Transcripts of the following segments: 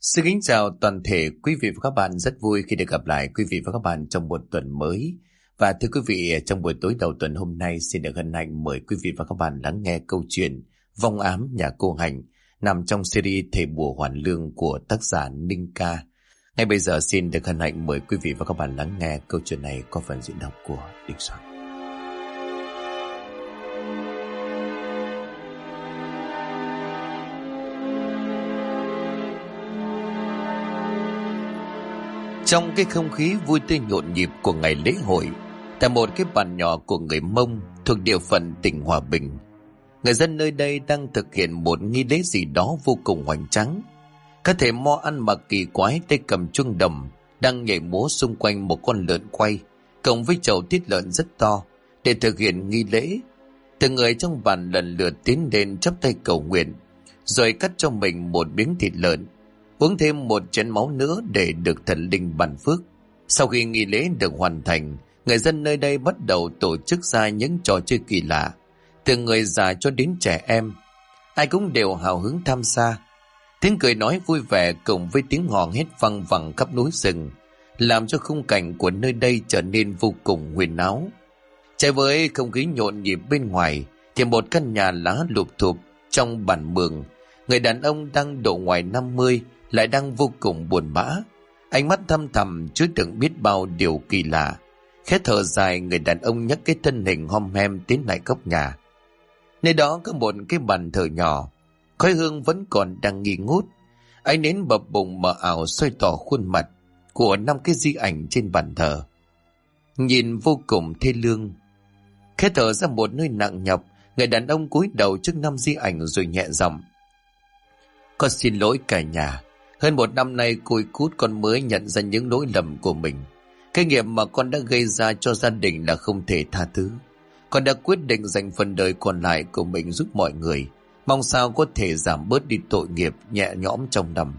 Xin kính chào toàn thể quý vị và các bạn, rất vui khi được gặp lại quý vị và các bạn trong một tuần mới. Và thưa quý vị, trong buổi tối đầu tuần hôm nay xin được hân hạnh mời quý vị và các bạn lắng nghe câu chuyện Vong ám nhà cô Hành nằm trong series Thể bùa hoàn lương của tác giả Ninh Ca. Ngay bây giờ xin được hân hạnh mời quý vị và các bạn lắng nghe câu chuyện này có phần diễn đọc của Đình Soạn. Trong cái không khí vui tươi nhộn nhịp của ngày lễ hội, tại một cái bản nhỏ của người Mông thuộc địa phận tỉnh Hòa Bình, người dân nơi đây đang thực hiện một nghi lễ gì đó vô cùng hoành tráng. Các thầy mo ăn mặc kỳ quái, tay cầm chuông đồng, đang nhảy múa xung quanh một con lợn quay, cộng với chậu tiết lợn rất to để thực hiện nghi lễ. Từng người trong bản lần lượt tiến lên chắp tay cầu nguyện, rồi cắt cho mình một miếng thịt lợn, uống thêm một chén máu nữa để được thần linh ban phước. Sau khi nghi lễ được hoàn thành, người dân nơi đây bắt đầu tổ chức ra những trò chơi kỳ lạ, từ người già cho đến trẻ em, ai cũng đều hào hứng tham gia. Tiếng cười nói vui vẻ cùng với tiếng hò hét vang vẳng khắp núi rừng, làm cho khung cảnh của nơi đây trở nên vô cùng huyền áo. Trái với không khí nhộn nhịp bên ngoài, thì một căn nhà lá lụp thụp trong bản mường, người đàn ông đang độ ngoài 50 lại đang vô cùng buồn bã, ánh mắt thâm thẳm chứa đựng biết bao điều kỳ lạ. Khẽ thở dài, người đàn ông nhấc cái thân hình hom hem tiến lại góc nhà. Nơi đó có một cái bàn thờ nhỏ, khói hương vẫn còn đang nghi ngút, ánh nến bập bùng mờ ảo soi tỏ khuôn mặt của 5 cái di ảnh trên bàn thờ, nhìn vô cùng thê lương. Khẽ thở ra một nơi nặng nhọc, người đàn ông cúi đầu trước 5 di ảnh rồi nhẹ giọng: "Con xin lỗi cả nhà. Hơn 1 năm nay cùi cút con mới nhận ra những lỗi lầm của mình. Cái nghiệp mà con đã gây ra cho gia đình là không thể tha thứ. Con đã quyết định dành phần đời còn lại của mình giúp mọi người, mong sao có thể giảm bớt đi tội nghiệp nhẹ nhõm trong năm."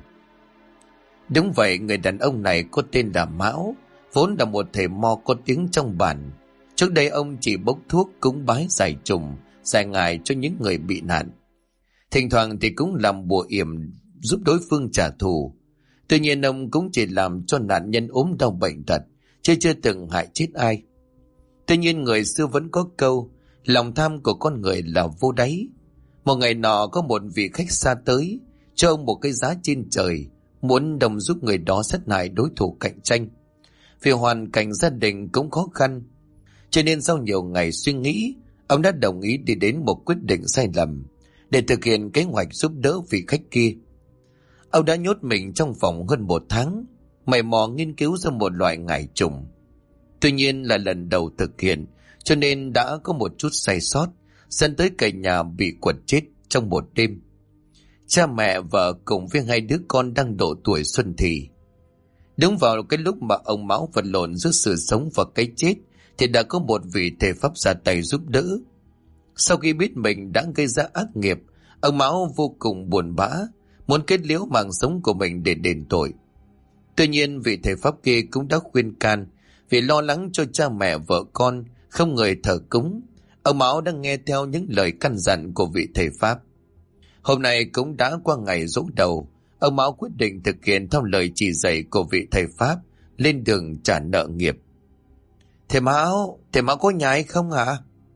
Đúng vậy, người đàn ông này có tên là Mão, vốn là một thầy mo có tiếng trong bản. Trước đây ông chỉ bốc thuốc cúng bái giải trùng, giải ngài cho những người bị nạn. Thỉnh thoảng thì cũng làm bùa yểm giúp đối phương trả thù. Tuy nhiên ông cũng chỉ làm cho nạn nhân ốm đau bệnh tật, chứ chưa từng hại chết ai. Tuy nhiên người xưa vẫn có câu, lòng tham của con người là vô đáy. Một ngày nọ có một vị khách xa tới, cho ông một cái giá trên trời, muốn đồng giúp người đó sát hại đối thủ cạnh tranh. Vì hoàn cảnh gia đình cũng khó khăn, cho nên sau nhiều ngày suy nghĩ, ông đã đồng ý đi đến một quyết định sai lầm để thực hiện kế hoạch giúp đỡ vị khách kia. Ông đã nhốt mình trong vòng hơn 1 tháng, mày mò nghiên cứu ra một loại ngải trùng. Tuy nhiên là lần đầu thực hiện, cho nên đã có một chút sai sót, dẫn tới cả nhà bị quật chết trong một đêm. Cha mẹ, vợ cùng với 2 đứa con đang độ tuổi xuân thì. Đúng vào cái lúc mà ông Mão vật lộn giữa sự sống và cái chết, thì đã có một vị thầy pháp ra tay giúp đỡ. Sau khi biết mình đã gây ra ác nghiệp, ông Mão vô cùng buồn bã, muốn kết liễu mạng sống của mình để đền tội. Tuy nhiên vị thầy pháp kia cũng đã khuyên can, vì lo lắng cho cha mẹ vợ con không người thờ cúng. Ông Mão đã nghe theo những lời căn dặn của vị thầy pháp. Hôm nay cũng đã qua ngày giỗ đầu, ông Mão quyết định thực hiện theo lời chỉ dạy của vị thầy pháp, lên đường trả nợ nghiệp. Thầy Mão có nhà hay không hả?"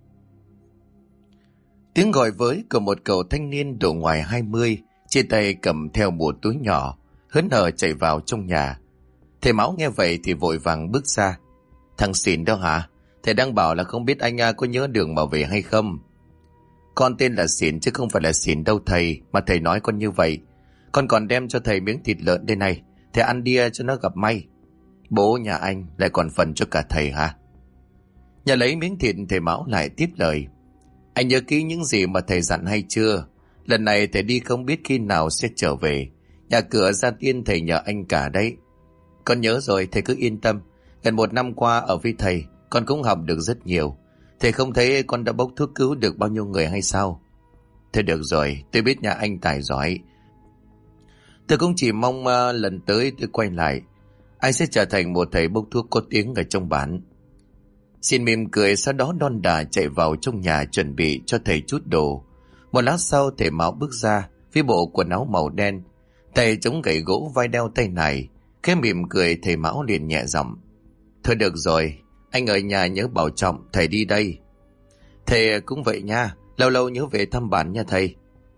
Tiếng gọi với của một cậu thanh niên độ ngoài 20, trên tay cầm theo một túi nhỏ, hớn hở chạy vào trong nhà. Thầy Mão nghe vậy thì vội vàng bước ra. "Thằng xỉn đó hả? Thầy đang bảo là không biết anh có nhớ đường mà về hay không?" "Con tên là Xỉn chứ không phải là Xỉn đâu thầy, mà thầy nói con như vậy. Con còn đem cho thầy miếng thịt lợn đây này, thầy ăn đi cho nó gặp may. Bố nhà anh lại còn phần cho cả thầy hả?" Nhà lấy miếng thịt, thầy Mão lại tiếp lời: "Anh nhớ kỹ những gì mà thầy dặn hay chưa? Lần này thầy đi không biết khi nào sẽ trở về. Nhà cửa gia tiên thầy nhờ anh cả đấy." "Con nhớ rồi, thầy cứ yên tâm. Gần 1 năm qua ở với thầy, con cũng học được rất nhiều. Thầy không thấy con đã bốc thuốc cứu được bao nhiêu người hay sao?" "Thôi được rồi, tôi biết nhà anh tài giỏi. Tôi cũng chỉ mong lần tới tôi quay lại, anh sẽ trở thành một thầy bốc thuốc có tiếng ở trong bản." Xin mỉm cười, sau đó đon đả chạy vào trong nhà chuẩn bị cho thầy chút đồ. Một lát sau, thầy Mão bước ra với bộ quần áo màu đen, Tay chống gậy gỗ vai đeo tay này, cái mỉm cười thầy Mão liền nhẹ giọng. Thôi được rồi, anh ở nhà nhớ bảo trọng, thầy đi đây. Thầy cũng vậy nha, lâu lâu nhớ về thăm bản nha thầy.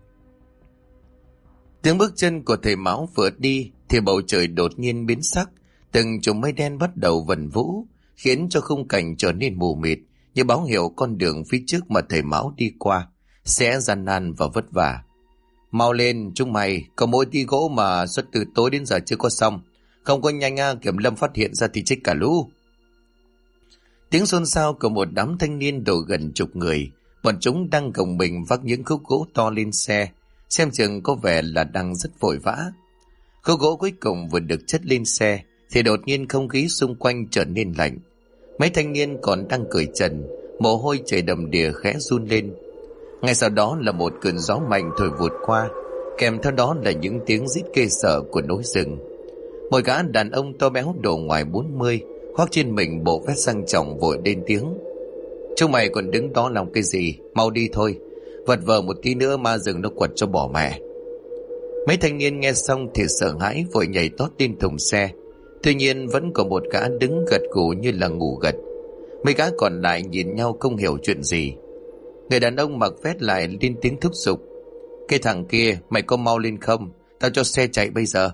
Tiếng bước chân của thầy Mão vừa đi thì bầu trời đột nhiên biến sắc, từng chùm mây đen bắt đầu vần vũ, khiến cho khung cảnh trở nên mù mịt, như báo hiệu con đường phía trước mà thầy Mão đi qua sẽ gian nan và vất vả. Mau lên chúng mày, có mỗi tí gỗ mà suốt từ tối đến giờ chưa có xong, không có nhanh Kiểm lâm phát hiện ra thì chết cả lũ. Tiếng xôn xao của một đám thanh niên đổ gần chục người, bọn chúng đang gồng mình vác những khúc gỗ to lên xe, xem chừng có vẻ là đang rất vội vã. Khúc gỗ cuối cùng vừa được chất lên xe thì đột nhiên không khí xung quanh trở nên lạnh. Mấy thanh niên còn đang cởi trần, mồ hôi chảy đầm đìa khẽ run lên. Ngay sau đó là một cơn gió mạnh thổi vụt qua, kèm theo đó là những tiếng rít ghê sợ của núi rừng. Một gã đàn ông to béo độ ngoài 40, khoác trên mình bộ vest sang trọng vội lên tiếng. Chúng mày còn đứng đó làm cái gì, mau đi thôi, vật vờ một tí nữa ma rừng nó quật cho bỏ mẹ. Mấy thanh niên nghe xong thì sợ hãi vội nhảy tót lên thùng xe. Tuy nhiên vẫn có một gã đứng gật gù như là ngủ gật. Mấy gã còn lại nhìn nhau không hiểu chuyện gì. Người đàn ông mặc vest lại lên tiếng thúc giục. Cái thằng kia, mày có mau lên không? Tao cho xe chạy bây giờ.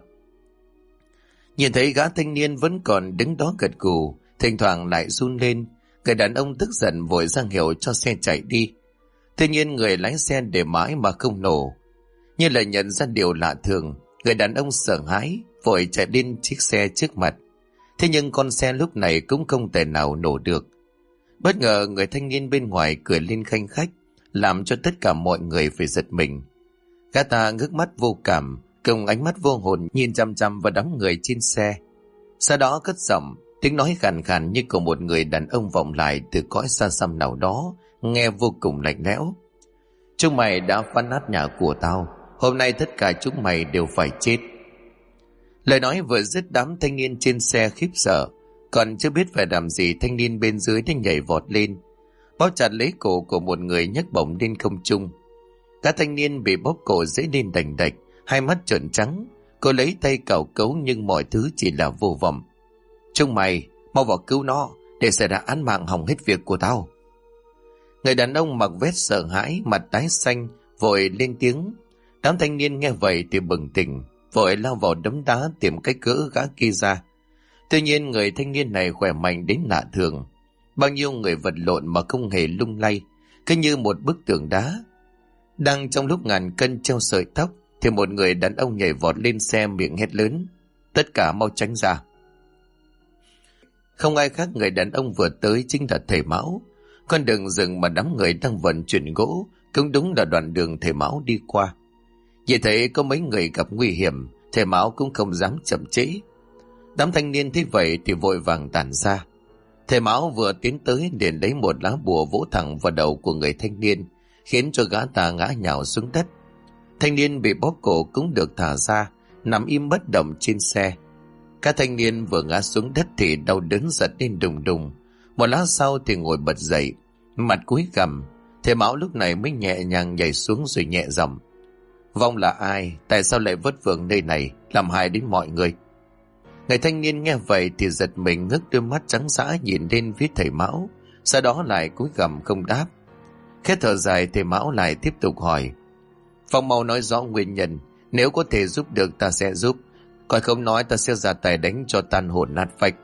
Nhìn thấy gã thanh niên vẫn còn đứng đó gật gù, thỉnh thoảng lại run lên, người đàn ông tức giận vội ra hiệu cho xe chạy đi. Tuy nhiên người lái xe để mãi mà không nổ. Như là nhận ra điều lạ thường, người đàn ông sợ hãi vội chạy lên chiếc xe trước mặt. Thế nhưng con xe lúc này cũng không thể nào nổ được. Bất ngờ người thanh niên bên ngoài cười lên khanh khách, làm cho tất cả mọi người phải giật mình. Gã ta ngước mắt vô cảm, cùng ánh mắt vô hồn nhìn chăm chăm vào đám người trên xe. Sau đó cất giọng, tiếng nói khàn khàn như của một người đàn ông vọng lại từ cõi xa xăm nào đó, nghe vô cùng lạnh lẽo. Chúng mày đã phá nát nhà của tao, hôm nay tất cả chúng mày đều phải chết. Lời nói vừa dứt, đám thanh niên trên xe khiếp sợ, còn chưa biết phải làm gì, thanh niên bên dưới đã nhảy vọt lên, bóp chặt lấy cổ của một người nhấc bổng lên không trung. Các thanh niên bị bóp cổ dễ lên đành đạch, hai mắt trợn trắng, cô lấy tay cào cấu nhưng mọi thứ chỉ là vô vọng. Chúng mày mau vào cứu nó, để xảy ra án mạng hỏng hết việc của tao. Người đàn ông mặc vest sợ hãi, mặt tái xanh vội lên tiếng. Đám thanh niên nghe vậy thì bừng tỉnh, vội lao vào đấm đá tìm cách gỡ gã kia ra. Tuy nhiên người thanh niên này khỏe mạnh đến lạ thường, bao nhiêu người vật lộn mà không hề lung lay, cứ như một bức tường đá. Đang trong lúc ngàn cân treo sợi tóc thì một người đàn ông nhảy vọt lên xe, miệng hét lớn: tất cả mau tránh ra. Không ai khác, người đàn ông vừa tới chính là thầy Mão. Con đường rừng mà đám người đang vận chuyển gỗ cũng đúng là đoạn đường thầy Mão đi qua. Vì thấy có mấy người gặp nguy hiểm, thầy Mão cũng không dám chậm trễ. Đám thanh niên thấy vậy thì vội vàng tản ra. Thầy Mão vừa tiến tới liền lấy một lá bùa vỗ thẳng vào đầu của người thanh niên, khiến cho gã ta ngã nhào xuống đất. Thanh niên bị bóp cổ cũng được thả ra, nằm im bất động trên xe. Các thanh niên vừa ngã xuống đất thì đau đớn giật lên đùng đùng. Một lát sau thì ngồi bật dậy, mặt cúi gằm. Thầy Mão lúc này mới nhẹ nhàng nhảy xuống rồi nhẹ giọng: vong là ai? Tại sao lại vất vưởng nơi này, làm hại đến mọi người? Người thanh niên nghe vậy thì giật mình, ngước đôi mắt trắng dã nhìn lên phía thầy Mão, sau đó lại cúi gằm không đáp. Khẽ thở dài, thầy Mão lại tiếp tục hỏi: Phong mau nói rõ nguyên nhân, nếu có thể giúp được ta sẽ giúp, còn không nói ta sẽ ra tay đánh cho tan hồn nát phách.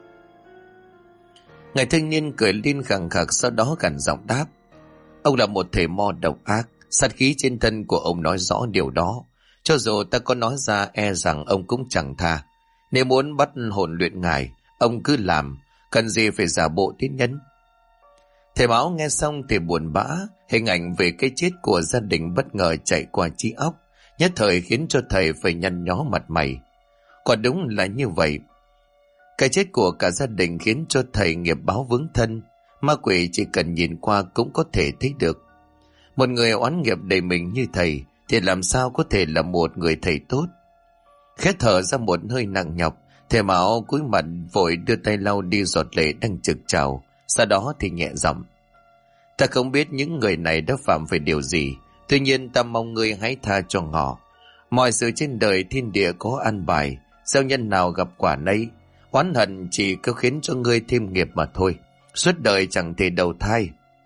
Người thanh niên cười lên khẳng khặc, sau đó gằn giọng đáp: ông là một thầy mo độc ác, sát khí trên thân của ông nói rõ điều đó. Cho dù ta có nói ra e rằng ông cũng chẳng tha. Nếu muốn bắt hồn luyện ngài, ông cứ làm, cần gì phải giả bộ tiến nhân. Thầy Mão nghe xong thì buồn bã, hình ảnh về cái chết của gia đình bất ngờ chạy qua trí óc, nhất thời khiến cho thầy phải nhăn nhó mặt mày. Quả đúng là như vậy. Cái chết của cả gia đình khiến cho thầy nghiệp báo vướng thân, ma quỷ chỉ cần nhìn qua cũng có thể thấy được. Một người oán nghiệp đầy mình như thầy thì làm sao có thể là một người thầy tốt. Khẽ thở ra một hơi nặng nhọc, thầy Mão cúi mặt vội đưa tay lau đi giọt lệ đang trực trào, sau đó thì nhẹ giọng: ta không biết những người này đã phạm phải điều gì, tuy nhiên ta mong ngươi hãy tha cho họ. Mọi sự trên đời thiên địa có an bài, gieo nhân nào gặp quả nấy. Oán hận chỉ có khiến cho ngươi thêm nghiệp mà thôi, suốt đời chẳng thể đầu thai.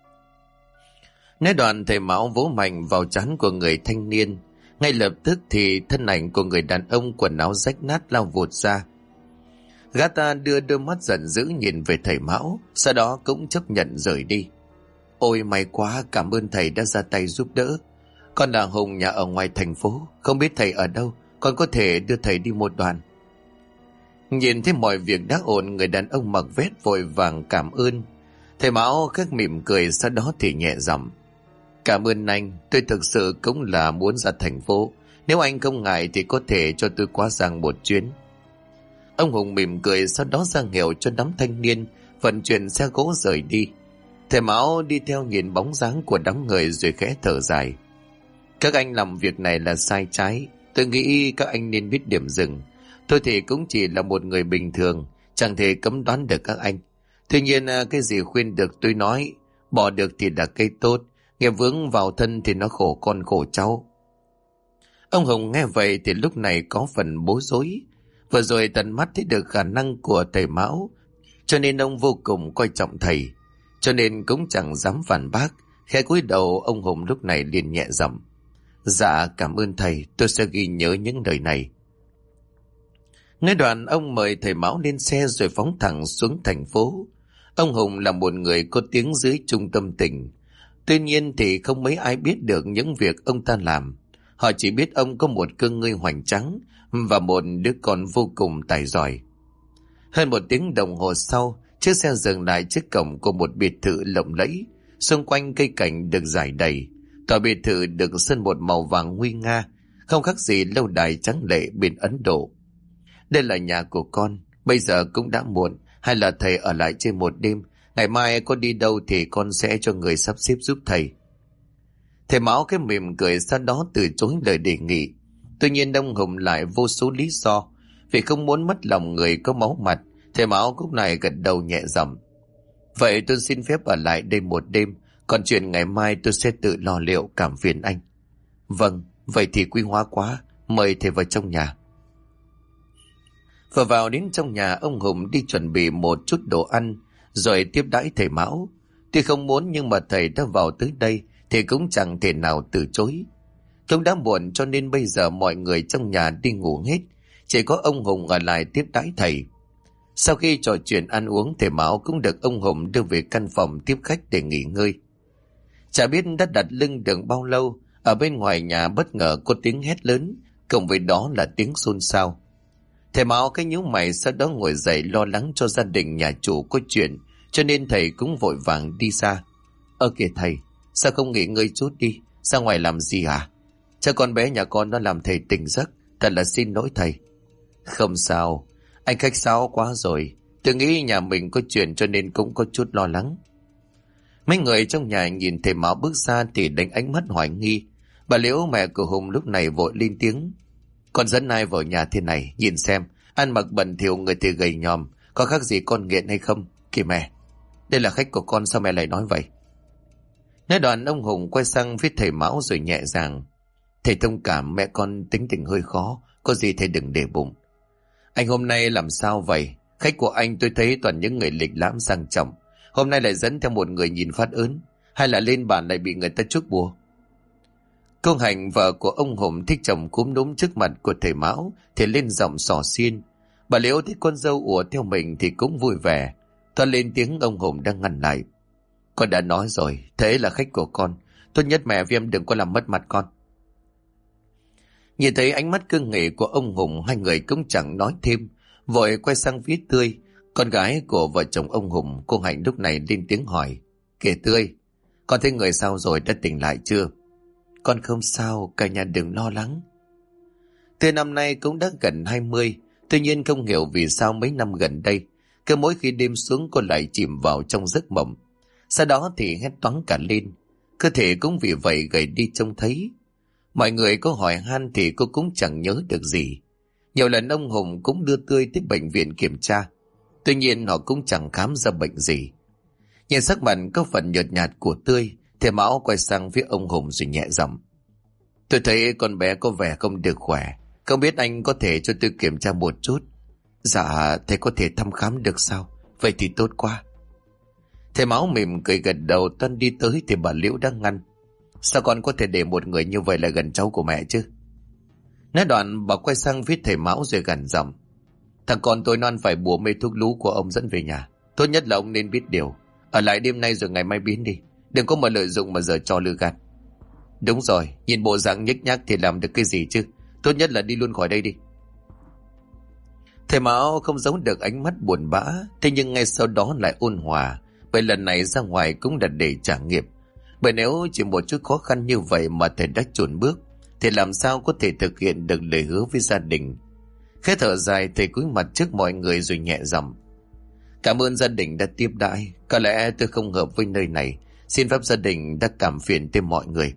Nói đoạn thầy Mão vỗ mạnh vào trán của người thanh niên. Ngay lập tức thì thân ảnh của người đàn ông quần áo rách nát lao vụt ra. Gã ta đưa đôi mắt giận dữ nhìn về thầy Mão, sau đó cũng chấp nhận rời đi. Ôi may quá, cảm ơn thầy đã ra tay giúp đỡ. Con là Hùng, nhà ở ngoài thành phố, không biết thầy ở đâu, con có thể đưa thầy đi một đoạn. Nhìn thấy mọi việc đã ổn, người đàn ông mặc vest vội vàng cảm ơn. Thầy Mão khắc mỉm cười, sau đó thì nhẹ giọng: Cảm ơn anh, tôi thực sự cũng là muốn ra thành phố. Nếu anh không ngại thì có thể cho tôi qua sang một chuyến. Ông Hùng mỉm cười, sau đó ra hiệu cho đám thanh niên vận chuyển xe gỗ rời đi. Thầy Mão đi theo nhìn bóng dáng của đám người rồi khẽ thở dài. Các anh làm việc này là sai trái, tôi nghĩ các anh nên biết điểm dừng. Tôi thì cũng chỉ là một người bình thường, chẳng thể cấm đoán được các anh. Tuy nhiên cái gì khuyên được tôi nói, bỏ được thì là cây tốt, nghiệp vướng vào thân thì nó khổ con khổ cháu. Ông Hùng nghe vậy thì lúc này có phần bối rối. Vừa rồi tận mắt thấy được khả năng của thầy Mão, cho nên ông vô cùng coi trọng thầy, cho nên cũng chẳng dám phản bác. Khẽ cúi đầu, ông Hùng lúc này liền nhẹ giọng: Dạ cảm ơn thầy, tôi sẽ ghi nhớ những lời này. Nói đoạn ông mời thầy Mão lên xe rồi phóng thẳng xuống thành phố. Ông Hùng là một người có tiếng dưới trung tâm tỉnh, tuy nhiên thì không mấy ai biết được những việc ông ta làm. Họ chỉ biết ông có một cơ ngơi hoành tráng và một đứa con vô cùng tài giỏi. Hơn một tiếng đồng hồ sau, chiếc xe dừng lại trước cổng của một biệt thự lộng lẫy. Xung quanh cây cảnh được rải đầy. Tòa biệt thự được sơn một màu vàng nguy nga, không khác gì lâu đài trắng lệ bên Ấn Độ. Đây là nhà của con, bây giờ cũng đã muộn, hay là thầy ở lại chơi một đêm, ngày mai có đi đâu thì con sẽ cho người sắp xếp giúp thầy. Thầy Mão cái mỉm cười, sau đó từ chối lời đề nghị. Tuy nhiên ông Hùng lại vô số lý do, vì không muốn mất lòng người có máu mặt. Thầy Mão lúc này gật đầu nhẹ giọng: Vậy tôi xin phép ở lại đây một đêm, còn chuyện ngày mai tôi sẽ tự lo liệu, cảm phiền anh. Vâng, vậy thì quý hóa quá, mời thầy vào trong nhà. Vừa vào đến trong nhà, ông Hùng đi chuẩn bị một chút đồ ăn rồi tiếp đãi thầy Mão. Tuy không muốn nhưng mà thầy đã vào tới đây thì cũng chẳng thể nào từ chối. Cũng đã muộn cho nên bây giờ mọi người trong nhà đi ngủ hết, chỉ có ông Hùng ở lại tiếp đãi thầy. Sau khi trò chuyện ăn uống, thầy Mão cũng được ông Hùng đưa về căn phòng tiếp khách để nghỉ ngơi. Chả biết đã đặt lưng được bao lâu, ở bên ngoài nhà bất ngờ có tiếng hét lớn, cùng với đó là tiếng xôn xao. Thầy Mão cái nhíu mày, sau đó ngồi dậy lo lắng cho gia đình nhà chủ có chuyện, cho nên thầy cũng vội vàng đi ra. Kìa thầy, sao không nghỉ ngơi chút đi, ra ngoài làm gì à? Chắc con bé nhà con nó làm thầy tỉnh giấc, thật là xin lỗi thầy. Không sao, anh khách sáo quá rồi, tôi nghĩ nhà mình có chuyện cho nên cũng có chút lo lắng. Mấy người trong nhà nhìn thầy Mão bước ra thì đánh ánh mắt hoài nghi. Bà Liễu, mẹ của Hùng, lúc này vội lên tiếng: Con dẫn ai vào nhà thế này, nhìn xem, ăn mặc bẩn thỉu, người thì gầy nhòm, có khác gì con nghiện hay không? Kìa mẹ, đây là khách của con, sao mẹ lại nói vậy? Nói đoạn ông Hùng quay sang phía thầy Mão rồi nhẹ nhàng: Thầy thông cảm, mẹ con tính tình hơi khó, có gì thầy đừng để bụng. Anh hôm nay làm sao vậy? Khách của anh tôi thấy toàn những người lịch lãm sang trọng, hôm nay lại dẫn theo một người nhìn phát ớn, hay là lên bàn lại bị người ta chuốc bùa? Cô Hạnh, vợ của ông Hùng, thích chồng cúm núm trước mặt của thầy Mão thì lên giọng xỏ xiên. Bà Liễu thấy con dâu ùa theo mình thì cũng vui vẻ, thoa lên tiếng. Ông Hùng đang ngăn lại: Con đã nói rồi, thế là khách của con, tốt nhất mẹ với em đừng có làm mất mặt con. Nhìn thấy ánh mắt cương nghị của ông Hùng, hai người cũng chẳng nói thêm, vội quay sang phía Tươi, con gái của vợ chồng ông Hùng. Cô Hạnh lúc này lên tiếng hỏi: Kìa Tươi, con thấy người sao rồi, đã tỉnh lại chưa? Con không sao, cả nhà đừng lo lắng. Tươi năm nay cũng đã gần 20, tuy nhiên không hiểu vì sao mấy năm gần đây, cứ mỗi khi đêm xuống cô lại chìm vào trong giấc mộng. Sau đó thì hét toáng cả lên, cơ thể cũng vì vậy gầy đi trông thấy. Mọi người có hỏi han thì cô cũng chẳng nhớ được gì. Nhiều lần ông Hùng cũng đưa Tươi tới bệnh viện kiểm tra, tuy nhiên họ cũng chẳng khám ra bệnh gì. Nhìn sắc mặt có phần nhợt nhạt của Tươi, thầy Mão quay sang phía ông Hùng rồi nhẹ giọng: Tôi thấy con bé có vẻ không được khỏe. Không biết anh có thể cho tôi kiểm tra một chút? Dạ, thầy có thể thăm khám được sao? Vậy thì tốt quá. Thầy Máu mỉm cười gật đầu. Toan đi tới thì bà Liễu đã ngăn. Sao con có thể để một người như vậy lại gần cháu của mẹ chứ? Nói đoạn bà quay sang phía thầy Máu rồi gằn giọng. Thằng con tôi nó ăn phải bùa mê thuốc lú của ông dẫn về nhà. Tốt nhất là ông nên biết điều. Ở lại đêm nay rồi ngày mai biến đi. Đừng có mà lợi dụng mà giờ trò lừa gạt. Đúng rồi, nhìn bộ dạng nhếch nhác thì làm được cái gì chứ? Tốt nhất là đi luôn khỏi đây đi. Thầy Mão không giấu được ánh mắt buồn bã. Thế nhưng ngay sau đó lại ôn hòa. Bởi lần này ra ngoài cũng là để trả nghiệp. Bởi nếu chỉ một chút khó khăn như vậy mà thầy đã chùn bước, thì làm sao có thể thực hiện được lời hứa với gia đình. Khẽ thở dài, thầy cúi mặt trước mọi người rồi nhẹ giọng. Cảm ơn gia đình đã tiếp đãi. Có lẽ tôi không hợp với nơi này. Xin phép gia đình đã cảm phiền thêm mọi người.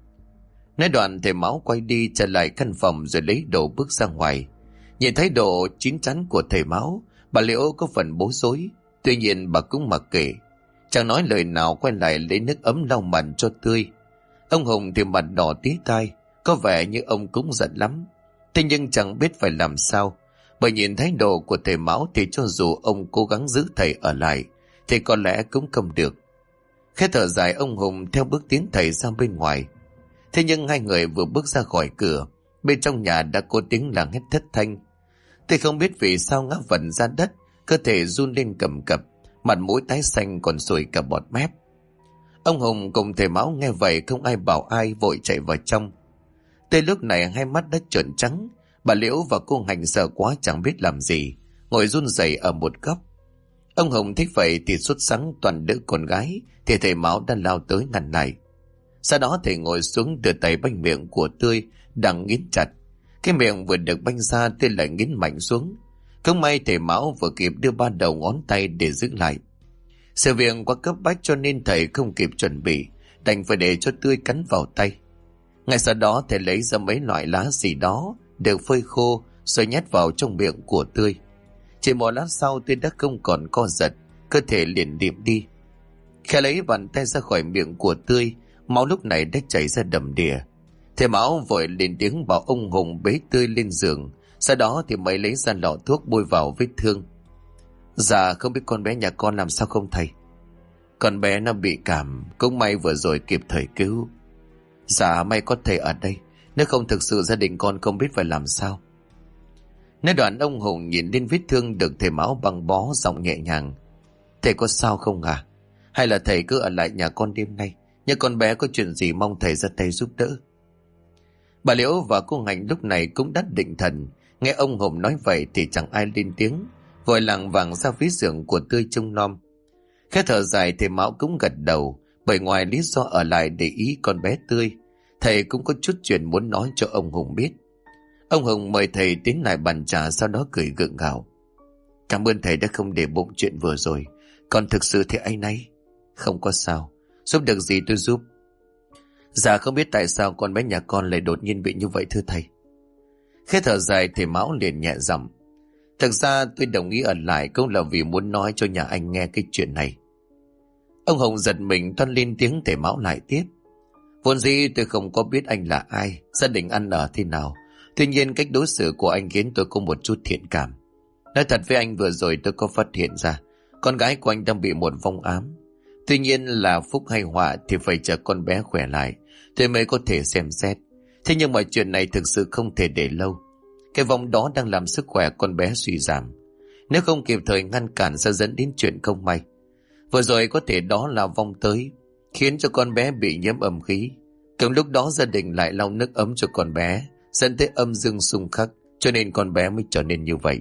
Nói đoạn thầy Máu quay đi trở lại căn phòng rồi lấy đồ bước ra ngoài. Nhìn thái độ chín chắn của thầy Máu, bà Liễu có phần bối rối. Tuy nhiên bà cũng mặc kệ, chẳng nói lời nào, quay lại lấy nước ấm lau mặt cho tươi. Ông Hùng thì mặt đỏ tía tai, có vẻ như ông cũng giận lắm. Thế nhưng chẳng biết phải làm sao, bởi nhìn thái độ của thầy Máu thì cho dù ông cố gắng giữ thầy ở lại thì có lẽ cũng không được. Khẽ thở dài, ông Hùng theo bước tiến thầy ra bên ngoài. Thế nhưng hai người vừa bước ra khỏi cửa, bên trong nhà đã có tiếng làng hét thất thanh. Thầy không biết vì sao ngã vật ra đất, cơ thể run lên cầm cập, mặt mũi tái xanh còn sùi cả bọt mép. Ông Hùng cùng thầy Máu nghe vậy không ai bảo ai, vội chạy vào trong. Tới lúc này hai mắt đã trợn trắng. Bà Liễu và cô Hành sợ quá chẳng biết làm gì, ngồi run rẩy ở một góc. Ông Hùng thích vậy thì sốt sắng toàn đỡ con gái, thì thầy Máu đã lao tới ngăn lại. Sau đó thầy ngồi xuống đưa tay banh miệng của Tươi đang nghiến chặt. Cái miệng vừa được banh ra, Tươi lại nghiến mạnh xuống. Không may thầy Máu vừa kịp đưa ba đầu ngón tay để giữ lại. Sự việc quá cấp bách cho nên thầy không kịp chuẩn bị, đành phải để cho Tươi cắn vào tay. Ngay sau đó thầy lấy ra mấy loại lá gì đó được phơi khô rồi nhét vào trong miệng của Tươi. Chỉ một lát sau Tươi đã không còn co giật, cơ thể liền điềm đi. Khẽ lấy bàn tay ra khỏi miệng của Tươi, máu lúc này đã chảy ra đầm đìa. Thầy Máu vội lên tiếng bảo ông Hùng bế Tươi lên giường. Sau đó thì mới lấy ra lọ thuốc bôi vào vết thương. Dạ không biết con bé nhà con làm sao không thầy? Con bé nó bị cảm, cũng may vừa rồi kịp thời cứu. Dạ may có thầy ở đây, nếu không thực sự gia đình con không biết phải làm sao. Nói đoạn ông Hùng nhìn lên vết thương được thầy Máu băng bó, giọng nhẹ nhàng. Thầy có sao không à? Hay là thầy cứ ở lại nhà con đêm nay, nhưng con bé có chuyện gì mong thầy ra tay giúp đỡ. Bà Liễu và cô Hạnh lúc này cũng đắc định thần. Nghe ông Hùng nói vậy thì chẳng ai lên tiếng, vội lảng vảng ra phía giường của Tươi trông nom. Khẽ thở dài thầy Máu cũng gật đầu, bởi ngoài lý do ở lại để ý con bé Tươi, thầy cũng có chút chuyện muốn nói cho ông Hùng biết. Ông Hùng mời thầy tiến lại bàn trà, sau đó cười gượng gạo. Cảm ơn thầy đã không để bụng chuyện vừa rồi, còn thực sự thì áy náy. Không có sao, giúp được gì tôi giúp. Dạ không biết tại sao con bé nhà con lại đột nhiên bị như vậy thưa thầy. Khẽ thở dài thầy Máu liền nhẹ giọng. Thực ra tôi đồng ý ở lại cũng là vì muốn nói cho nhà anh nghe cái chuyện này. Ông Hùng giật mình toan lên tiếng, thầy Máu lại tiếp. Vốn dĩ tôi không có biết anh là ai, gia đình ăn ở thế nào. Tuy nhiên cách đối xử của anh khiến tôi có một chút thiện cảm. Nói thật với anh, vừa rồi tôi có phát hiện ra con gái của anh đang bị một vong ám. Tuy nhiên là phúc hay họa thì phải chờ con bé khỏe lại tôi mới có thể xem xét. Thế nhưng mà chuyện này thực sự không thể để lâu. Cái vong đó đang làm sức khỏe con bé suy giảm. Nếu không kịp thời ngăn cản sẽ dẫn đến chuyện không may. Vừa rồi có thể đó là vong tới, khiến cho con bé bị nhiễm âm khí. Cùng lúc đó gia đình lại lau nước ấm cho con bé, dẫn tới âm dương xung khắc, cho nên con bé mới trở nên như vậy.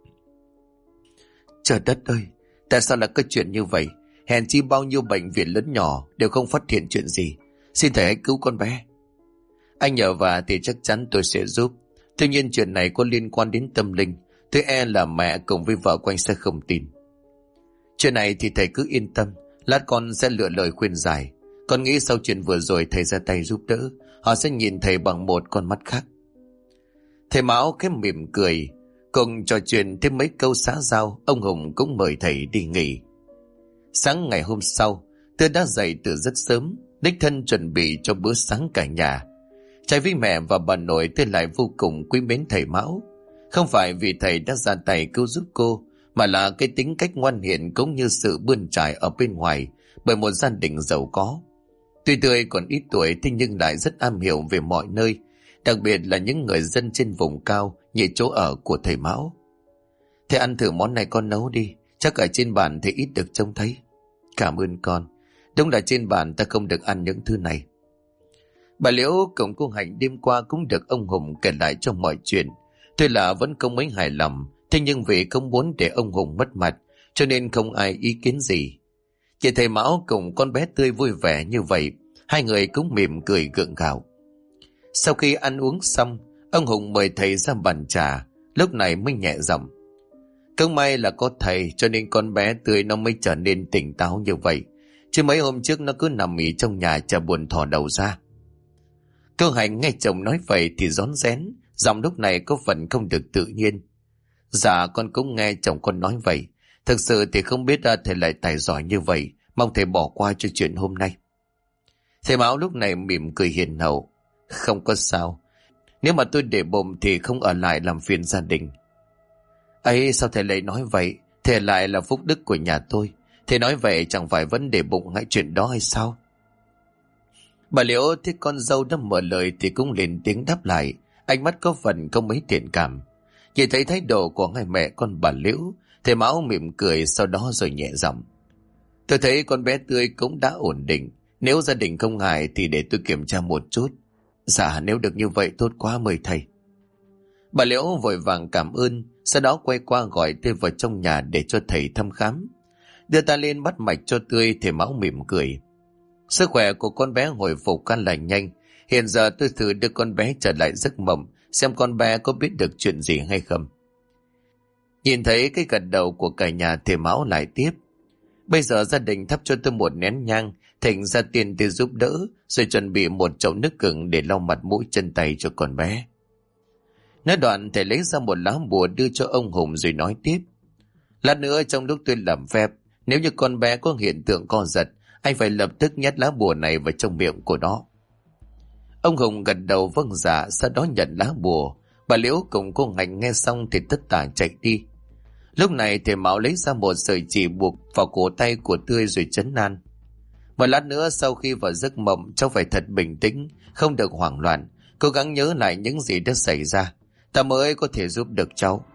Trời đất ơi, tại sao là cái chuyện như vậy? Hèn chi bao nhiêu bệnh viện lớn nhỏ đều không phát hiện chuyện gì. Xin thầy hãy cứu con bé. Anh nhờ và thì chắc chắn tôi sẽ giúp. Tuy nhiên chuyện này có liên quan đến tâm linh, tôi e là mẹ cùng với vợ của anh sẽ không tin. Chuyện này thì thầy cứ yên tâm, lát con sẽ lựa lời khuyên giải. Con nghĩ sau chuyện vừa rồi thầy ra tay giúp đỡ, họ sẽ nhìn thầy bằng một con mắt khác. Thầy Mão khẽ mỉm cười, cùng trò chuyện thêm mấy câu xã giao. Ông Hùng cũng mời thầy đi nghỉ. Sáng ngày hôm sau, tôi đã dậy từ rất sớm, đích thân chuẩn bị cho bữa sáng cả nhà. Trái với mẹ và bà nội, tôi lại vô cùng quý mến thầy Mão. Không phải vì thầy đã ra tay cứu giúp cô, mà là cái tính cách ngoan hiền cũng như sự bươn trải ở bên ngoài bởi một gia đình giàu có. Tuy tôi còn ít tuổi, thế nhưng lại rất am hiểu về mọi nơi, đặc biệt là những người dân trên vùng cao như chỗ ở của thầy Mão. Thầy ăn thử món này con nấu đi, chắc ở trên bàn thầy ít được trông thấy. Cảm ơn con, đúng là trên bàn ta không được ăn những thứ này. Bà Liễu cùng cô Hạnh đêm qua cũng được ông Hùng kể lại cho mọi chuyện. Tuy là vẫn không mấy hài lòng, thế nhưng vì không muốn để ông Hùng mất mặt, cho nên không ai ý kiến gì. Chị thầy Mão cùng con bé Tươi vui vẻ như vậy, hai người cũng mỉm cười gượng gạo. Sau khi ăn uống xong, ông Hùng mời thầy ra bàn trà, lúc này mới nhẹ giọng. Không may là có thầy cho nên con bé Tươi nó mới trở nên tỉnh táo như vậy, chứ mấy hôm trước nó cứ nằm nghỉ trong nhà chả buồn thò đầu ra. Cô Hạnh nghe chồng nói vậy thì rón rén, giọng lúc này có phần không được tự nhiên. Dạ con cũng nghe chồng con nói vậy, thực sự thì không biết thầy lại tài giỏi như vậy, mong thầy bỏ qua cho chuyện hôm nay. Thầy Mão lúc này mỉm cười hiền hậu. Không có sao, nếu mà tôi để bụng thì không ở lại làm phiền gia đình. Ấy sao thầy lại nói vậy, thầy lại là phúc đức của nhà tôi, thầy nói vậy chẳng phải vẫn để bụng ngay chuyện đó hay sao? Bà Liễu thấy con dâu đã mở lời thì cũng lên tiếng đáp lại, ánh mắt có phần không mấy thiện cảm. Chỉ thấy thái độ của hai mẹ con bà Liễu, thầy Mão mỉm cười sau đó rồi nhẹ giọng. Tôi thấy con bé Tươi cũng đã ổn định, nếu gia đình không ngại thì để tôi kiểm tra một chút. Dạ nếu được như vậy tốt quá, mời thầy. Bà Liễu vội vàng cảm ơn, sau đó quay qua gọi Tươi vào trong nhà để cho thầy thăm khám. Đưa ta lên bắt mạch cho Tươi, thầy Mão mỉm cười. Sức khỏe của con bé hồi phục khá là nhanh, hiện giờ tôi thử đưa con bé trở lại giấc mộng, xem con bé có biết được chuyện gì hay không. Nhìn thấy cái gật đầu của cả nhà, thầy Mão lại tiếp. Bây giờ gia đình thắp cho tôi một nén nhang, thỉnh ra tiền tôi giúp đỡ, rồi chuẩn bị một chậu nước gừng để lau mặt mũi chân tay cho con bé. Nói đoạn thầy lấy ra một lá bùa đưa cho ông Hùng rồi nói tiếp. Lát nữa trong lúc tôi làm phép, nếu như con bé có hiện tượng co giật, anh phải lập tức nhét lá bùa này vào trong miệng của nó. Ông Hùng gật đầu vâng dạ, sau đó nhận lá bùa. Bà Liễu cùng cô Hạnh nghe xong thì tất tả chạy đi. Lúc này thầy Mão lấy ra một sợi chỉ buộc vào cổ tay của Tươi rồi trấn an. Một lát nữa sau khi vào giấc mộng, cháu phải thật bình tĩnh, không được hoảng loạn, cố gắng nhớ lại những gì đã xảy ra, ta mới có thể giúp được cháu.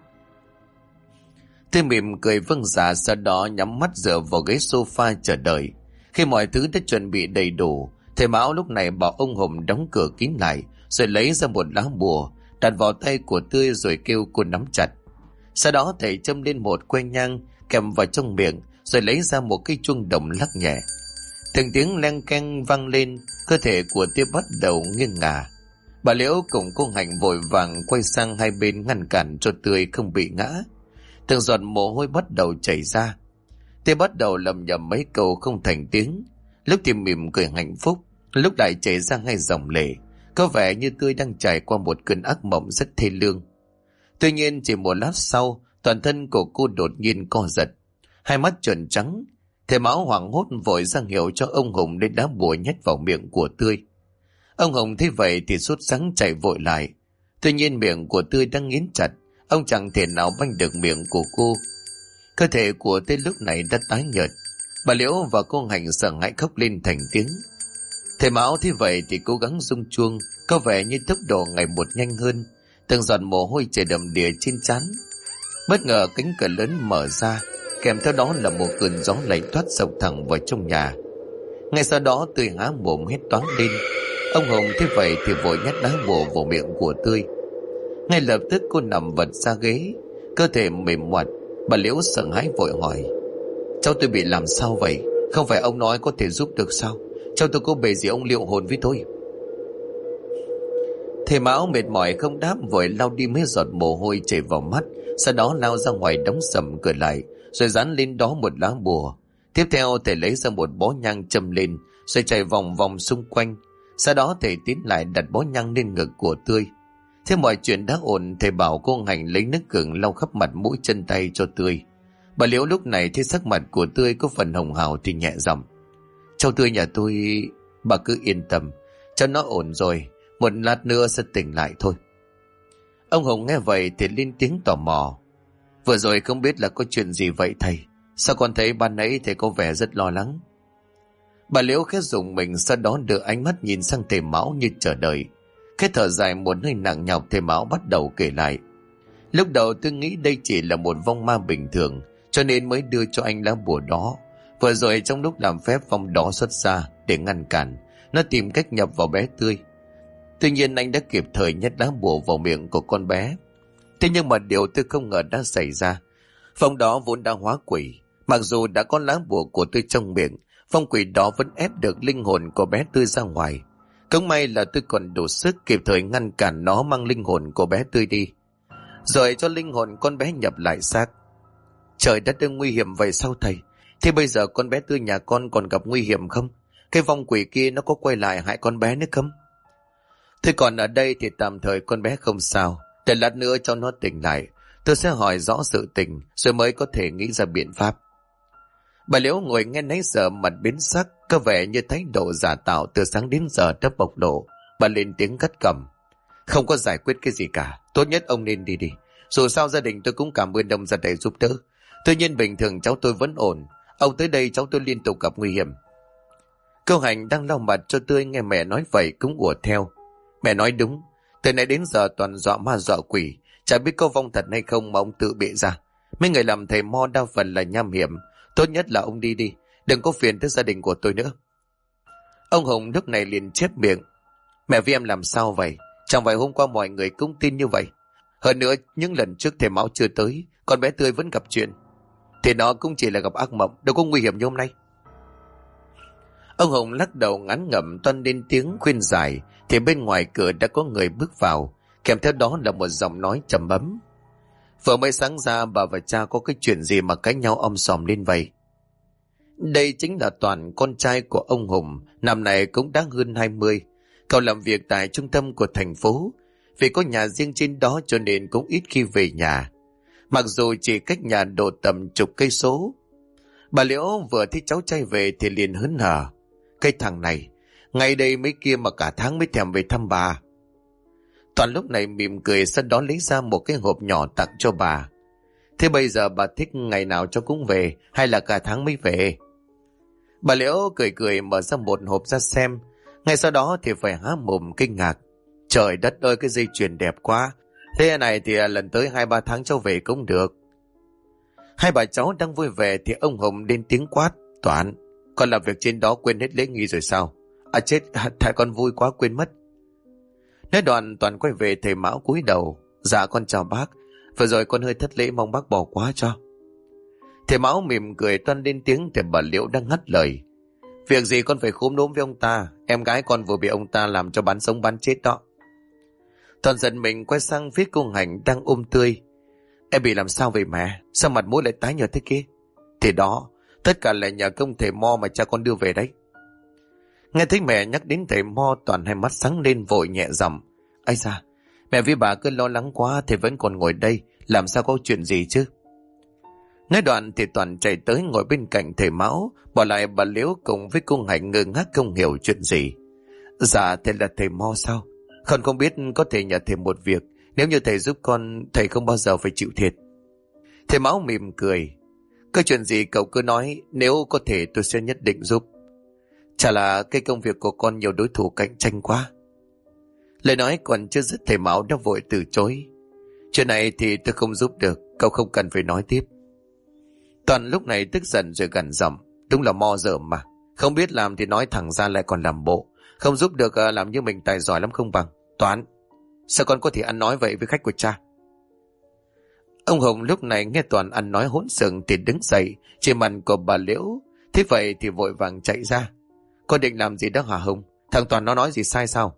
Tươi mỉm cười vâng dạ, sau đó nhắm mắt dựa vào ghế sofa chờ đợi. Khi mọi thứ đã chuẩn bị đầy đủ, thầy Mão lúc này bảo ông Hùng đóng cửa kín lại, rồi lấy ra một lá bùa đặt vào tay của Tươi rồi kêu cô nắm chặt. Sau đó thầy châm lên một que nhang kèm vào trong miệng, rồi lấy ra một cái chuông đồng lắc nhẹ. Từng tiếng leng keng vang lên, cơ thể của Tươi bắt đầu nghiêng ngả. Bà Liễu cùng cô Hạnh vội vàng quay sang hai bên ngăn cản cho Tươi không bị ngã. Từng giọt mồ hôi bắt đầu chảy ra. Tươi bắt đầu lầm nhầm mấy câu không thành tiếng, lúc thì mỉm cười hạnh phúc, lúc lại chảy ra ngay dòng lệ, có vẻ như Tươi đang trải qua một cơn ác mộng rất thê lương. Tuy nhiên chỉ một lát sau, toàn thân của cô đột nhiên co giật, hai mắt trợn trắng. Thầy Mão hoảng hốt vội ra hiệu cho ông Hùng lấy đá bùa nhét vào miệng của Tươi. Ông Hùng thấy vậy thì sốt sắng chạy vội lại. Tuy nhiên miệng của Tươi đang nghiến chặt, ông chẳng thể nào banh được miệng của cô. Cơ thể của Tươi lúc này đã tái nhợt. Bà Liễu và cô Hạnh sợ hãi khóc lên thành tiếng. Thầy Mão thấy vậy thì cố gắng rung chuông, có vẻ như tốc độ ngày một nhanh hơn. Từng giọt mồ hôi chảy đầm đìa trên trán. Bất ngờ cánh cửa lớn mở ra, kèm theo đó là một cơn gió lạnh thoát sộc thẳng vào trong nhà. Ngay sau đó Tươi há mồm hét toáng lên. Ông Hùng thấy vậy thì vội nhét lá bùa vào miệng của Tươi. Ngay lập tức cô nằm vật ra ghế, cơ thể mềm ngoặt. Bà Liễu sợ hãi vội hỏi. Cháu tôi bị làm sao vậy? Không phải ông nói có thể giúp được sao? Cháu tôi có bề gì ông liệu hồn với tôi? Thầy Mão mệt mỏi không đáp, vội lau đi mấy giọt mồ hôi chảy vào mắt, sau đó lao ra ngoài đóng sầm cửa lại, rồi dán lên đó một lá bùa. Tiếp theo thầy lấy ra một bó nhang châm lên, rồi chạy vòng vòng xung quanh. Sau đó thầy tiến lại đặt bó nhang lên ngực của Tươi. Thế mọi chuyện đã ổn, thầy bảo cô Hạnh lấy nước gừng lau khắp mặt mũi chân tay cho Tươi. Bà Liễu lúc này thấy sắc mặt của Tươi có phần hồng hào thì nhẹ giọng. Cháu Tươi nhà tôi, bà cứ yên tâm, cháu nó ổn rồi. một lát nữa sẽ tỉnh lại thôi. Ông Hùng nghe vậy thì lên tiếng tò mò. Vừa rồi không biết là có chuyện gì vậy thầy? Sao con thấy ban nãy thầy có vẻ rất lo lắng? Bà Liễu khẽ rùng mình, sau đó đưa ánh mắt nhìn sang thầy Mão như chờ đợi. Khẽ thở dài một hơi nặng nhọc, thầy Mão bắt đầu kể lại. Lúc đầu tôi nghĩ đây chỉ là một vong ma bình thường, cho nên mới đưa cho anh lá bùa đó. Vừa rồi trong lúc làm phép, vong đó xuất ra để ngăn cản, nó tìm cách nhập vào bé Tươi. Tuy nhiên anh đã kịp thời nhét lá bùa vào miệng của con bé. Thế nhưng mà điều tôi không ngờ đã xảy ra. Vong đó vốn đã hóa quỷ, mặc dù đã có lá bùa của tôi trong miệng, vong quỷ đó vẫn ép được linh hồn của bé Tươi ra ngoài. Cũng may là tôi còn đủ sức kịp thời ngăn cản nó mang linh hồn của bé Tươi đi, rồi cho linh hồn con bé nhập lại xác. Trời đất ơi, nguy hiểm vậy sao thầy? Thế bây giờ con bé Tươi nhà con còn gặp nguy hiểm không? Cái vong quỷ kia nó có quay lại hại con bé nữa không? Thế còn ở đây thì tạm thời con bé không sao. Để lát nữa cho nó tỉnh lại, tôi sẽ hỏi rõ sự tình, rồi mới có thể nghĩ ra biện pháp. Bà Liễu ngồi nghe nãy giờ mặt biến sắc, có vẻ như thái độ giả tạo từ sáng đến giờ đã bộc lộ. Bà lên tiếng gắt gỏng. Không có giải quyết cái gì cả, tốt nhất ông nên đi đi. Dù sao gia đình tôi cũng cảm ơn ông ra đây giúp đỡ. Tuy nhiên bình thường cháu tôi vẫn ổn, ông tới đây cháu tôi liên tục gặp nguy hiểm. Câu Hành đang lau mặt cho Tươi nghe mẹ nói vậy cũng ùa theo. Mẹ nói đúng, từ nãy đến giờ toàn dọa ma dọa quỷ, chả biết có vong thật hay không mà ông tự bịa ra. Mấy người làm thầy mo đa phần là nham hiểm, tốt nhất là ông đi đi, đừng có phiền tới gia đình của tôi nữa. Ông Hùng lúc này liền chép miệng. Mẹ với em làm sao vậy? Chẳng phải hôm qua mọi người cũng tin như vậy. Hơn nữa những lần trước thầy Mão chưa tới, con bé Tươi vẫn gặp chuyện, thì nó cũng chỉ là gặp ác mộng, đâu có nguy hiểm như hôm nay. Ông Hùng lắc đầu ngán ngẩm toan lên tiếng khuyên giải, thì bên ngoài cửa đã có người bước vào, kèm theo đó là một giọng nói trầm ấm. Vừa mới sáng ra bà và cha có cái chuyện gì mà cãi nhau om sòm lên vậy? Đây chính là Toàn, con trai của ông Hùng, năm nay cũng đã hơn 20. Cậu làm việc tại trung tâm của thành phố, vì có nhà riêng trên đó cho nên cũng ít khi về nhà. Mặc dù chỉ cách nhà độ tầm chục cây số. Bà Liễu vừa thấy cháu trai về thì liền hớn hở. Cái thằng này, ngay đây mấy kia mà cả tháng mới thèm về thăm bà. Toàn lúc này mỉm cười, sau đó lấy ra một cái hộp nhỏ tặng cho bà. Thế bây giờ bà thích ngày nào cho cũng về, hay là cả tháng mới về? Bà Liễu cười cười mở ra một hộp ra xem. Ngay sau đó thì phải há mồm kinh ngạc. Trời đất ơi, cái dây chuyền đẹp quá. Thế này thì lần tới 2-3 tháng cháu về cũng được. Hai bà cháu đang vui vẻ thì ông Hùng lên tiếng quát. Toán, con làm việc trên đó quên hết lễ nghi rồi sao? À chết, tại con vui quá quên mất. Nói đoạn Toàn quay về thầy Mão cúi đầu. Dạ con chào bác, vừa rồi con hơi thất lễ, mong bác bỏ qua cho. Thầy Mão mỉm cười toan lên tiếng thì bà Liễu đang ngắt lời. Việc gì con phải khúm núm với ông ta, em gái con vừa bị ông ta làm cho bán sống bán chết đó. Toàn giận mình quay sang phía cô Hành đang ôm Tươi. Em bị làm sao vậy mẹ? Sao mặt mũi lại tái nhợt thế kia? Thì đó, tất cả là nhờ công thầy Mo mà cha con đưa về đấy. Nghe thấy mẹ nhắc đến thầy Mo, Toàn hai mắt sáng lên vội nhẹ giọng. Ây da, mẹ với bà cứ lo lắng quá, thầy vẫn còn ngồi đây, làm sao có chuyện gì chứ? Nói đoạn thì Toàn chạy tới ngồi bên cạnh thầy Mão, bỏ lại bà Liễu cùng với cô Hạnh ngơ ngác không hiểu chuyện gì. Dạ, thầy là thầy Mo sao? Con không biết có thể nhờ thầy một việc, nếu như thầy giúp con, thầy không bao giờ phải chịu thiệt. Thầy Mão mỉm cười. Có chuyện gì cậu cứ nói, nếu có thể tôi sẽ nhất định giúp. Chả là cái công việc của con nhiều đối thủ cạnh tranh quá. Lời nói còn chưa dứt thầy Mão đã vội từ chối. Chuyện này thì tôi không giúp được, cậu không cần phải nói tiếp. Toàn lúc này tức giận rồi gằn giọng. Đúng là Mo dởm mà, không biết làm thì nói thẳng ra lại còn làm bộ. Không giúp được làm như mình tài giỏi lắm không bằng. Toán, sao con có thể ăn nói vậy với khách của cha? Ông Hùng lúc này nghe Toàn ăn nói hỗn xược thì đứng dậy, chỉ mặt của bà Liễu. Thế vậy thì vội vàng chạy ra. Con định làm gì đó hả Hùng? Thằng Toàn nó nói gì sai sao?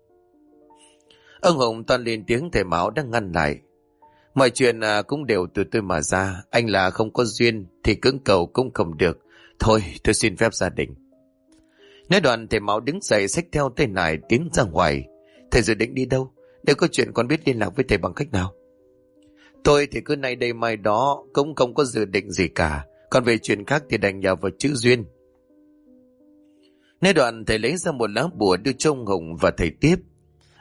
Ông Hùng toàn lên tiếng, thầy Mão đang ngăn lại. Mọi chuyện cũng đều từ tôi mà ra. Anh là không có duyên thì cưỡng cầu cũng không được. Thôi tôi xin phép gia đình. Nói đoạn thầy Mão đứng dậy xách theo tay nải tiến ra ngoài. Thầy dự định đi đâu? Nếu có chuyện con biết liên lạc với thầy bằng cách nào? Tôi thì cứ nay đây mai đó, cũng không có dự định gì cả. Còn về chuyện khác thì đành nhờ vào chữ duyên. Nói đoạn thầy lấy ra một lá bùa đưa cho ông Hùng và thầy tiếp.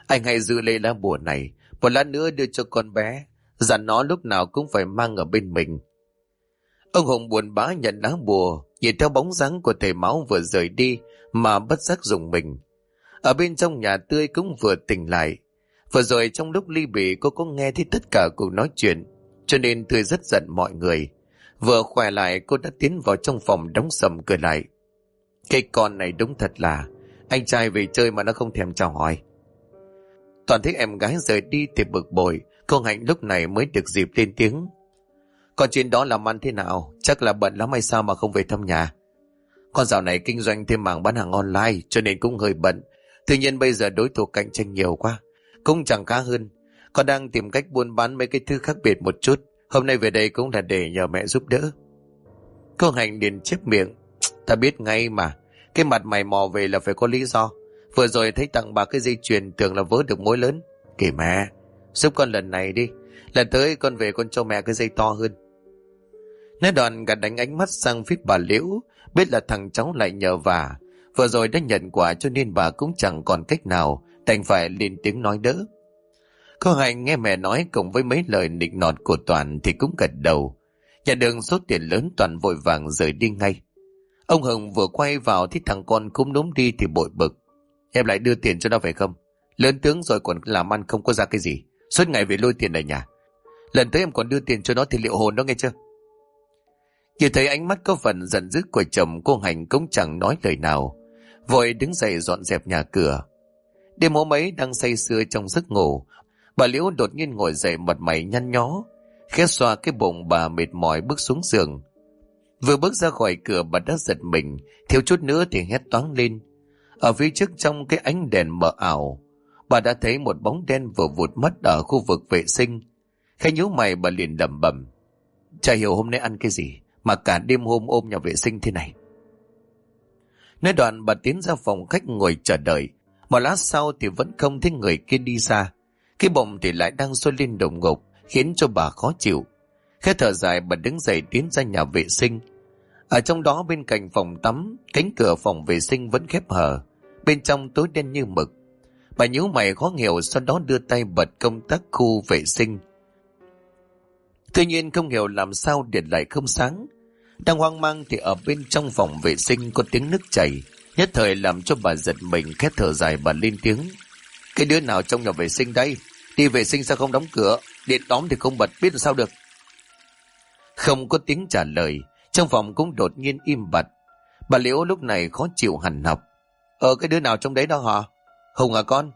Anh hãy giữ lấy lá bùa này, một lát nữa đưa cho con bé, dặn nó lúc nào cũng phải mang ở bên mình. Ông Hùng buồn bã nhận lá bùa, nhìn theo bóng dáng của thầy Máu vừa rời đi mà bất giác rùng mình. Ở bên trong nhà Tươi cũng vừa tỉnh lại. Vừa rồi trong lúc ly bì cô có nghe thấy tất cả cuộc nói chuyện, cho nên Tươi rất giận mọi người. Vừa khỏe lại cô đã tiến vào trong phòng đóng sầm cửa lại. Cái con này đúng thật là anh trai về chơi mà nó không thèm chào hỏi. Toàn thấy em gái rời đi thì bực bội, cô Hạnh lúc này mới được dịp lên tiếng. Còn chuyện đó làm ăn thế nào? Chắc là bận lắm hay sao mà không về thăm nhà? Con dạo này kinh doanh thêm mảng bán hàng online cho nên cũng hơi bận. Tuy nhiên bây giờ đối thủ cạnh tranh nhiều quá, cũng chẳng khá hơn. Con đang tìm cách buôn bán mấy cái thứ khác biệt một chút. Hôm nay về đây cũng là để nhờ mẹ giúp đỡ. Cô Hạnh liền chép miệng. Ta biết ngay mà, cái mặt mày mò về là phải có lý do. Vừa rồi thấy tặng bà cái dây chuyền tưởng là vớ được mối lớn. Kể mẹ, giúp con lần này đi. Lần tới con về con cho mẹ cái dây to hơn. Nói đoạn gạt đánh ánh mắt sang phía bà Liễu, biết là thằng cháu lại nhờ vả. Vừa rồi đã nhận quà cho nên bà cũng chẳng còn cách nào, đành phải lên tiếng nói đỡ. Cô Hạnh nghe mẹ nói cùng với mấy lời nịnh nọt của Toàn thì cũng gật đầu. Nhà đường số tiền lớn Toàn vội vàng rời đi ngay. Ông Hồng vừa quay vào thì thằng con cũng núm đi thì bội bực. Em lại đưa tiền cho nó phải không? Lớn tướng rồi còn làm ăn không có ra cái gì, suốt ngày về lôi tiền ở nhà. Lần tới em còn đưa tiền cho nó thì liệu hồn nó nghe chưa? Chỉ thấy ánh mắt có phần giận dữ của chồng, cô Hạnh cũng chẳng nói lời nào, vội đứng dậy dọn dẹp nhà cửa. Đêm hôm ấy đang say sưa trong giấc ngủ, bà Liễu đột nhiên ngồi dậy, mặt mày nhăn nhó, khẽ xoa cái bụng bà mệt mỏi bước xuống giường. Vừa bước ra khỏi cửa bà đã giật mình, thiếu chút nữa thì hét toáng lên. Ở phía trước trong cái ánh đèn mờ ảo, bà đã thấy một bóng đen vừa vụt mất ở khu vực vệ sinh. Khẽ nhíu mày bà liền lẩm bẩm, chả hiểu hôm nay ăn cái gì mà cả đêm hôm ôm nhà vệ sinh thế này. Nói đoạn bà tiến ra phòng khách ngồi chờ đợi. Một lát sau thì vẫn không thấy người kia đi ra. Cái bụng thì lại đang sôi lên đột ngột, khiến cho bà khó chịu. Khẽ thở dài bà đứng dậy tiến ra nhà vệ sinh. Ở trong đó bên cạnh phòng tắm, cánh cửa phòng vệ sinh vẫn khép hờ, bên trong tối đen như mực. Bà nhíu mày khó hiểu, sau đó đưa tay bật công tắc khu vệ sinh. Tuy nhiên không hiểu làm sao điện lại không sáng. Đang hoang mang thì ở bên trong phòng vệ sinh có tiếng nước chảy, nhất thời làm cho bà giật mình, khẽ thở dài bà lên tiếng. Cái đứa nào trong nhà vệ sinh đây? Đi vệ sinh sao không đóng cửa? Điện đóm thì không bật, biết làm sao được? Không có tiếng trả lời, trong phòng cũng đột nhiên im bặt. Bà Liễu lúc này khó chịu hằn học. Cái đứa nào trong đấy đó hả? Hùng à con?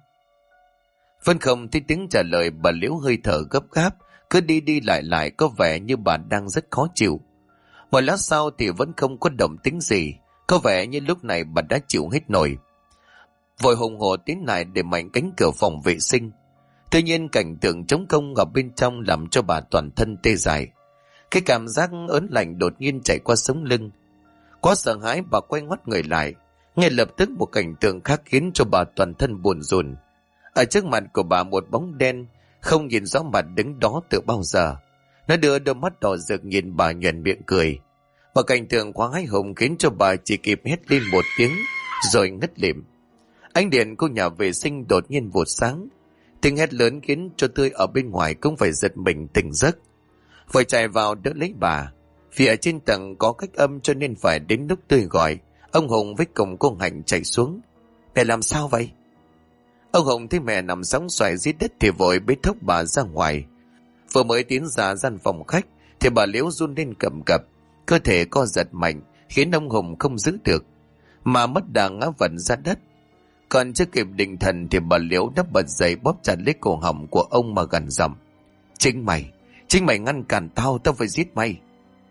Vẫn không thấy tiếng trả lời, bà Liễu hơi thở gấp gáp, cứ đi đi lại lại, có vẻ như bà đang rất khó chịu. Một lát sau thì vẫn không có động tĩnh gì, có vẻ như lúc này bà đã chịu hết nổi. Vội hùng hổ tiến lại để mạnh cánh cửa phòng vệ sinh. Tuy nhiên cảnh tượng trống không ở bên trong làm cho bà toàn thân tê dại. Cái cảm giác ớn lạnh đột nhiên chạy qua sống lưng. Quá sợ hãi bà quay ngoắt người lại. Ngay lập tức một cảnh tượng khác khiến cho bà toàn thân buồn rùn. Ở trước mặt của bà một bóng đen, không nhìn rõ mặt đứng đó từ bao giờ. Nó đưa đôi mắt đỏ rực nhìn bà, nhoẻn miệng cười. Và cảnh tượng quá hãi hùng khiến cho bà chỉ kịp hét lên một tiếng rồi ngất lịm. Ánh điện của nhà vệ sinh đột nhiên vụt sáng. Tiếng hét lớn khiến cho Tươi ở bên ngoài cũng phải giật mình tỉnh giấc. Vội chạy vào đỡ lấy bà. Vì ở trên tầng có cách âm cho nên phải đến lúc Tươi gọi, ông Hùng với cùng cô Hạnh chạy xuống. Mẹ làm sao vậy? Ông Hùng thấy mẹ nằm sóng xoài dưới đất thì vội bế thốc bà ra ngoài. Vừa mới tiến ra gian phòng khách thì bà Liễu run lên cầm cập, cơ thể co giật mạnh khiến ông Hùng không giữ được, mà mất đà ngã vật ra đất. Còn chưa kịp định thần thì bà Liễu đã bật dậy bóp chặt lấy cổ họng của ông mà gằn giọng. Chính mày ngăn cản tao phải giết mày.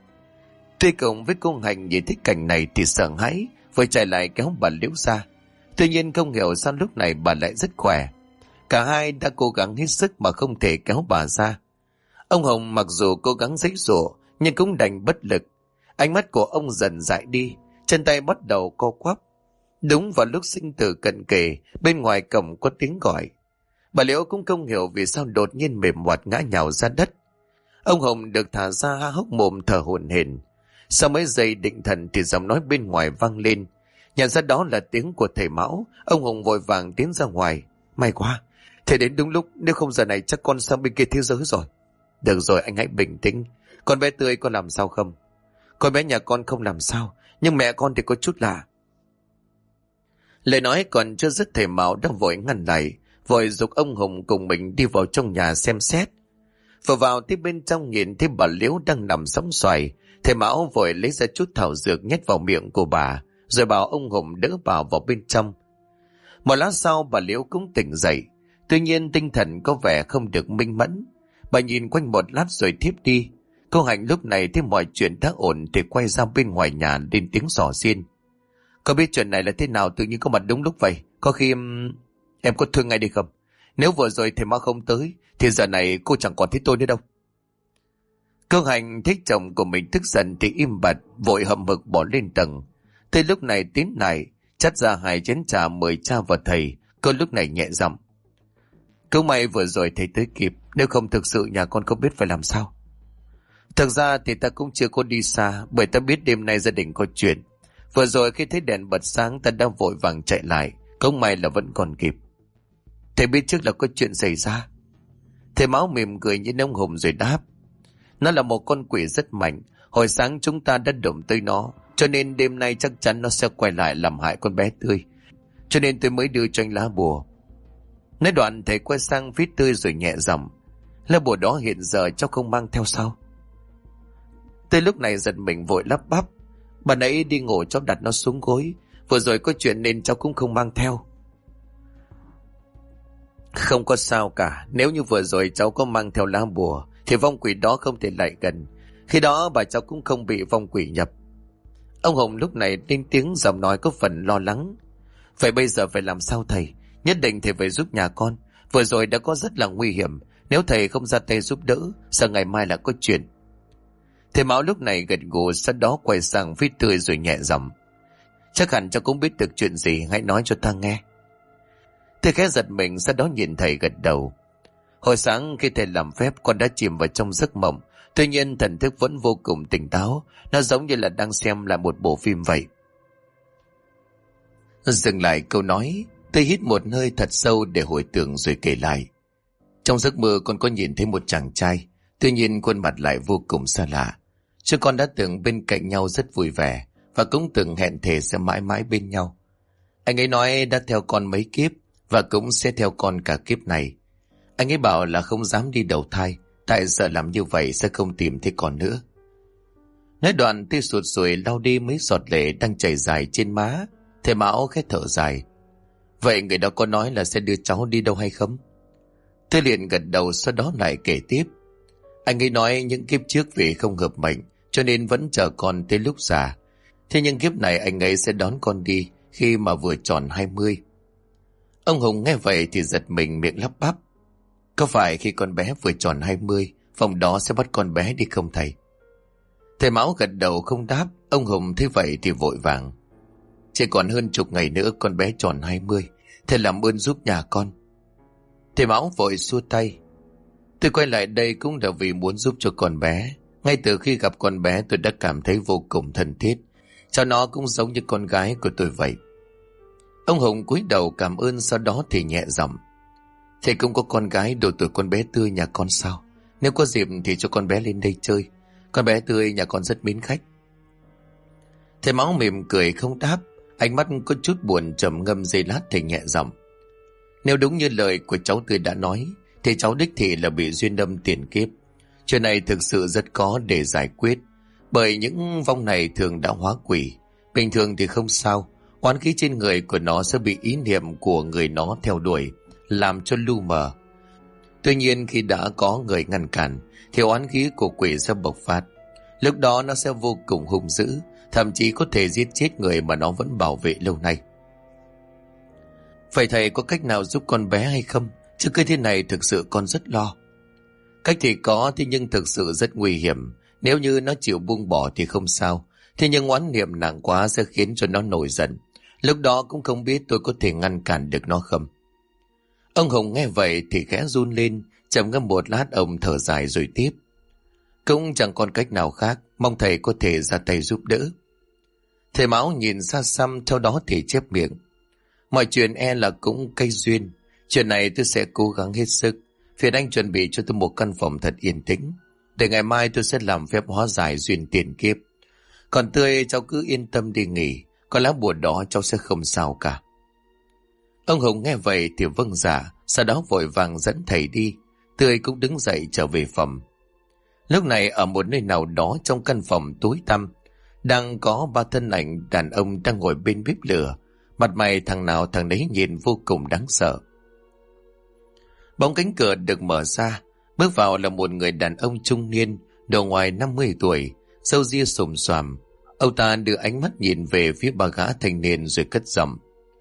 Tuy cùng với cô Hạnh nhìn thấy cảnh này thì sợ hãi, vội chạy lại kéo bà Liễu ra. Tuy nhiên không hiểu sao lúc này bà lại rất khỏe. Cả hai đã cố gắng hết sức mà không thể kéo bà ra. Ông Hồng mặc dù cố gắng giãy giụa nhưng cũng đành bất lực. Ánh mắt của ông dần dại đi, chân tay bắt đầu co quắp. Đúng vào lúc sinh tử cận kề, bên ngoài cổng có tiếng gọi. Bà Liễu cũng không hiểu vì sao đột nhiên mềm oặt ngã nhào ra đất. Ông Hồng được thả ra há hốc mồm thở hổn hển. Sau mấy giây định thần thì giọng nói bên ngoài vang lên. Nhận ra đó là tiếng của thầy Mão, ông Hồng vội vàng tiến ra ngoài. May quá, Thầy đến đúng lúc, nếu không giờ này chắc con sang bên kia thế giới rồi. Được rồi, anh hãy bình tĩnh. Con bé Tươi có làm sao không? Con bé nhà con không làm sao, nhưng mẹ con thì có chút lạ. Lời nói còn chưa dứt, thầy Mão đã vội ngăn lại, vội giục ông Hùng cùng mình đi vào trong nhà xem xét. Vừa vào tới bên trong nhìn thấy bà Liễu đang nằm sóng xoài, thầy Mão vội lấy ra chút thảo dược nhét vào miệng của bà, rồi bảo ông Hùng đỡ bà vào bên trong. Một lát sau bà Liễu cũng tỉnh dậy, tuy nhiên tinh thần có vẻ không được minh mẫn. Bà nhìn quanh một lát rồi thiếp đi. Cô Hạnh lúc này thấy mọi chuyện đã ổn thì quay ra bên ngoài nhà lên tiếng xỏ xiên. Có biết chuyện này là thế nào tự nhiên có mặt đúng lúc vậy? Có khi em có thương ngay đi không? Nếu vừa rồi thầy Mão không tới thì giờ này cô chẳng còn thấy tôi nữa đâu. Cô Hạnh thấy chồng của mình tức giận thì im bặt, vội hậm hực bỏ lên tầng. Tới lúc này tiến lại chắt ra 2 chén trà mời cha và thầy. Cô lúc này nhẹ giọng: Câu may vừa rồi thầy tới kịp, nếu không thực sự nhà con không biết phải làm sao. Thực ra thì ta cũng chưa có đi xa, bởi ta biết đêm nay gia đình có chuyện. Vừa rồi khi thấy đèn bật sáng ta đã vội vàng chạy lại, câu may là vẫn còn kịp. Thầy biết trước là có chuyện xảy ra. Thầy Mão mỉm cười như ông Hùng rồi đáp: Nó là một con quỷ rất mạnh, hồi sáng chúng ta đã đụng tới nó, cho nên đêm nay chắc chắn nó sẽ quay lại làm hại con bé Tươi. Cho nên tôi mới đưa cho anh lá bùa. Nói đoạn thầy quay sang phía Tươi rồi nhẹ giọng: Lá bùa đó hiện giờ cháu không mang theo sao? Tươi lúc này giật mình vội lắp bắp: Bà nãy đi ngủ cháu đặt nó xuống gối, vừa rồi có chuyện nên cháu cũng không mang theo. Không có sao cả, nếu như vừa rồi cháu có mang theo lá bùa thì vong quỷ đó không thể lại gần, khi đó bà cháu cũng không bị vong quỷ nhập. Ông Hùng lúc này lên tiếng, giọng nói có phần lo lắng: Vậy bây giờ phải làm sao thầy? Nhất định thầy phải giúp nhà con, vừa rồi đã có rất là nguy hiểm, nếu thầy không ra tay giúp đỡ sợ ngày mai là có chuyện. Thầy Mão lúc này gật gù, sau đó quay sang phía Tươi rồi nhẹ giọng: Chắc hẳn cháu cũng biết được chuyện gì, hãy nói cho ta nghe. Thầy khẽ giật mình, sau đó nhìn thầy gật đầu: Hồi sáng khi thầy làm phép con đã chìm vào trong giấc mộng, tuy nhiên thần thức vẫn vô cùng tỉnh táo, nó giống như là đang xem lại một bộ phim vậy. Dừng lại câu nói, tôi hít một hơi thật sâu để hồi tưởng rồi kể lại. Trong giấc mơ con có nhìn thấy một chàng trai, tuy nhiên khuôn mặt lại vô cùng xa lạ. Chứ con đã từng bên cạnh nhau rất vui vẻ, và cũng từng hẹn thề sẽ mãi mãi bên nhau. Anh ấy nói đã theo con mấy kiếp, và cũng sẽ theo con cả kiếp này. Anh ấy bảo là không dám đi đầu thai, tại sợ làm như vậy sẽ không tìm thấy con nữa. Nói đoạn tôi sụt sùi lau đi mấy giọt lệ đang chảy dài trên má. Thầy Mão khẽ thở dài: Vậy người đó có nói là sẽ đưa cháu đi đâu hay không? Tôi liền gật đầu, sau đó lại kể tiếp: Anh ấy nói những kiếp trước vì không hợp mệnh cho nên vẫn chờ con tới lúc già. Thế nhưng kiếp này anh ấy sẽ đón con đi khi mà vừa tròn 20. Ông Hùng nghe vậy thì giật mình, miệng lắp bắp: Có phải khi con bé vừa tròn 20 phòng đó sẽ bắt con bé đi không thầy? Thầy Mão gật đầu không đáp. Ông Hùng thấy vậy thì vội vàng: Chỉ còn hơn chục ngày nữa con bé tròn 20, thầy làm ơn giúp nhà con. Thầy Mão vội xua tay: Tôi quay lại đây cũng là vì muốn giúp cho con bé. Ngay từ khi gặp con bé tôi đã cảm thấy vô cùng thân thiết, cho nó cũng giống như con gái của tôi vậy. Ông Hùng cúi đầu cảm ơn, sau đó thì nhẹ giọng: Thầy cũng có con gái độ tuổi con bé Tươi nhà con sao? Nếu có dịp thì cho con bé lên đây chơi. Con bé Tươi nhà con rất mến khách. Thầy Mão mỉm cười không đáp, ánh mắt có chút buồn trầm ngâm giây lát thì nhẹ giọng: Nếu đúng như lời của cháu Tươi đã nói thì cháu đích thị là bị duyên âm tiền kiếp. Chuyện này thực sự rất khó để giải quyết, bởi những vong này thường đã hóa quỷ. Bình thường thì không sao, oán khí trên người của nó sẽ bị ý niệm của người nó theo đuổi, làm cho lu mờ. Tuy nhiên khi đã có người ngăn cản thì oán khí của quỷ sẽ bộc phát. Lúc đó nó sẽ vô cùng hung dữ, thậm chí có thể giết chết người mà nó vẫn bảo vệ lâu nay. Vậy thầy có cách nào giúp con bé hay không? Chứ cái thế này thực sự con rất lo. Cách thì có, thế nhưng thực sự rất nguy hiểm. Nếu như nó chịu buông bỏ thì không sao, thế nhưng oán niệm nặng quá sẽ khiến cho nó nổi giận. Lúc đó cũng không biết tôi có thể ngăn cản được nó không. Ông Hùng nghe vậy thì khẽ run lên, trầm ngâm một lát ông thở dài rồi tiếp: Cũng chẳng còn cách nào khác, mong thầy có thể ra tay giúp đỡ. Thầy Mão nhìn xa xăm, theo đó thì chép miệng: Mọi chuyện e là cũng cây duyên, Chuyện này tôi sẽ cố gắng hết sức. Phiền anh chuẩn bị cho tôi một căn phòng thật yên tĩnh. Để ngày mai tôi sẽ làm phép hóa giải duyên tiền kiếp. Còn Tươi cháu cứ yên tâm đi nghỉ. Có lá bùa đó cháu sẽ không sao cả. Ông Hùng nghe vậy thì vâng dạ. Sau đó vội vàng dẫn thầy đi. Tươi cũng đứng dậy trở về phòng. Lúc này ở một nơi nào đó trong căn phòng tối tăm, đang có ba thân ảnh đàn ông đang ngồi bên bếp lửa. Mặt mày thằng nào thằng đấy nhìn vô cùng đáng sợ. Bóng cánh cửa được mở ra. Bước vào là một người đàn ông trung niên, độ ngoài 50 tuổi, râu ria xồm xoàm. Ông ta đưa ánh mắt nhìn về phía ba gã thanh niên rồi cất giọng.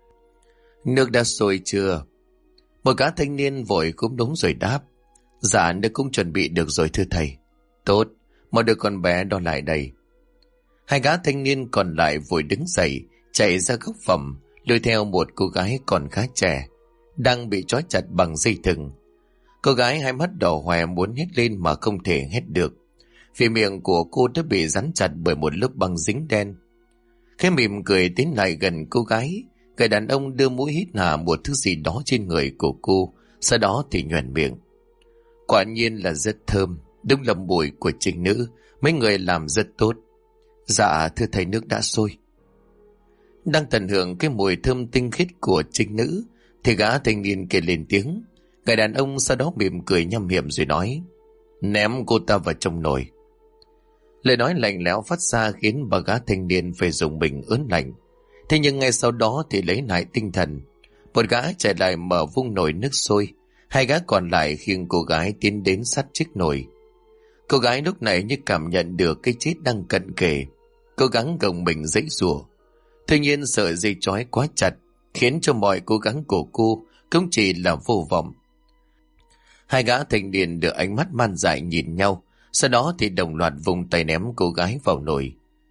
Nước đã sôi chưa? Một gã thanh niên vội cúm đúng rồi đáp. Dạ, nước cũng chuẩn bị được rồi thưa thầy. Tốt, một đứa con bé đó lại đây. Hai gã thanh niên còn lại vội đứng dậy, chạy ra góc phòng, lôi theo một cô gái còn khá trẻ, đang bị trói chặt bằng dây thừng. Cô gái hai mắt đỏ hoe muốn hét lên mà không thể hét được, vì miệng của cô đã bị dán chặt bởi một lớp băng dính đen. Khẽ mỉm cười tiến lại gần cô gái, người đàn ông đưa mũi hít hà một thứ gì đó trên người của cô, sau đó thì nhoẻn miệng. Quả nhiên là rất thơm, đúng là mùi của trinh nữ, mấy người làm rất tốt. Dạ thưa thầy, nước đã sôi. Đang tận hưởng cái mùi thơm tinh khiết của trinh nữ thì gã thanh niên kể lên tiếng. Người đàn ông sau đó mỉm cười nham hiểm rồi nói, ném cô ta vào trong nồi. Lời nói lạnh lẽo phát ra khiến bà gã thanh niên phải dùng mình ớn lạnh. Thế nhưng ngay sau đó thì lấy lại tinh thần. Một gã chạy lại mở vung nồi nước sôi, hai gã còn lại khiêng cô gái tiến đến sát chiếc nồi. Cô gái lúc này như cảm nhận được cái chết đang cận kề, cố gắng gồng mình giãy giụa. Tuy nhiên sợi dây trói quá chặt khiến cho mọi cố gắng của cô cũng chỉ là vô vọng. Hai gã thanh niên đưa ánh mắt man dại nhìn nhau, sau đó thì đồng loạt vùng tay ném cô gái vào nồi.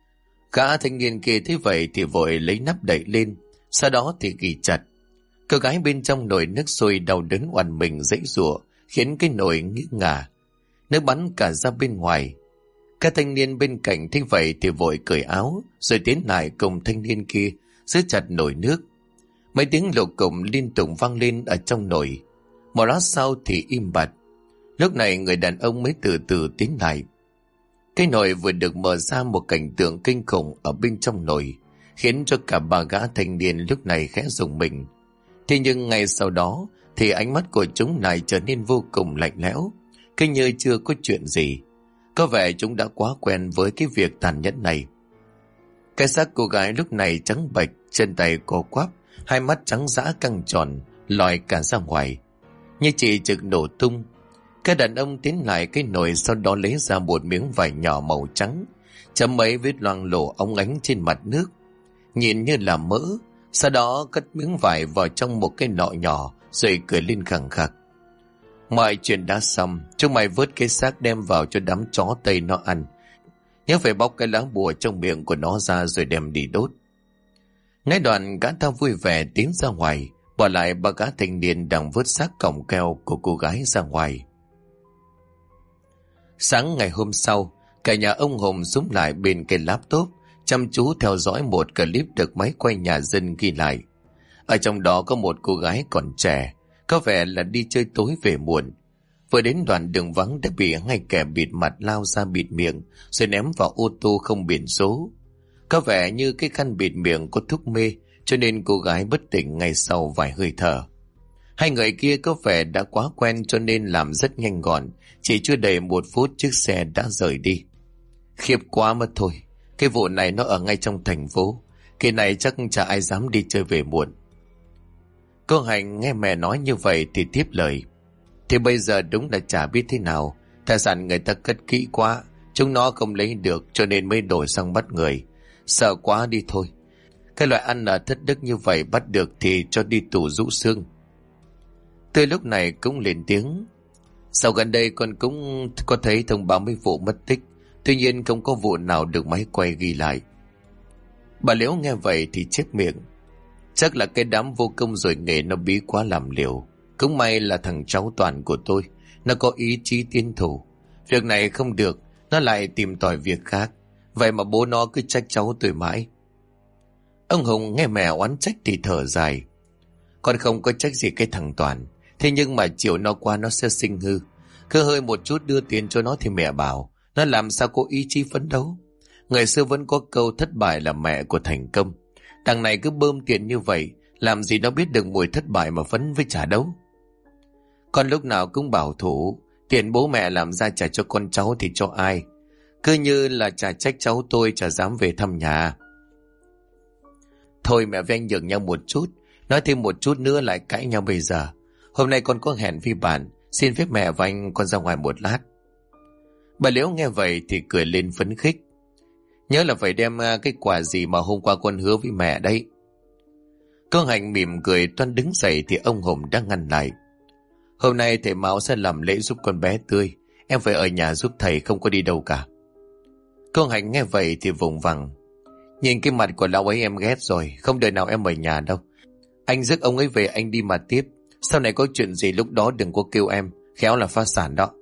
Gã thanh niên kia thấy vậy thì vội lấy nắp đậy lên, sau đó thì ghi chặt. Cô gái bên trong nồi nước sôi đau đớn oằn mình giãy giụa, khiến cái nồi nghiêng ngả, nước bắn cả ra bên ngoài. Các thanh niên bên cạnh thấy vậy thì vội cởi áo rồi tiến lại cùng thanh niên kia giữ chặt nồi nước. Mấy tiếng lục cục liên tục vang lên ở trong nồi. Một lát sau thì im bặt. Lúc này người đàn ông mới từ từ tiến lại. Cái nồi vừa được mở ra, một cảnh tượng kinh khủng ở bên trong nồi khiến cho cả ba gã thanh niên lúc này khẽ rùng mình. Thế nhưng ngay sau đó thì ánh mắt của chúng lại trở nên vô cùng lạnh lẽo, cứ như chưa có chuyện gì. Có vẻ chúng đã quá quen với cái việc tàn nhẫn này. Cái xác cô gái lúc này trắng bệch, chân tay co quắp, hai mắt trắng dã căng tròn, lòi cả ra ngoài, như chỉ trực nổ tung. Cái đàn ông tiến lại cái nồi, sau đó lấy ra một miếng vải nhỏ màu trắng, chấm mấy vết loang lổ óng ánh trên mặt nước, nhìn như là mỡ. Sau đó cất miếng vải vào trong một cái nọ nhỏ rồi cười lên khẳng khặc. Mọi chuyện đã xong, chúng mày vớt cái xác đem vào cho đám chó Tây nó ăn. Nhớ phải bóc cái lá bùa trong miệng của nó ra rồi đem đi đốt. Ngay đoạn gã ta vui vẻ tiến ra ngoài, bỏ lại ba gã thanh niên đang vớt xác còng keo của cô gái ra ngoài. Sáng ngày hôm sau, cả nhà ông Hùng súng lại bên cái laptop, chăm chú theo dõi một clip được máy quay nhà dân ghi lại. Ở trong đó có một cô gái còn trẻ, có vẻ là đi chơi tối về muộn. Vừa đến đoạn đường vắng đã bị hai kẻ bịt mặt lao ra bịt miệng rồi ném vào ô tô không biển số. Có vẻ như cái khăn bịt miệng có thuốc mê, cho nên cô gái bất tỉnh ngay sau vài hơi thở. Hai người kia có vẻ đã quá quen cho nên làm rất nhanh gọn, chỉ chưa đầy 1 phút chiếc xe đã rời đi. Khiếp quá mất thôi, cái vụ này nó ở ngay trong thành phố, kỳ này chắc chả ai dám đi chơi về muộn. Cô Hành nghe mẹ nói như vậy thì tiếp lời. Thì bây giờ đúng là chả biết thế nào, tài sản người ta cất kỹ quá, chúng nó không lấy được cho nên mới đổi sang bắt người. Sợ quá đi thôi. Cái loại ăn ở thất đức như vậy bắt được thì cho đi tù rũ xương. Tươi lúc này cũng lên tiếng. Sau gần đây con cũng có thấy thông báo mấy vụ mất tích, tuy nhiên không có vụ nào được máy quay ghi lại. Bà Liễu nghe vậy thì chép miệng. Chắc là cái đám vô công rồi nghề nó bí quá làm liều. Cũng may là thằng cháu Toàn của tôi, nó có ý chí tiến thủ. Việc này không được, nó lại tìm tòi việc khác. Vậy mà bố nó cứ trách cháu tôi mãi. Ông Hùng nghe mẹ oán trách thì thở dài. Con không có trách gì cái thằng Toàn. Thế nhưng mà chiều nó qua nó sẽ sinh hư. Cứ hơi một chút đưa tiền cho nó thì mẹ bảo nó làm sao có ý chí phấn đấu. Người xưa vẫn có câu thất bại là mẹ của thành công. Thằng này cứ bơm tiền như vậy, làm gì nó biết được mùi thất bại mà phấn với trả đấu. Con lúc nào cũng bảo thủ, tiền bố mẹ làm ra trả cho con cháu thì cho ai. Cứ như là trả trách cháu tôi chả dám về thăm nhà. Thôi mẹ với anh nhường nhau một chút, nói thêm một chút nữa lại cãi nhau bây giờ. Hôm nay con có hẹn với bạn, xin phép mẹ và anh con ra ngoài một lát. Bà Liễu nghe vậy thì cười lên phấn khích. Nhớ là phải đem cái quà gì mà hôm qua con hứa với mẹ đấy. Cô Hạnh mỉm cười toan đứng dậy thì ông Hùng đang ngăn lại. Hôm nay thầy Mão sẽ làm lễ giúp con bé Tươi. Em phải ở nhà giúp thầy, không có đi đâu cả. Cô Hạnh nghe vậy thì vùng vằng. Nhìn cái mặt của lão ấy em ghét rồi, không đời nào em ở nhà đâu. Anh rước ông ấy về anh đi mà tiếp. Sau này có chuyện gì lúc đó đừng có kêu em, khéo là phá sản đó.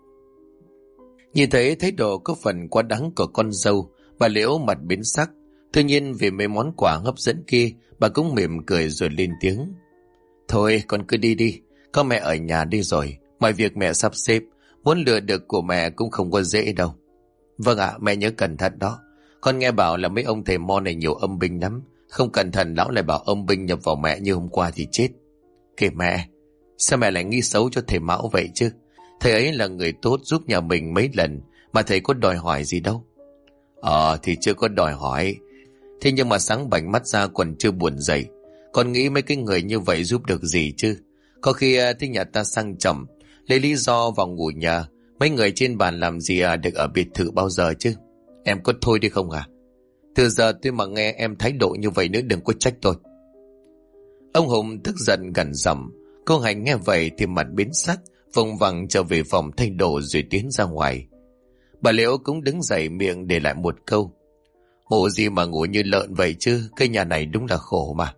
Nhìn thấy thái độ có phần quá đáng của con dâu, bà Liễu mặt biến sắc. Tuy nhiên vì mấy món quà hấp dẫn kia, bà cũng mỉm cười rồi lên tiếng. Thôi con cứ đi đi, có mẹ ở nhà đi rồi, mọi việc mẹ sắp xếp, muốn lừa được của mẹ cũng không có dễ đâu. Vâng ạ, mẹ nhớ cẩn thận đó. Con nghe bảo là mấy ông thầy mo này nhiều âm binh lắm, không cẩn thận lão lại bảo âm binh nhập vào mẹ như hôm qua thì chết. Kìa mẹ, sao mẹ lại nghi xấu cho thầy Mão vậy chứ? Thầy ấy là người tốt giúp nhà mình mấy lần, mà thầy có đòi hỏi gì đâu. Thì chưa có đòi hỏi. Thế nhưng mà sáng bảnh mắt ra còn chưa buồn dậy. Con nghĩ mấy cái người như vậy giúp được gì chứ? Có khi thấy nhà ta sang trọng, lấy lý do vào ngủ nhà. Mấy người trên bàn làm gì được ở biệt thự bao giờ chứ? Em có thôi đi không à? Từ giờ tôi mà nghe em thái độ như vậy nữa đừng có trách tôi. Ông Hùng tức giận gằn giọng. Cô Hạnh nghe vậy thì mặt biến sắc, vùng vằng trở về phòng thay đồ rồi tiến ra ngoài. Bà Liễu cũng đứng dậy miệng để lại một câu. Ngủ gì mà ngủ như lợn vậy chứ, cái nhà này đúng là khổ mà.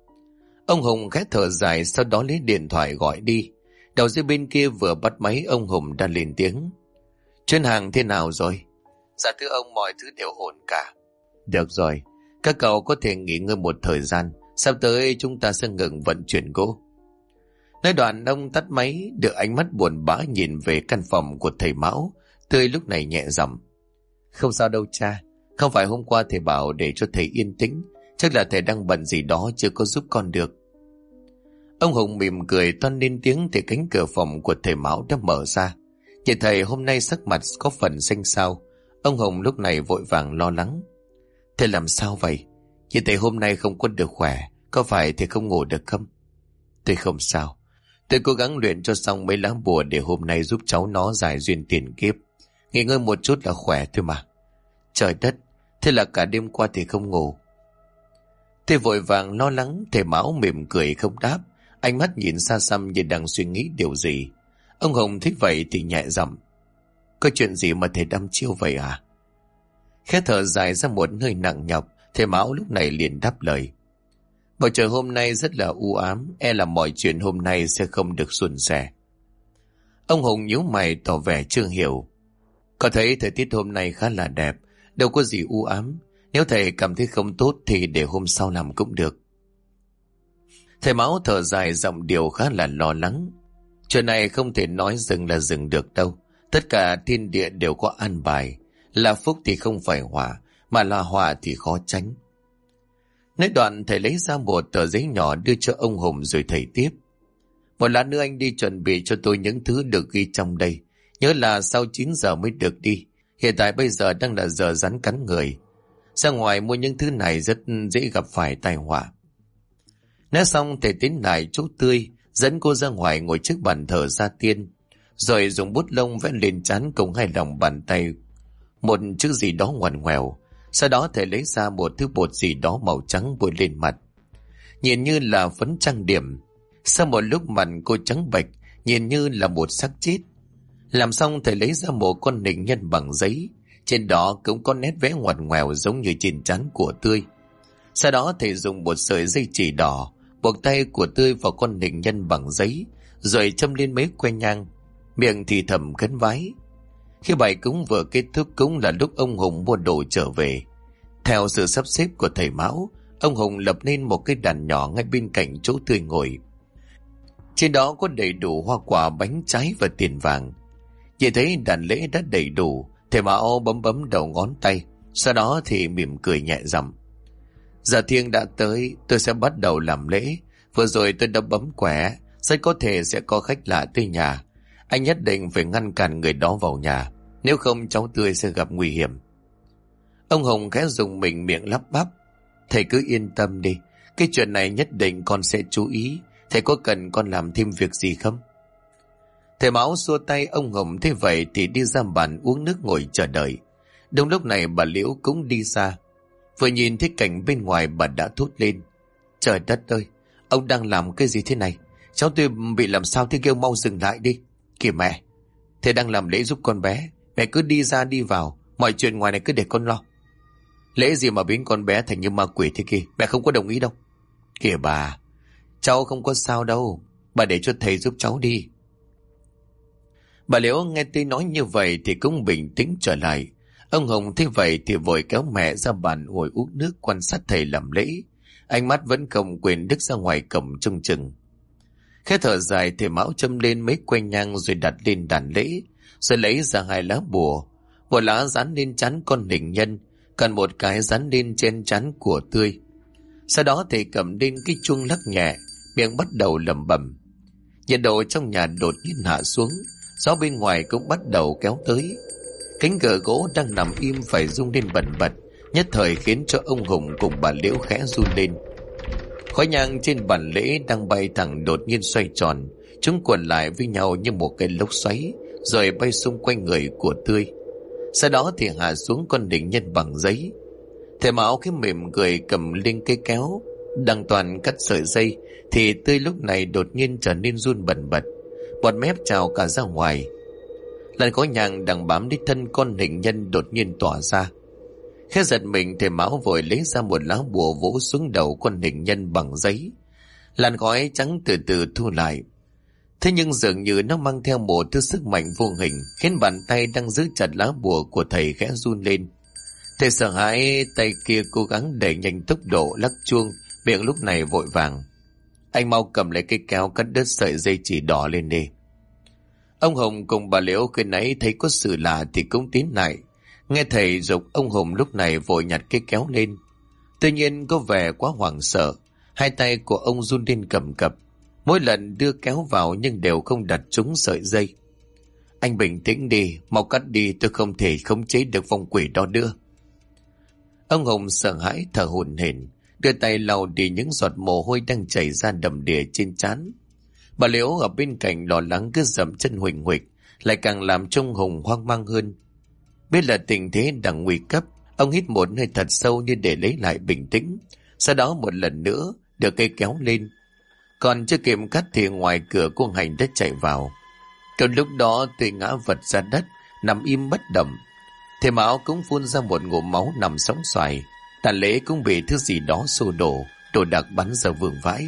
Ông Hùng khẽ thở dài, sau đó lấy điện thoại gọi đi. Đầu dây bên kia vừa bắt máy, ông Hùng đã lên tiếng. Chuyến hàng thế nào rồi? Dạ thưa ông, mọi thứ đều ổn cả. Được rồi, các cậu có thể nghỉ ngơi một thời gian, sắp tới chúng ta sẽ ngừng vận chuyển gỗ. Nói đoạn ông tắt máy, được ánh mắt buồn bã nhìn về căn phòng của thầy Mão. Tươi lúc này nhẹ giọng. Không sao đâu cha, không phải hôm qua thầy bảo để cho thầy yên tĩnh, chắc là thầy đang bận gì đó chưa có giúp con được. Ông Hùng mỉm cười toan lên tiếng thì cánh cửa phòng của thầy Mão đã mở ra. Nhìn thầy hôm nay sắc mặt có phần xanh xao, ông Hùng lúc này vội vàng lo lắng. Thầy làm sao vậy? Nhìn thầy hôm nay không có được khỏe, có phải thầy không ngủ được không? Tôi không sao, tôi cố gắng luyện cho xong mấy lá bùa để hôm nay giúp cháu nó giải duyên tiền kiếp. Nghỉ ngơi một chút là khỏe thôi mà. Trời đất, thế là cả đêm qua thì không ngủ. Thầy vội vàng lo lắng, thầy Mão mỉm cười không đáp, ánh mắt nhìn xa xăm như đang suy nghĩ điều gì. Ông Hùng thích vậy thì nhẹ giọng. Có chuyện gì mà thầy đăm chiêu vậy à? Khẽ thở dài ra một hơi nặng nhọc, thầy Mão lúc này liền đáp lời. Bầu trời hôm nay rất là u ám, e là mọi chuyện hôm nay sẽ không được suôn sẻ. Ông Hùng nhíu mày tỏ vẻ chưa hiểu. Có thấy thời tiết hôm nay khá là đẹp, đâu có gì u ám. Nếu thầy cảm thấy không tốt thì để hôm sau làm cũng được. Thầy Mão thở dài giọng điệu khá là lo lắng. Chuyện này không thể nói dừng là dừng được đâu. Tất cả thiên địa đều có an bài. Là phúc thì không phải họa, mà là họa thì khó tránh. Nói đoạn thầy lấy ra một tờ giấy nhỏ đưa cho ông Hùng rồi thầy tiếp. Một lát nữa anh đi chuẩn bị cho tôi những thứ được ghi trong đây. Nhớ là sau 9 giờ mới được đi. Hiện tại bây giờ đang là giờ rắn cắn người. Ra ngoài mua những thứ này rất dễ gặp phải tai họa. Nói xong thầy tiến lại chỗ Tươi, dẫn cô ra ngoài ngồi trước bàn thờ gia tiên, rồi dùng bút lông vẽ lên trán cùng hai lòng bàn tay một chữ gì đó ngoằn ngoèo. Sau đó thầy lấy ra một thứ bột gì đó màu trắng bôi lên mặt, nhìn như là phấn trang điểm. Sau một lúc mặt cô trắng bệch, nhìn như là một xác chết. Làm xong thầy lấy ra một con hình nhân bằng giấy, trên đó cũng có nét vẽ ngoằn ngoèo giống như trên trán của Tươi. Sau đó thầy dùng một sợi dây chỉ đỏ buộc tay của Tươi vào con hình nhân bằng giấy, rồi châm lên mấy que nhang, miệng thì thầm khấn vái. Khi bài cúng vừa kết thúc cũng là lúc ông Hùng mua đồ trở về. Theo sự sắp xếp của thầy Mão, ông Hùng lập nên một cái đàn nhỏ ngay bên cạnh chỗ Tươi ngồi. Trên đó có đầy đủ hoa quả, bánh trái và tiền vàng. Nhìn thấy đàn lễ đã đầy đủ, thầy Mão bấm bấm đầu ngón tay, sau đó thì mỉm cười nhẹ giọng. Giờ thiêng đã tới, tôi sẽ bắt đầu làm lễ. Vừa rồi tôi đã bấm quẻ, rất có thể sẽ có khách lạ tới nhà. Anh nhất định phải ngăn cản người đó vào nhà, nếu không cháu Tươi sẽ gặp nguy hiểm. Ông Hùng khẽ dùng mình miệng lắp bắp. Thầy cứ yên tâm đi, cái chuyện này nhất định con sẽ chú ý. Thầy có cần con làm thêm việc gì không? Thầy Mão xua tay. Ông Hùng thế vậy thì đi ra bàn uống nước ngồi chờ đợi. Đúng lúc này bà Liễu cũng đi ra. Vừa nhìn thấy cảnh bên ngoài bà đã thốt lên. Trời đất ơi, ông đang làm cái gì thế này? Cháu Tươi bị làm sao thế, kêu mau dừng lại đi. Kìa mẹ, thầy đang làm lễ giúp con bé, mẹ cứ đi ra đi vào, mọi chuyện ngoài này cứ để con lo. Lễ gì mà biến con bé thành như ma quỷ thế kia, mẹ không có đồng ý đâu. Kìa bà, cháu không có sao đâu, bà để cho thầy giúp cháu đi. Bà Liễu nghe tôi nói như vậy thì cũng bình tĩnh trở lại. Ông Hùng thế vậy thì vội kéo mẹ ra bàn ngồi uống nước quan sát thầy làm lễ. Ánh mắt vẫn không quên đứt ra ngoài cổng trông chừng. Khẽ thở dài, thầy Mão châm lên mấy que nhang rồi đặt lên đàn lễ, rồi lấy ra 2 lá bùa. Một lá dán lên trán con hình nhân, còn một cái dán lên trên trán của Tươi. Sau đó thầy cầm lên cái chuông lắc nhẹ, miệng bắt đầu lẩm bẩm. Nhiệt độ trong nhà đột nhiên hạ xuống, gió bên ngoài cũng bắt đầu kéo tới. Cánh cửa gỗ đang nằm im phải rung lên bần bật, nhất thời khiến cho ông Hùng cùng bà Liễu khẽ run lên. Khói nhang trên bàn lễ đang bay thẳng đột nhiên xoay tròn, chúng quẩn lại với nhau như một cái lốc xoáy, rồi bay xung quanh người của Tươi. Sau đó thì hạ xuống con đỉnh nhân bằng giấy. Thầy Mão cái mỉm cười cầm lên cây kéo đang toàn cắt sợi dây, thì Tươi lúc này đột nhiên trở nên run bần bật, bọt mép trào cả ra ngoài. Làn khói nhang đang bám đến thân con hình nhân đột nhiên tỏa ra. Khẽ giật mình, thầy Mão vội lấy ra một lá bùa vỗ xuống đầu con hình nhân bằng giấy. Làn khói trắng từ từ thu lại. Thế nhưng dường như nó mang theo một thứ sức mạnh vô hình, khiến bàn tay đang giữ chặt lá bùa của thầy khẽ run lên. Thầy sợ hãi, tay kia cố gắng đẩy nhanh tốc độ lắc chuông, miệng lúc này vội vàng. Anh mau cầm lấy cây kéo cắt đứt sợi dây chỉ đỏ lên đi. Ông Hùng cùng bà Liễu khi nãy thấy có sự lạ thì cũng tiến lại. Nghe thầy giục, ông Hùng lúc này vội nhặt cây kéo lên. Tuy nhiên có vẻ quá hoảng sợ, hai tay của ông run lên cầm cập. Mỗi lần đưa kéo vào nhưng đều không đặt trúng sợi dây. Anh bình tĩnh đi, mau cắt đi, tôi không thể khống chế được vong quỷ đó nữa. Ông Hùng sợ hãi thở hổn hển, đưa tay lau đi những giọt mồ hôi đang chảy ra đầm đìa trên trán. Bà Liễu ở bên cạnh lo lắng cứ dậm chân huỳnh huỵch, lại càng làm cho ông Hùng hoang mang hơn. Biết là tình thế đang nguy cấp, ông hít một hơi thật sâu như để lấy lại bình tĩnh. Sau đó một lần nữa đưa cây kéo lên. Còn chưa kịp cắt thì ngoài cửa cô Hành đã chạy vào. Cậu lúc đó Tươi ngã vật ra đất, nằm im bất động. Thầy Mão cũng phun ra một ngụm máu nằm sóng xoài. Tàn lễ cũng bị thứ gì đó xô đổ, đồ đạc bắn ra vương vãi.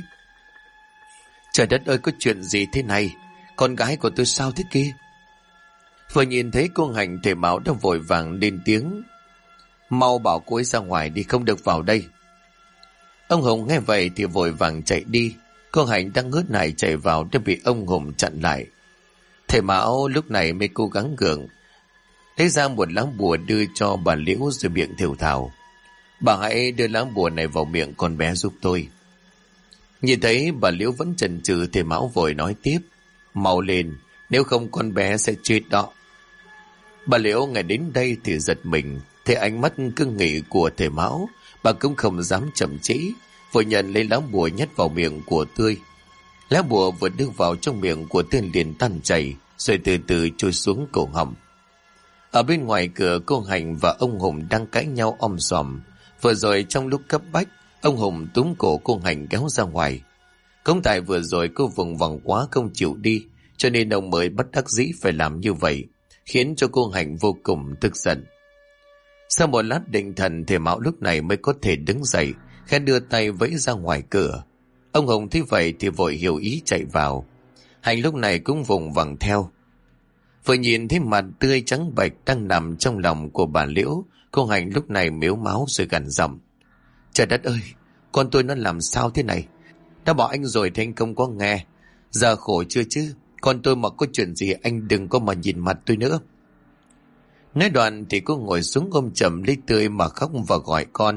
Trời đất ơi, có chuyện gì thế này? Con gái của tôi sao thế kia? Vừa nhìn thấy cô Hành, thầy Mão đã vội vàng lên tiếng. Mau bảo cô ấy ra ngoài đi, không được vào đây. Ông Hùng nghe vậy thì vội vàng chạy đi. Cô Hành đang ngớt này chạy vào đã bị ông Hùng chặn lại. Thầy Mão lúc này mới cố gắng gượng, lấy ra một lá bùa đưa cho bà Liễu rồi miệng thều thào. Bà hãy đưa lá bùa này vào miệng con bé giúp tôi. Nhìn thấy bà Liễu vẫn chần chừ, thầy Mão vội nói tiếp. Mau lên, nếu không con bé sẽ chết đó. Bà Liễu nghe đến đây thì giật mình, thấy ánh mắt cương nghị của thầy Mão, bà cũng không dám chậm trễ, vội nhận lấy lá bùa nhét vào miệng của Tươi. Lá bùa vừa đưa vào trong miệng của Tươi liền tan chảy, rồi từ từ trôi xuống cổ họng. Ở bên ngoài cửa, cô Hành và ông Hùng đang cãi nhau om sòm. Vừa rồi trong lúc cấp bách, ông Hùng túm cổ cô Hành kéo ra ngoài. Cũng tại vừa rồi cô vùng vằng quá không chịu đi, cho nên ông mới bất đắc dĩ phải làm như vậy, khiến cho cô Hành vô cùng tức giận. Sau một lát định thần, thầy Mão lúc này mới có thể đứng dậy, khẽ đưa tay vẫy ra ngoài cửa. Ông Hùng thấy vậy thì vội hiểu ý chạy vào. Hành lúc này cũng vùng vằng theo. Vừa nhìn thấy mặt tươi trắng bệch đang nằm trong lòng của bà Liễu, cô Hành lúc này mếu máo rồi gằn giọng. Trời đất ơi, con tôi nó làm sao thế này? Đã bảo anh rồi thì anh không có nghe. Giờ khổ chưa chứ? Con tôi mà có chuyện gì anh đừng có mà nhìn mặt tôi nữa. Nói đoạn thì cô ngồi xuống ôm chầm lấy Tươi mà khóc và gọi con.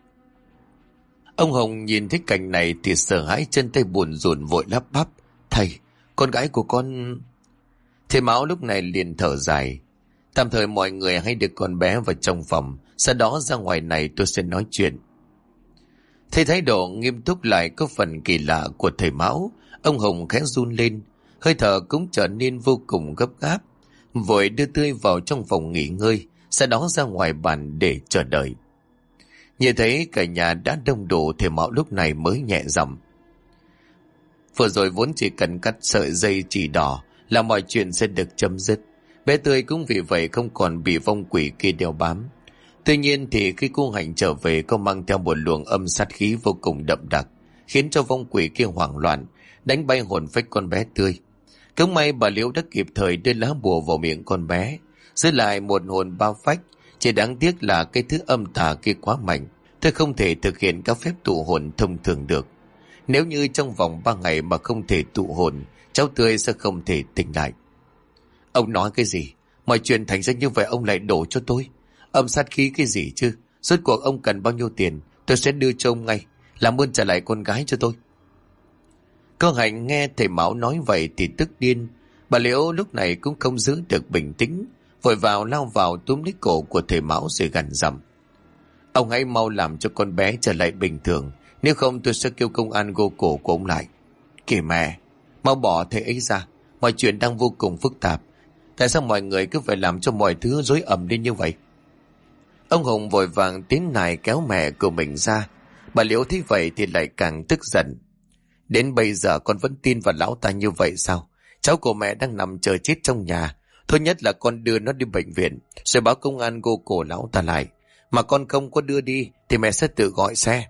Ông Hồng nhìn thấy cảnh này thì sợ hãi, chân tay buồn rùn vội lắp bắp: Thầy, con gái của con... Thầy Mão lúc này liền thở dài: Tạm thời mọi người hãy đưa con bé vào trong phòng, sau đó ra ngoài này tôi sẽ nói chuyện. Thấy thái độ nghiêm túc lại có phần kỳ lạ của thầy Mão, ông Hồng khẽ run lên, hơi thở cũng trở nên vô cùng gấp gáp, vội đưa Tươi vào trong phòng nghỉ ngơi, sau đó ra ngoài bàn để chờ đợi. Nhìn thấy cả nhà đã đông đủ, thầy Mão lúc này mới nhẹ giọng: Vừa rồi vốn chỉ cần cắt sợi dây chỉ đỏ là mọi chuyện sẽ được chấm dứt. Bé Tươi cũng vì vậy không còn bị vong quỷ kia đeo bám. Tuy nhiên thì khi cô Hạnh trở về, cô mang theo một luồng âm sát khí vô cùng đậm đặc, khiến cho vong quỷ kia hoảng loạn, đánh bay hồn phách con bé Tươi. Cũng may bà Liễu đã kịp thời đưa lá bùa vào miệng con bé, giữ lại một hồn ba phách. Chỉ đáng tiếc là cái thứ âm tà kia quá mạnh, tôi không thể thực hiện các phép tụ hồn thông thường được. Nếu như trong vòng 3 ngày mà không thể tụ hồn, cháu Tươi sẽ không thể tỉnh lại. Ông nói cái gì? Mọi chuyện thành ra như vậy ông lại đổ cho tôi. Âm sát khí cái gì chứ? Rốt cuộc ông cần bao nhiêu tiền, tôi sẽ đưa cho ông ngay. Làm ơn trả lại con gái cho tôi. Cô Hạnh nghe thầy Mão nói vậy thì tức điên. Bà Liễu lúc này cũng không giữ được bình tĩnh, vội lao vào túm lấy cổ của thầy Mão rồi gằn giọng: Ông hãy mau làm cho con bé trở lại bình thường, nếu không tôi sẽ kêu công an gô cổ của ông lại. Kìa mẹ, mau bỏ thầy ấy ra, mọi chuyện đang vô cùng phức tạp. Tại sao mọi người cứ phải làm cho mọi thứ rối ầm lên như vậy? Ông Hùng vội vàng tiến nài kéo mẹ của mình ra. Bà Liễu thấy vậy thì lại càng tức giận. Đến bây giờ con vẫn tin vào lão ta như vậy sao? Cháu của mẹ đang nằm chờ chết trong nhà. Thôi nhất là con đưa nó đi bệnh viện, rồi báo công an gô cổ lão ta lại. Mà con không có đưa đi thì mẹ sẽ tự gọi xe.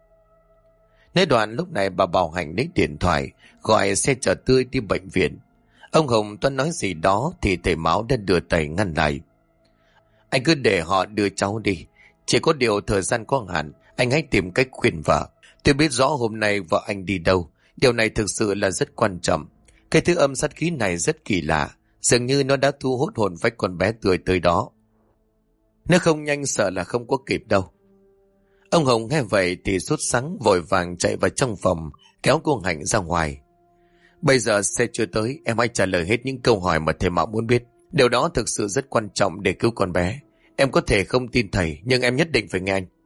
Nói đoạn lúc này bà Bảo Hạnh lấy điện thoại gọi xe chở Tươi đi bệnh viện. Ông Hồng toan nói gì đó thì thầy Mão đã đưa tay ngăn lại. Anh cứ để họ đưa cháu đi. Chỉ có điều thời gian có hạn, anh hãy tìm cách khuyên vợ. Tôi biết rõ hôm nay vợ anh đi đâu. Điều này thực sự là rất quan trọng. Cái thứ âm sát khí này rất kỳ lạ, dường như nó đã thu hút hồn phách con bé Tươi tới đó. Nếu không nhanh sợ là không có kịp đâu. Ông Hồng nghe vậy thì sốt sắng vội vàng chạy vào trong phòng, kéo cô Hạnh ra ngoài. Bây giờ xe chưa tới, em hãy trả lời hết những câu hỏi mà thầy Mão muốn biết. Điều đó thực sự rất quan trọng để cứu con bé. Em có thể không tin thầy, nhưng em nhất định phải nghe anh.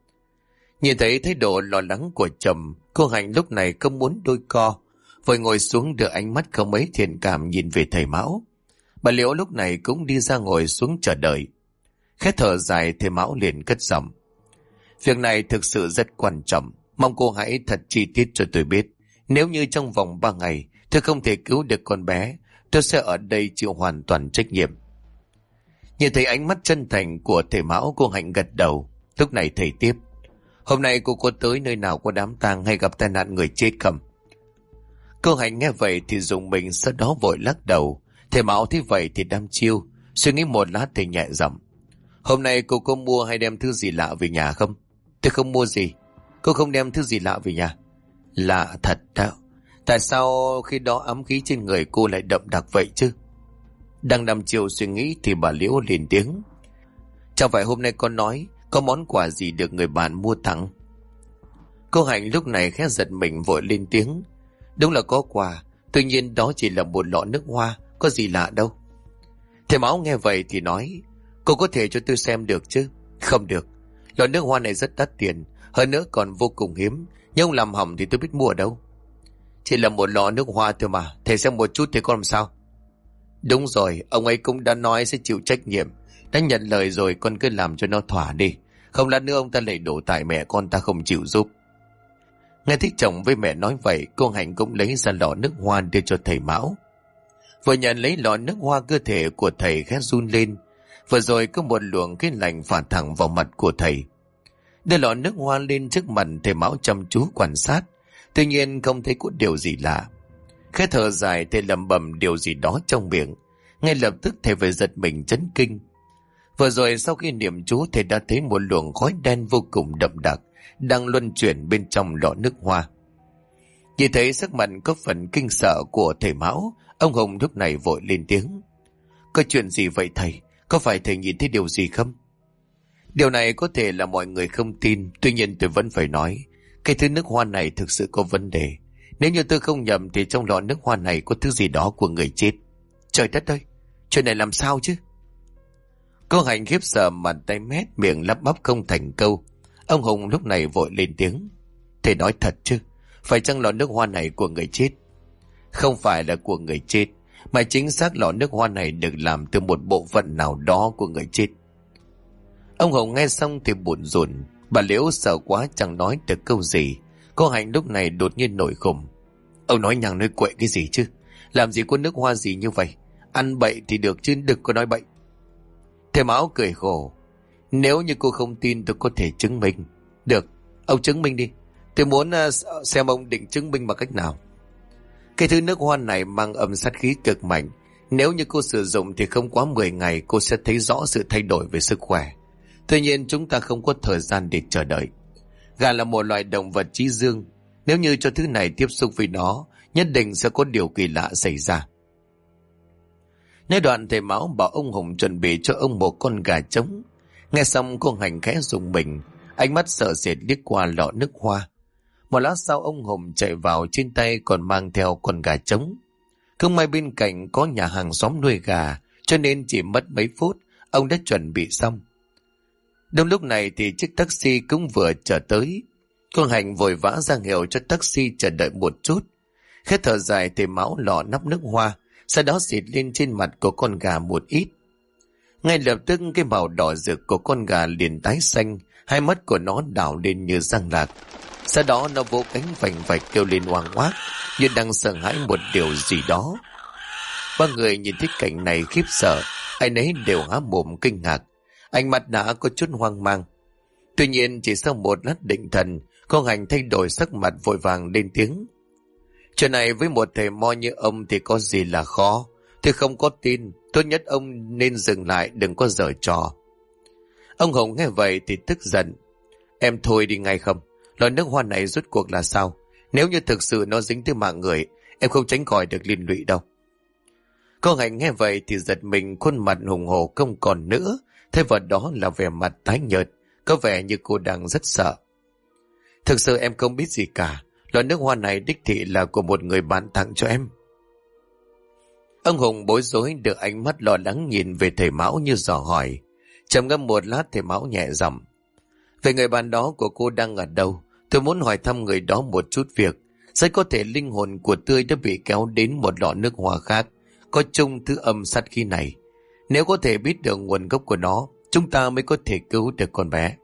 Nhìn thấy thái độ lo lắng của chồng, cô Hạnh lúc này không muốn đôi co, vội ngồi xuống đưa ánh mắt không mấy thiện cảm nhìn về thầy Mão. Bà Liễu lúc này cũng đi ra ngồi xuống chờ đợi. Khẽ thở dài, thầy Mão liền cất giọng: Việc này thực sự rất quan trọng, mong cô hãy thật chi tiết cho tôi biết. Nếu như trong vòng 3 ngày tôi không thể cứu được con bé, tôi sẽ ở đây chịu hoàn toàn trách nhiệm. Nhìn thấy ánh mắt chân thành của thầy Mão, cô Hạnh gật đầu. Lúc này thầy tiếp: Hôm nay cô có tới nơi nào có đám tang hay gặp tai nạn người chết không? Cô Hạnh nghe vậy thì dùng mình, sau đó vội lắc đầu. Thầy Mão thấy vậy thì đăm chiêu, suy nghĩ một lát thì nhẹ giọng: Hôm nay cô có mua hay đem thứ gì lạ về nhà không? Tôi không mua gì. Cô không đem thứ gì lạ về nhà? Lạ thật đó. Tại sao khi đó ám khí trên người cô lại đậm đặc vậy chứ? Đang đăm chiêu suy nghĩ thì bà Liễu lên tiếng: Chẳng phải hôm nay con nói có món quà gì được người bạn mua tặng? Cô Hạnh lúc này khẽ giật mình vội lên tiếng: Đúng là có quà, tuy nhiên đó chỉ là một lọ nước hoa, có gì lạ đâu. Thầy Mão nghe vậy thì nói: Cô có thể cho tôi xem được chứ? Không được, lọ nước hoa này rất đắt tiền, hơn nữa còn vô cùng hiếm, nhưng ông làm hỏng thì tôi biết mua ở đâu. Chỉ là một lọ nước hoa thôi mà, thầy xem một chút thì con làm sao? Đúng rồi, ông ấy cũng đã nói sẽ chịu trách nhiệm, đã nhận lời rồi, con cứ làm cho nó thỏa đi, không lát nữa ông ta lại đổ tại mẹ con ta không chịu giúp. Nghe thấy chồng với mẹ nói vậy, cô Hạnh cũng lấy ra lọ nước hoa đưa cho thầy Mão. Vừa nhận lấy lọ nước hoa, cơ thể của thầy khẽ run lên. Vừa rồi có một luồng cái lạnh phả thẳng vào mặt của thầy. Đưa lọ nước hoa lên trước mặt thầy Mão chăm chú quan sát, tuy nhiên không thấy có điều gì lạ. Khẽ thở dài, thầy lẩm bẩm điều gì đó trong miệng. Ngay lập tức thầy phải giật mình chấn kinh. Vừa rồi sau khi niệm chú, thầy đã thấy một luồng khói đen vô cùng đậm đặc đang luân chuyển bên trong lọ nước hoa. Nhìn thấy sắc mặt có phần kinh sợ của thầy Mão, ông Hùng lúc này vội lên tiếng. Có chuyện gì vậy thầy? Có phải thầy nhìn thấy điều gì không? Điều này có thể là mọi người không tin, tuy nhiên tôi vẫn phải nói. Cái thứ nước hoa này thực sự có vấn đề. Nếu như tôi không nhầm thì trong lọ nước hoa này có thứ gì đó của người chết. Trời đất ơi, chuyện này làm sao chứ? Cô Hạnh khiếp sợ, mặt tay mét, miệng lắp bắp không thành câu. Ông Hùng lúc này vội lên tiếng. Thầy nói thật chứ? Phải chăng lọ nước hoa này của người chết? Không phải là của người chết, mà chính xác lọ nước hoa này được làm từ một bộ phận nào đó của người chết. Ông Hùng nghe xong thì buồn rùn. Bà Liễu sợ quá chẳng nói được câu gì. Cô Hạnh lúc này đột nhiên nổi khùng. Ông nói nhằng nói quậy cái gì chứ? Làm gì có nước hoa gì như vậy? Ăn bậy thì được chứ đừng có nói bậy. Thầy Mão cười khổ. Nếu như cô không tin tôi có thể chứng minh. Được, ông chứng minh đi. Tôi muốn xem ông định chứng minh bằng cách nào. Cái thứ nước hoa này mang âm sát khí cực mạnh. Nếu như cô sử dụng thì không quá 10 ngày cô sẽ thấy rõ sự thay đổi về sức khỏe. Tuy nhiên chúng ta không có thời gian để chờ đợi. Gà là một loài động vật trí dương. Nếu như cho thứ này tiếp xúc với nó, nhất định sẽ có điều kỳ lạ xảy ra. Nói đoạn thầy Mão bảo ông Hùng chuẩn bị cho ông một con gà trống. Nghe xong cô Hành khẽ rùng mình, ánh mắt sợ sệt liếc qua lọ nước hoa. Một lát sau ông Hùng chạy vào, trên tay còn mang theo con gà trống. Không may bên cạnh có nhà hàng xóm nuôi gà, cho nên chỉ mất mấy phút ông đã chuẩn bị xong. Đúng lúc này thì chiếc taxi cũng vừa chờ tới. Cô Hành vội vã ra hiệu cho taxi chờ đợi một chút. Khẽ thở dài thì Mão lọ nắp nước hoa, sau đó xịt lên trên mặt của con gà một ít. Ngay lập tức cái màu đỏ rực của con gà liền tái xanh, hai mắt của nó đảo lên như răng lạc. Sau đó nó vỗ cánh vành vạch kêu lên oang oác, như đang sợ hãi một điều gì đó. Ba người nhìn thấy cảnh này khiếp sợ, ai nấy đều há mồm kinh ngạc, ánh mắt đã có chút hoang mang. Tuy nhiên chỉ sau một lát định thần, cô Hành thay đổi sắc mặt vội vàng lên tiếng. Chuyện này với một thầy mo như ông thì có gì là khó. Tôi không có tin, tốt nhất ông nên dừng lại, đừng có giở trò. Ông Hùng nghe vậy thì tức giận. Em thôi đi ngay không? Loại nước hoa này rốt cuộc là sao? Nếu như thực sự nó dính tới mạng người, em không tránh khỏi được liên lụy đâu. Cô Hạnh nghe vậy thì giật mình, khuôn mặt hùng hổ không còn nữa, thay vào đó là vẻ mặt tái nhợt, có vẻ như cô đang rất sợ. Thực sự em không biết gì cả, loại nước hoa này đích thị là của một người bạn tặng cho em. Ông Hùng bối rối, được ánh mắt lo lắng nhìn về thầy Mão như dò hỏi. Trầm ngâm một lát thầy Mão nhẹ giọng. Về người bạn đó của cô đang ở đâu? Tôi muốn hỏi thăm người đó một chút việc. Rất có thể linh hồn của Tươi đã bị kéo đến một lọ nước hoa khác, có chung thứ âm sát khí này. Nếu có thể biết được nguồn gốc của nó, chúng ta mới có thể cứu được con bé.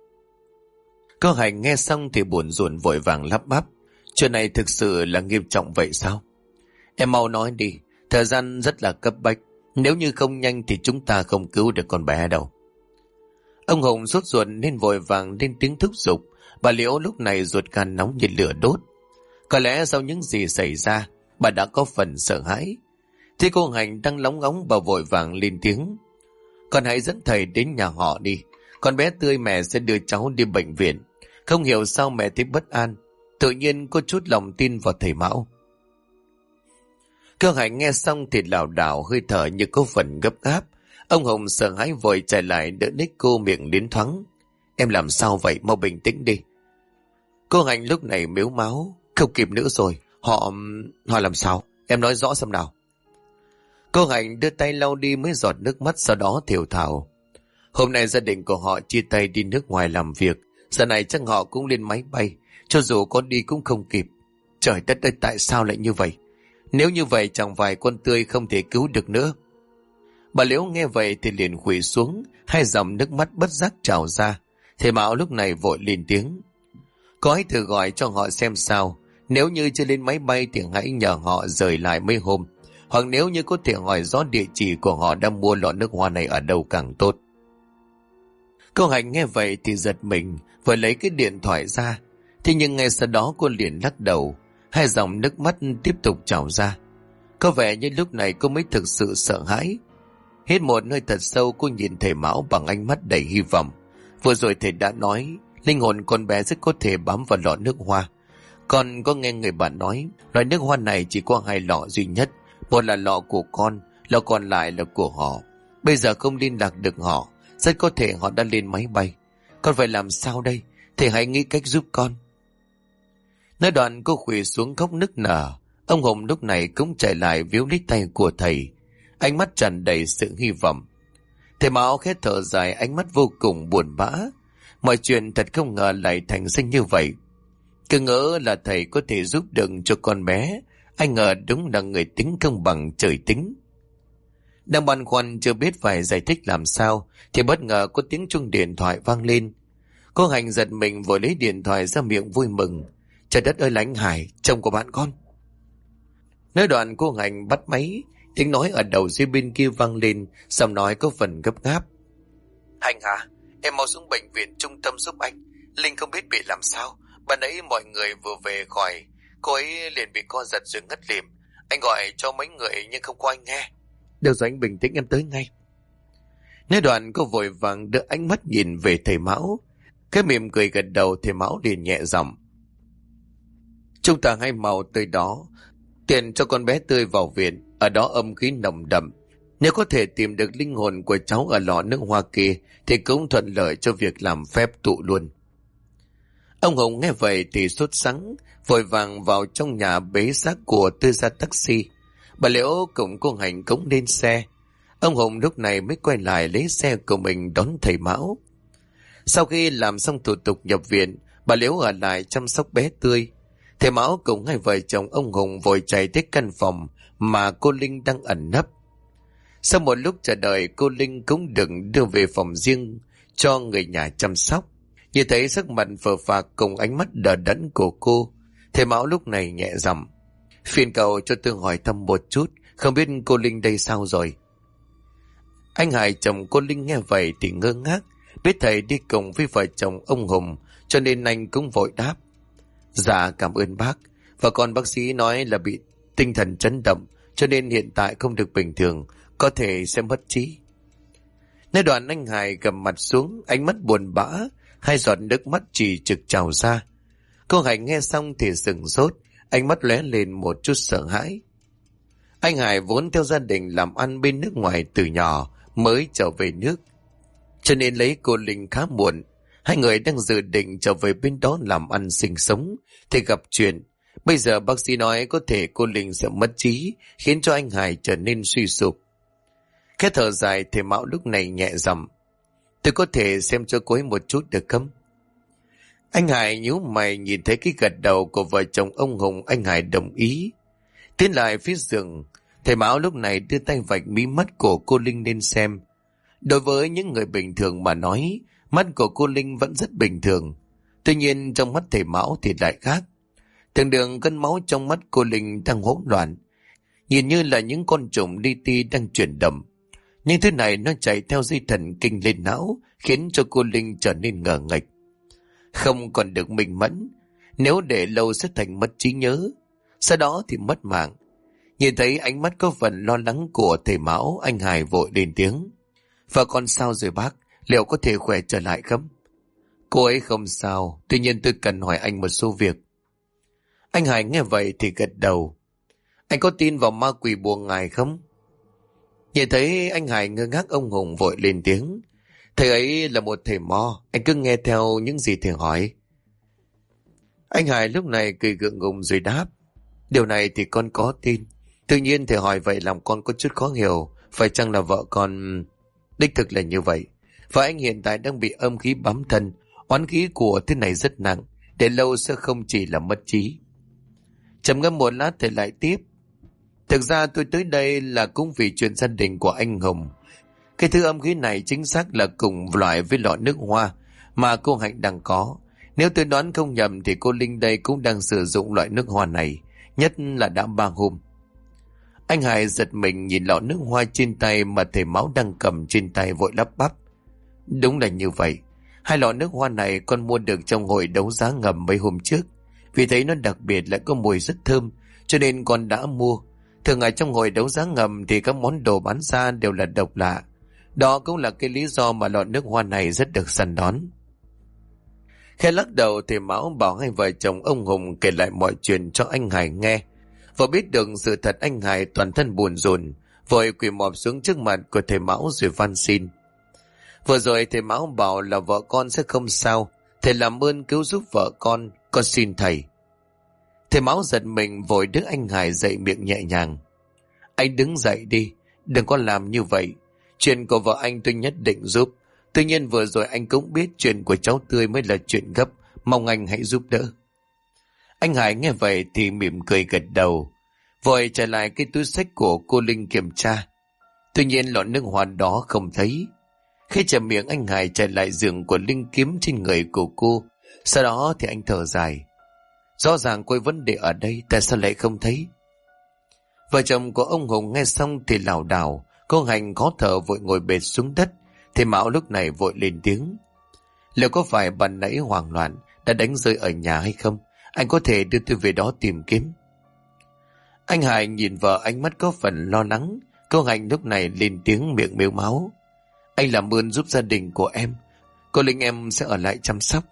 Cô Hành nghe xong thì buồn rùn vội vàng lắp bắp. Chuyện này thực sự là nghiêm trọng vậy sao? Em mau nói đi, thời gian rất là cấp bách. Nếu như không nhanh thì chúng ta không cứu được con bé đâu. Ông Hùng sốt ruột nên vội vàng lên tiếng thúc giục. Bà Liễu lúc này ruột gan nóng như lửa đốt. Có lẽ sau những gì xảy ra, bà đã có phần sợ hãi. Thế cô Hành đang lóng ngóng, bà vội vàng lên tiếng. Con hãy dẫn thầy đến nhà họ đi. Con bé Tươi mẹ sẽ đưa cháu đi bệnh viện. Không hiểu sao mẹ thấy bất an, tự nhiên có chút lòng tin vào thầy Mão. Cô Hành nghe xong thì lảo đảo, hơi thở như có phần gấp gáp. Ông Hùng sợ hãi vội chạy lại đỡ lấy cô, miệng đến thoáng. Em làm sao vậy, mau bình tĩnh đi. Cô Hành lúc này mếu máu. Không kịp nữa rồi, họ làm sao? Em nói rõ xem nào. Cô Hành đưa tay lau đi mấy giọt nước mắt, sau đó thều thào. Hôm nay gia đình của họ chia tay đi nước ngoài làm việc. Giờ này chắc họ cũng lên máy bay, cho dù có đi cũng không kịp. Trời đất ơi, tại sao lại như vậy? Nếu như vậy chẳng vài con Tươi không thể cứu được nữa. Bà Liễu nghe vậy thì liền khuỵu xuống, hai dòng nước mắt bất giác trào ra. Thầy Mão lúc này vội lên tiếng. Có hãy thử gọi cho họ xem sao. Nếu như chưa lên máy bay thì hãy nhờ họ rời lại mấy hôm. Hoặc nếu như có thể hỏi rõ địa chỉ của họ đang mua lọ nước hoa này ở đâu càng tốt. Cô Hạnh nghe vậy thì giật mình, vừa lấy cái điện thoại ra. Thế nhưng ngay sau đó cô liền lắc đầu, hai dòng nước mắt tiếp tục trào ra. Có vẻ như lúc này cô mới thực sự sợ hãi. Hít một hơi thật sâu, cô nhìn thầy Mão bằng ánh mắt đầy hy vọng. Vừa rồi thầy đã nói linh hồn con bé rất có thể bám vào lọ nước hoa. Con có nghe người bạn nói loại nước hoa này chỉ có 2 lọ duy nhất. Một là lọ của con, lọ còn lại là của họ. Bây giờ không liên lạc được họ, rất có thể họ đã lên máy bay. Con phải làm sao đây? Thầy hãy nghĩ cách giúp con. Nói đoạn cô khuỵu xuống khóc nức nở. Ông Hùng lúc này cũng chạy lại víu lấy tay của thầy, ánh mắt tràn đầy sự hy vọng. Thầy Mão khẽ thở dài, ánh mắt vô cùng buồn bã. Mọi chuyện thật không ngờ lại thành ra như vậy. Cứ ngỡ là thầy có thể giúp được cho con bé, anh ngờ đúng là người tính không bằng trời tính. Đang băn khoăn chưa biết phải giải thích làm sao thì bất ngờ có tiếng chuông điện thoại vang lên. Cô Hạnh giật mình vội lấy điện thoại ra, miệng vui mừng. Trời đất ơi, là anh Hải, chồng của bạn con. Nói đoạn cô Hạnh bắt máy, tiếng nói ở đầu dây bên kia vang lên, giọng nói có phần gấp gáp. Hạnh hả? Em mau xuống bệnh viện trung tâm giúp anh. Linh không biết bị làm sao. Bạn ấy mọi người vừa về khỏi, cô ấy liền bị co giật rồi ngất lịm. Anh gọi cho mấy người nhưng không có ai nghe. Được rồi, anh bình tĩnh, em tới ngay. Nói đoạn cô vội vàng đưa ánh mắt nhìn về thầy Mão. Cái mỉm cười gật đầu, thầy Mão liền nhẹ giọng. Chúng ta hãy mau tới đó, tiền cho con bé tươi vào viện, ở đó âm khí nồng đậm. Nếu có thể tìm được linh hồn của cháu ở lọ nước hoa kia thì cũng thuận lợi cho việc làm phép tụ luôn. Ông Hùng nghe vậy thì sốt sắng, vội vàng vào trong nhà bế xác của Tư ra taxi. Bà Liễu cùng cô Hạnh cũng lên xe. Ông Hùng lúc này mới quay lại lấy xe của mình đón thầy Mão. Sau khi làm xong thủ tục nhập viện, bà Liễu ở lại chăm sóc bé Tươi. Thầy Mão cùng hai vợ chồng ông Hùng vội chạy tới căn phòng mà cô Linh đang ẩn nấp. Sau một lúc chờ đợi, cô Linh cũng được đưa về phòng riêng cho người nhà chăm sóc. Nhìn thấy sắc mặt phờ phạc cùng ánh mắt đờ đẫn của cô, thầy Mão lúc này nhẹ giọng. Phiền cậu cho tôi hỏi thăm một chút, không biết cô Linh đây sao rồi? Anh Hải chồng cô Linh nghe vậy thì ngơ ngác, biết thầy đi cùng với vợ chồng ông Hùng cho nên anh cũng vội đáp. Dạ cảm ơn bác. Và còn bác sĩ nói là bị tinh thần chấn động cho nên hiện tại không được bình thường, có thể sẽ mất trí. Nói đoạn anh Hải gầm mặt xuống, ánh mắt buồn bã, 2 giọt nước mắt chỉ trực trào ra. Cô Hải nghe xong thì sửng sốt, ánh mắt lóe lên một chút sợ hãi. Anh Hải vốn theo gia đình làm ăn bên nước ngoài từ nhỏ mới trở về nước, cho nên lấy cô Linh khá muộn. 2 người đang dự định trở về bên đó làm ăn sinh sống thì gặp chuyện. Bây giờ bác sĩ nói có thể cô Linh sẽ mất trí, khiến cho anh Hải trở nên suy sụp. Khẽ thở dài, thầy Mão lúc này nhẹ giọng. Tôi có thể xem cho cô ấy một chút được không? Anh Hải nhíu mày, nhìn thấy cái gật đầu của vợ chồng ông Hùng, anh Hải đồng ý. Tiến lại phía giường, thầy Mão lúc này đưa tay vạch mí mắt của cô Linh lên xem. Đối với những người bình thường mà nói, mắt của cô Linh vẫn rất bình thường. Tuy nhiên trong mắt thầy Mão thì lại khác. Thường đường cân máu trong mắt cô Linh đang hỗn loạn, nhìn như là những con trùng li ti đang chuyển động. Nhưng thứ này nó chạy theo dây thần kinh lên não, khiến cho cô Linh trở nên ngờ nghệch, không còn được minh mẫn. Nếu để lâu sẽ thành mất trí nhớ, sau đó thì mất mạng. Nhìn thấy ánh mắt có phần lo lắng của thầy Mão, anh Hải vội lên tiếng. Và con sao rồi bác? Liệu có thể khỏe trở lại không? Cô ấy không sao, tuy nhiên tôi cần hỏi anh một số việc. Anh Hải nghe vậy thì gật đầu. Anh có tin vào ma quỷ buộc ngài không? Nhìn thấy anh Hải ngơ ngác, ông Hùng vội lên tiếng. Thầy ấy là một thầy mo, anh cứ nghe theo những gì thầy hỏi. Anh Hải lúc này cười gượng gùng rồi đáp. Điều này thì con có tin. Tự nhiên thầy hỏi vậy làm con có chút khó hiểu. Phải chăng là vợ con... Đích thực là như vậy. Và anh hiện tại đang bị âm khí bám thân. Oán khí của thế này rất nặng, để lâu sẽ không chỉ là mất trí. Trầm ngâm một lát thầy lại tiếp. Thực ra tôi tới đây là cũng vì chuyện gia đình của anh Hùng. Cái thứ âm khí này chính xác là cùng loại với lọ nước hoa mà cô Hạnh đang có. Nếu tôi đoán không nhầm thì cô Linh đây cũng đang sử dụng loại nước hoa này, nhất là đã 3 hôm. Anh Hải giật mình nhìn lọ nước hoa trên tay mà thầy Mão đang cầm trên tay, vội lắp bắp. Đúng là như vậy. 2 lọ nước hoa này con mua được trong hội đấu giá ngầm mấy hôm trước. Vì thấy nó đặc biệt lại có mùi rất thơm, cho nên con đã mua. Thường ở trong hội đấu giá ngầm thì các món đồ bán ra đều là độc lạ. Đó cũng là cái lý do mà lọ nước hoa này rất được săn đón. Khẽ lắc đầu thì Mão bảo hai vợ chồng ông Hùng kể lại mọi chuyện cho anh Hải nghe. Vừa biết được sự thật, anh Hải toàn thân buồn rùn, vội quỳ mọp xuống trước mặt của thầy Mão rồi van xin. Vừa rồi thầy Mão bảo là vợ con sẽ không sao, thầy làm ơn cứu giúp vợ con xin thầy. Thầy Mão giật mình vội đỡ anh Hải dậy, miệng nhẹ nhàng. Anh đứng dậy đi, đừng có làm như vậy. Chuyện của vợ anh tôi nhất định giúp. Tuy nhiên vừa rồi anh cũng biết chuyện của cháu Tươi mới là chuyện gấp, mong anh hãy giúp đỡ. Anh Hải nghe vậy thì mỉm cười gật đầu, vội trả lại cái túi xách của cô Linh kiểm tra. Tuy nhiên lọ nước hoa đó không thấy. Khi chạm miệng, anh Hải trả lại giường của Linh kiếm trên người của cô. Sau đó thì anh thở dài. Rõ ràng có vấn đề ở đây, tại sao lại không thấy? Vợ chồng của ông Hùng nghe xong thì lảo đảo, cô Hành khó thở vội ngồi bệt xuống đất. Thì Mão lúc này vội lên tiếng. Liệu có phải bạn nãy hoảng loạn đã đánh rơi ở nhà hay không? Anh có thể đưa tôi về đó tìm kiếm. Anh Hải nhìn vợ, ánh mắt có phần lo lắng. Cô Hành lúc này lên tiếng, miệng mếu máu. Anh làm ơn giúp gia đình của em. Cô Linh em sẽ ở lại chăm sóc.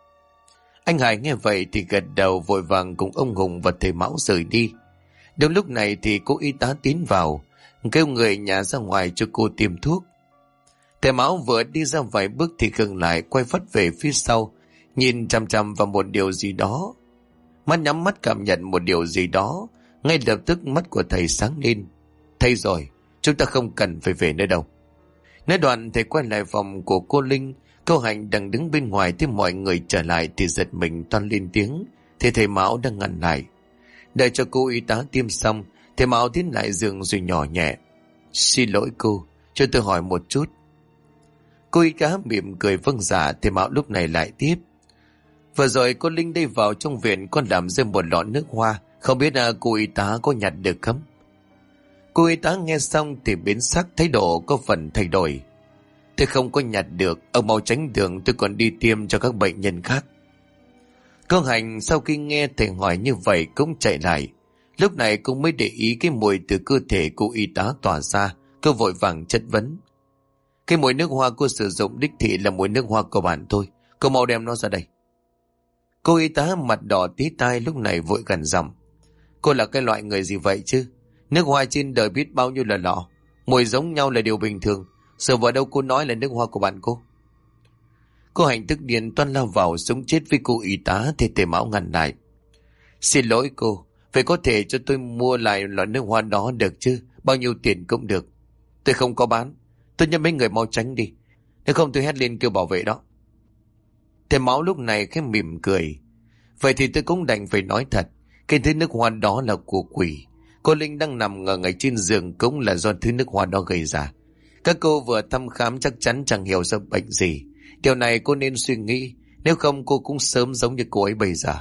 Anh Hải nghe vậy thì gật đầu, vội vàng cùng ông Hùng và thầy Mão rời đi. Đúng lúc này thì cô y tá tiến vào, kêu người nhà ra ngoài cho cô tìm thuốc. Thầy Mão vừa đi ra vài bước thì khựng lại, quay phắt về phía sau, nhìn chằm chằm vào một điều gì đó. Mắt nhắm mắt cảm nhận một điều gì đó, ngay lập tức mắt của thầy sáng lên. Thầy rồi, chúng ta không cần phải về nữa đâu. Nói đoạn thầy quay lại phòng của cô Linh. Cô Hạnh đang đứng bên ngoài thấy mọi người trở lại thì giật mình toan lên tiếng, thì thầy Mão đang ngăn lại. Đợi cho cô y tá tiêm xong, thầy Mão tiến lại giường rồi nhỏ nhẹ. Xin lỗi cô, cho tôi hỏi một chút. Cô y tá mỉm cười vâng dạ. Thầy Mão lúc này lại tiếp. Vừa rồi cô Linh đây vào trong viện có làm rơi một lọ nước hoa, không biết cô y tá có nhặt được không? Cô y tá nghe xong thì biến sắc, thái độ có phần thay đổi. Tôi không có nhặt được, ông mau tránh đường, tôi còn đi tiêm cho các bệnh nhân khác. Cô Hành sau khi nghe thầy hỏi như vậy cũng chạy lại. Lúc này cũng mới để ý cái mùi từ cơ thể cô y tá tỏa ra. Cô vội vàng chất vấn. Cái mùi nước hoa cô sử dụng đích thị là mùi nước hoa của bạn thôi, cô mau đem nó ra đây. Cô y tá mặt đỏ tí tai lúc này vội gần giọng. Cô là cái loại người gì vậy chứ? Nước hoa trên đời biết bao nhiêu là lọ, mùi giống nhau là điều bình thường. Giờ vào đâu cô nói là nước hoa của bạn cô? Cô Hạnh tức điên toan lao vào sống chết với cô y tá thì thầy Mão ngăn lại. Xin lỗi cô, vậy có thể cho tôi mua lại loại nước hoa đó được chứ? Bao nhiêu tiền cũng được. Tôi không có bán. Tôi nhớ mấy người mau tránh đi, nếu không tôi hét lên kêu bảo vệ đó. Thầy Mão lúc này khẽ mỉm cười. Vậy thì tôi cũng đành phải nói thật, cái thứ nước hoa đó là của quỷ. Cô Linh đang nằm ngở ngay trên giường cũng là do thứ nước hoa đó gây ra. Các cô vừa thăm khám chắc chắn chẳng hiểu ra bệnh gì. Điều này cô nên suy nghĩ, nếu không cô cũng sớm giống như cô ấy bây giờ.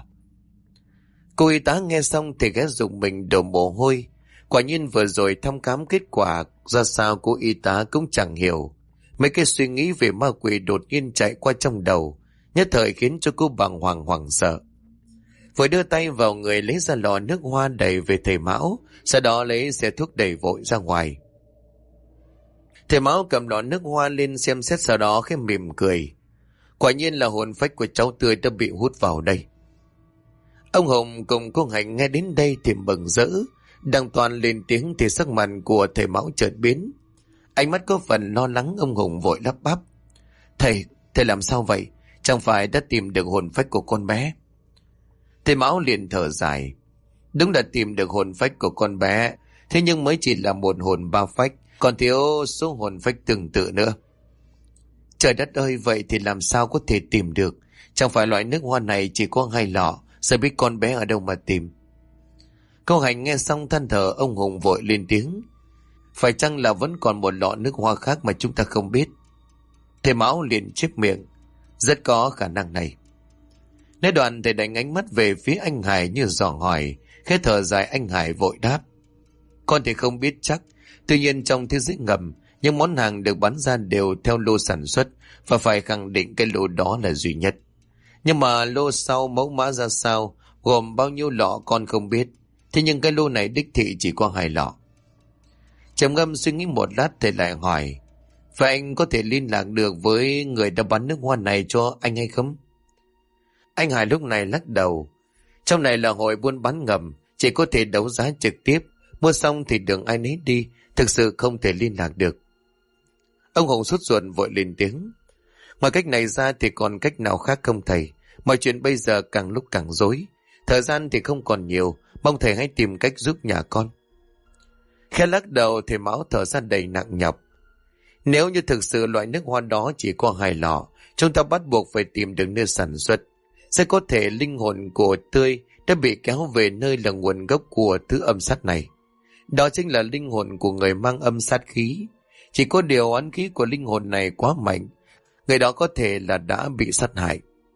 Cô y tá nghe xong thì ghé dùng mình đổ mồ hôi. Quả nhiên vừa rồi thăm khám kết quả ra sao cô y tá cũng chẳng hiểu. Mấy cái suy nghĩ về ma quỷ đột nhiên chạy qua trong đầu, nhất thời khiến cho cô bàng hoàng hoảng sợ. Vừa đưa tay vào người lấy ra lọ nước hoa đầy về thầy Mão, sau đó lấy xe thuốc đầy vội ra ngoài. Thầy Mão cầm lọ nước hoa lên xem xét, sau đó khẽ mỉm cười. Quả nhiên là hồn phách của cháu Tươi đã bị hút vào đây. Ông Hùng cùng cô Hạnh nghe đến đây thì mừng rỡ, đang toàn lên tiếng thì sắc mặt của thầy Mão chợt biến. Ánh mắt có phần lo lắng, ông Hùng vội lắp bắp. Thầy làm sao vậy? Chẳng phải đã tìm được hồn phách của con bé? Thầy Mão liền thở dài. Đúng là tìm được hồn phách của con bé, thế nhưng mới chỉ là một hồn ba phách, còn thiếu số hồn phách tương tự nữa. Trời đất ơi, vậy thì làm sao có thể tìm được? Chẳng phải loại nước hoa này chỉ có 2 lọ, giờ biết con bé ở đâu mà tìm? Cô Hành nghe xong than thở, ông Hùng vội lên tiếng. Phải chăng là vẫn còn một lọ nước hoa khác mà chúng ta không biết? Thầy Mão liền chép miệng. Rất có khả năng này. Nói đoạn thầy đánh ánh mắt về phía anh Hải như dò hỏi. Khẽ thở dài, anh Hải vội đáp. Con thì không biết chắc. Tuy nhiên trong thế giới ngầm, những món hàng được bán ra đều theo lô sản xuất và phải khẳng định cái lô đó là duy nhất. Nhưng mà lô sau mẫu mã ra sao, gồm bao nhiêu lọ con không biết. Thế nhưng cái lô này đích thị chỉ có 2 lọ. Trầm ngâm suy nghĩ một lát thầy lại hỏi, vậy anh có thể liên lạc được với người đã bán nước hoa này cho anh hay không? Anh Hải lúc này lắc đầu. Trong này là hội buôn bán ngầm, chỉ có thể đấu giá trực tiếp, mua xong thì đường ai nấy đi, thực sự không thể liên lạc được. Ông Hùng sốt ruột vội lên tiếng. Ngoài cách này ra thì còn cách nào khác không thầy? Mọi chuyện bây giờ càng lúc càng rối, thời gian thì không còn nhiều, mong thầy hãy tìm cách giúp nhà con. Khẽ lắc đầu, thầy Mão thở ra đầy nặng nhọc. Nếu như thực sự loại nước hoa đó chỉ có 2 lọ, chúng ta bắt buộc phải tìm được nơi sản xuất. Sẽ có thể linh hồn của Tươi đã bị kéo về nơi là nguồn gốc của thứ âm sát này. Đó chính là linh hồn của người mang âm sát khí. Chỉ có điều oán khí của linh hồn này quá mạnh, người đó có thể là đã bị sát hại.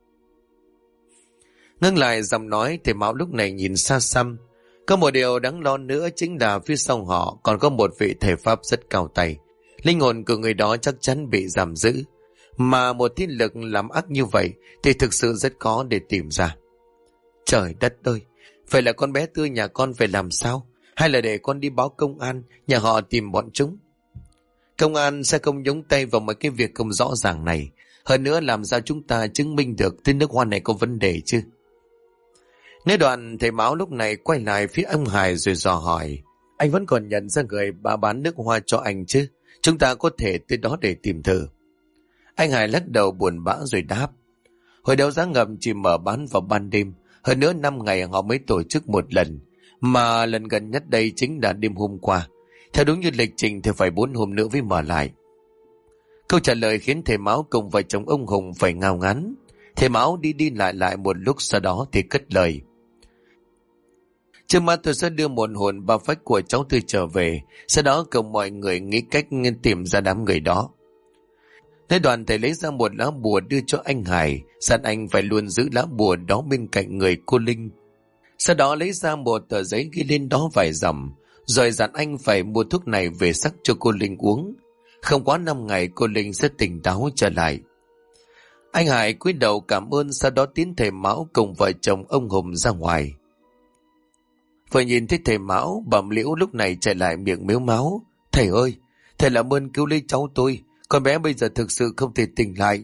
Ngưng lại giọng nói, thầy Mão lúc này nhìn xa xăm. Có một điều đáng lo nữa chính là phía sau họ còn có một vị thầy Pháp rất cao tay. Linh hồn của người đó chắc chắn bị giam giữ. Mà một thiên lực làm ác như vậy thì thực sự rất khó để tìm ra. Trời đất ơi, vậy là con bé Tươi nhà con phải làm sao? Hay là để con đi báo công an, nhà họ tìm bọn chúng? Công an sẽ không nhúng tay vào mấy cái việc không rõ ràng này. Hơn nữa làm sao chúng ta chứng minh được tên nước hoa này có vấn đề chứ? Nói đoạn, thầy Mão lúc này quay lại phía ông Hải rồi dò hỏi. Anh vẫn còn nhận ra người bà bán nước hoa cho anh chứ? Chúng ta có thể tới đó để tìm thử. Anh Hải lắc đầu buồn bã rồi đáp. Hội đấu giá ngầm chỉ mở bán vào ban đêm. Hơn nữa 5 ngày họ mới tổ chức một lần. Mà lần gần nhất đây chính là đêm hôm qua. Theo đúng như lịch trình thì phải 4 hôm nữa mới mở lại. Câu trả lời khiến thầy Mão cùng vợ chồng ông Hùng phải ngao ngán. Thầy Mão đi đi lại một lúc, sau đó thì cất lời. Trước mắt tôi sẽ đưa một hồn 3 phách của cháu tôi trở về. Sau đó cùng mọi người nghĩ cách tìm ra đám người đó. Thế đoàn thầy lấy ra một lá bùa đưa cho anh Hải, dặn anh phải luôn giữ lá bùa đó bên cạnh người cô Linh. Sau đó lấy ra một tờ giấy ghi lên đó vài dòng, rồi dặn anh phải mua thuốc này về sắc cho cô Linh uống. Không quá 5 ngày cô Linh sẽ tỉnh táo trở lại. Anh Hải cúi đầu cảm ơn, sau đó tiến thầy Mão cùng vợ chồng ông Hùng ra ngoài. Vừa nhìn thấy thầy Mão, bẩm Liễu lúc này chạy lại miệng mếu máo. Thầy ơi, thầy làm ơn cứu lấy cháu tôi, con bé bây giờ thực sự không thể tỉnh lại.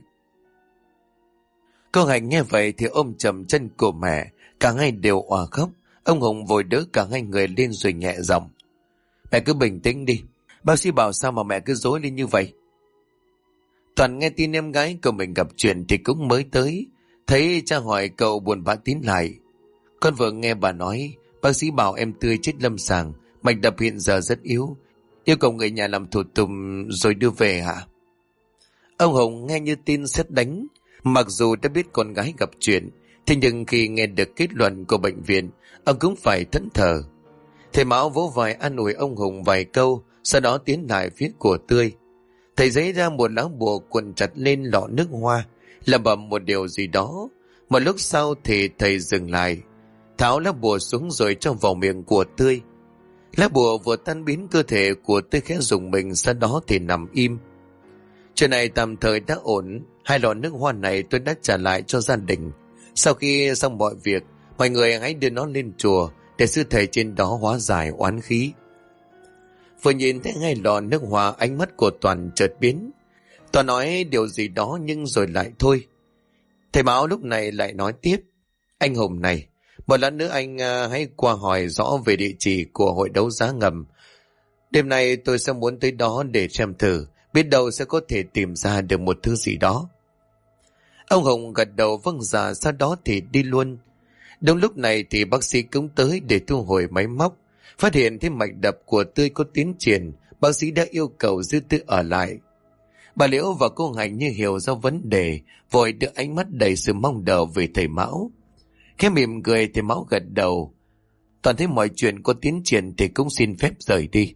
Cô Hạnh nghe vậy thì ôm chầm chân của mẹ, cả hai đều òa khóc. Ông Hùng vội đỡ cả hai người lên rồi nhẹ giọng. Mẹ cứ bình tĩnh đi, bác sĩ bảo sao mà mẹ cứ rối lên như vậy? Toàn nghe tin em gái của mình gặp chuyện thì cũng mới tới. Thấy cha hỏi cậu buồn bã tín lại. Con vừa nghe bà nói, bác sĩ bảo em Tươi chết lâm sàng, mạch đập hiện giờ rất yếu. Yêu cầu người nhà làm thủ tục rồi đưa về hả? Ông Hùng nghe như tin sét đánh. Mặc dù đã biết con gái gặp chuyện, thế nhưng khi nghe được kết luận của bệnh viện, ông cũng phải thẫn thờ. Thầy Mão vỗ vai an ủi ông Hùng vài câu, sau đó tiến lại phía của Tươi. Thầy giấy ra một lá bùa cuộn chặt lên lọ nước hoa, lẩm bẩm một điều gì đó. Một lúc sau thì thầy dừng lại, tháo lá bùa xuống rồi cho vào miệng của Tươi. Lá bùa vừa tan biến, cơ thể của Tươi khẽ rùng mình, sau đó thì nằm im. Chuyện này tạm thời đã ổn, 2 lọ nước hoa này tôi đã trả lại cho gia đình. Sau khi xong mọi việc, mọi người hãy đưa nó lên chùa để sư thầy trên đó hóa giải oán khí. Vừa nhìn thấy 2 lọ nước hoa, ánh mắt của Toàn chợt biến. Toàn nói điều gì đó nhưng rồi lại thôi. Thầy Mão lúc này lại nói tiếp. Anh Hùng này, một lần nữa anh hãy qua hỏi rõ về địa chỉ của hội đấu giá ngầm. Đêm nay tôi sẽ muốn tới đó để xem thử, biết đâu sẽ có thể tìm ra được một thứ gì đó. Ông Hùng gật đầu vâng dạ, sau đó thì đi luôn. Đúng lúc này thì bác sĩ cũng tới để thu hồi máy móc. Phát hiện thấy mạch đập của Tươi có tiến triển, bác sĩ đã yêu cầu giữ Tươi ở lại. Bà Liễu và cô Hạnh như hiểu ra vấn đề, vội đưa ánh mắt đầy sự mong đợi về thầy Mão. Khẽ mỉm cười, thầy Mão gật đầu. Toàn thấy mọi chuyện có tiến triển thì cũng xin phép rời đi.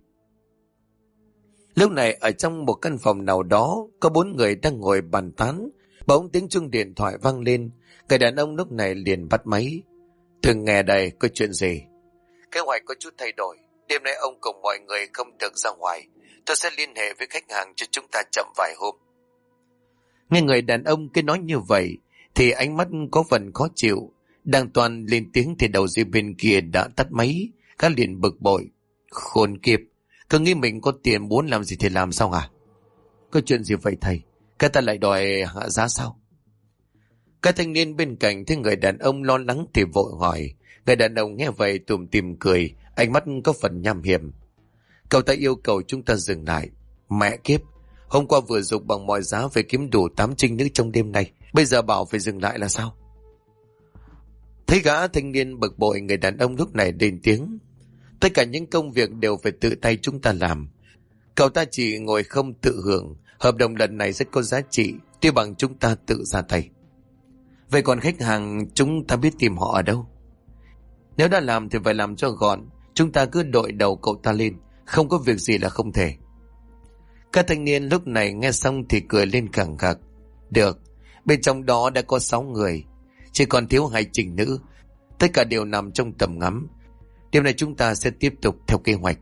Lúc này ở trong một căn phòng nào đó, có 4 người đang ngồi bàn tán. Bỗng tiếng chuông điện thoại vang lên. Người đàn ông lúc này liền bắt máy. Thường nghe đây, có chuyện gì? Kế hoạch có chút thay đổi. Đêm nay ông cùng mọi người không được ra ngoài. Tôi sẽ liên hệ với khách hàng cho chúng ta chậm vài hôm. Nghe người đàn ông cứ nói như vậy thì ánh mắt có phần khó chịu. Đang Toàn lên tiếng thì đầu dây bên kia đã tắt máy. Gã liền bực bội. Khốn kiếp, cứ nghĩ mình có tiền muốn làm gì thì làm sao hả? Có chuyện gì vậy thầy? Cái ta lại đòi hạ giá sao? Các thanh niên bên cạnh thấy người đàn ông lo lắng thì vội hỏi. Người đàn ông nghe vậy tủm tỉm cười, ánh mắt có phần nham hiểm. Cậu ta yêu cầu chúng ta dừng lại. Mẹ kiếp, hôm qua vừa dục bằng mọi giá phải kiếm đủ 8 trinh nữ trong đêm nay, bây giờ bảo phải dừng lại là sao? Thấy gã thanh niên bực bội, người đàn ông lúc này lên tiếng. Tất cả những công việc đều phải tự tay chúng ta làm. Cậu ta chỉ ngồi không tự hưởng. Hợp đồng lần này rất có giá trị, tuy bằng chúng ta tự ra tay. Vậy còn khách hàng chúng ta biết tìm họ ở đâu? Nếu đã làm thì phải làm cho gọn. Chúng ta cứ đội đầu cậu ta lên, không có việc gì là không thể. Các thanh niên lúc này nghe xong thì cười lên khẳng khặc. Được, bên trong đó đã có 6 người, chỉ còn thiếu 2 trinh nữ. Tất cả đều nằm trong tầm ngắm. Đêm nay chúng ta sẽ tiếp tục theo kế hoạch.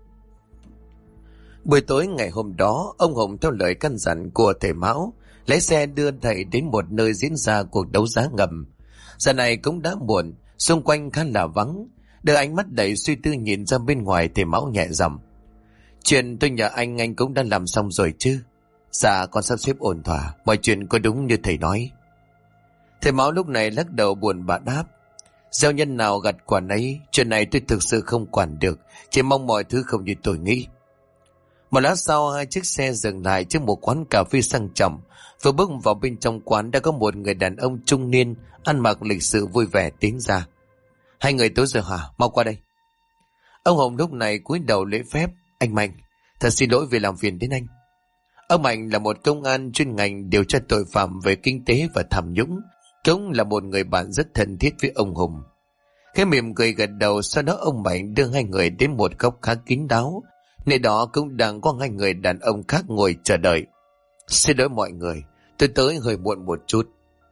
Buổi tối ngày hôm đó, ông Hùng theo lời căn dặn của thầy Mão, lái xe đưa thầy đến một nơi diễn ra cuộc đấu giá ngầm. Giờ này cũng đã muộn, xung quanh khá là vắng. Đưa ánh mắt đầy suy tư nhìn ra bên ngoài, thầy Mão nhẹ giọng. Chuyện tôi nhờ anh cũng đã làm xong rồi chứ? Dạ, con sắp xếp ổn thỏa, mọi chuyện có đúng như thầy nói. Thầy Mão lúc này lắc đầu buồn bã đáp. Gieo nhân nào gặt quả nấy, chuyện này tôi thực sự không quản được, chỉ mong mọi thứ không như tôi nghĩ. Một lát sau, 2 chiếc xe dừng lại trước một quán cà phê sang trọng. Vừa bước vào bên trong quán đã có một người đàn ông trung niên, ăn mặc lịch sự vui vẻ tiến ra. 2 người tới rồi hả? Mau qua đây. Ông Hồng lúc này cúi đầu lễ phép. Anh Mạnh, thật xin lỗi vì làm phiền đến anh. Ông Mạnh là một công an chuyên ngành điều tra tội phạm về kinh tế và tham nhũng, cũng là một người bạn rất thân thiết với ông Hùng. Cái mỉm cười gật đầu, sau đó ông Mạnh đưa 2 người đến một góc khá kín đáo. Nơi đó cũng đang có 2 người đàn ông khác ngồi chờ đợi. Xin lỗi mọi người, tôi tới hơi muộn một chút.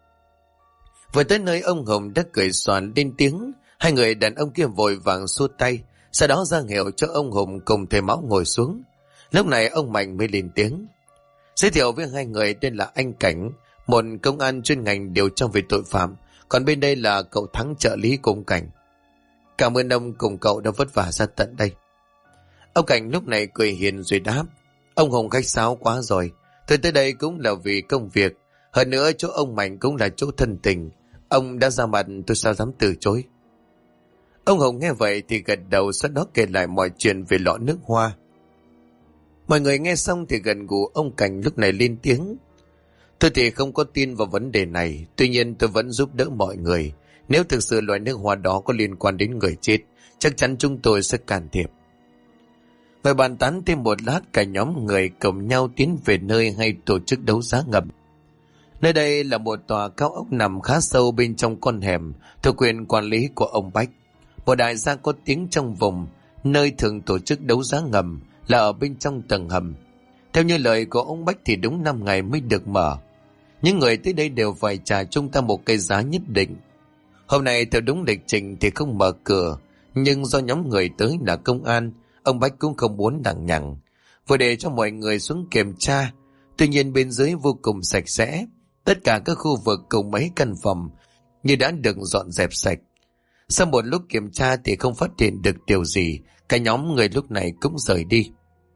Vừa tới nơi, ông Hùng đã cười xoàn lên tiếng. 2 người đàn ông kia vội vàng xua tay, sau đó ra hiệu cho ông Hùng cùng thầy Mão ngồi xuống. Lúc này ông Mạnh mới lên tiếng. Giới thiệu với 2 người, tên là anh Cảnh, một công an chuyên ngành điều tra về tội phạm, còn bên đây là cậu Thắng, trợ lý cùng Cảnh. Cảm ơn ông cùng cậu đã vất vả ra tận đây. Ông Cảnh lúc này cười hiền rồi đáp. Ông Hùng khách sáo quá rồi, tôi tới đây cũng là vì công việc. Hơn nữa chỗ ông Mạnh cũng là chỗ thân tình, ông đã ra mặt tôi sao dám từ chối. Ông Hùng nghe vậy thì gật đầu, sau đó kể lại mọi chuyện về lọ nước hoa. Mọi người nghe xong thì gần gù. Ông Cảnh lúc này lên tiếng. Tôi thì không có tin vào vấn đề này, tuy nhiên tôi vẫn giúp đỡ mọi người. Nếu thực sự loại nước hoa đó có liên quan đến người chết, chắc chắn chúng tôi sẽ can thiệp. Người bàn tán thêm một lát, cả nhóm người cùng nhau tiến về nơi hay tổ chức đấu giá ngầm. Nơi đây là một tòa cao ốc nằm khá sâu bên trong con hẻm thuộc quyền quản lý của ông Bách, một đại gia có tiếng trong vùng. Nơi thường tổ chức đấu giá ngầm là ở bên trong tầng hầm. Theo như lời của ông Bách thì đúng 5 ngày mới được mở. Những người tới đây đều phải trả chúng ta một cái giá nhất định. Hôm nay theo đúng lịch trình thì không mở cửa, nhưng do nhóm người tới là công an, ông Bách cũng không muốn lằng nhằng, vừa để cho mọi người xuống kiểm tra. Tuy nhiên bên dưới vô cùng sạch sẽ, tất cả các khu vực cùng mấy căn phòng như đã được dọn dẹp sạch. Sau một lúc kiểm tra thì không phát hiện được điều gì, cả nhóm người lúc này cũng rời đi.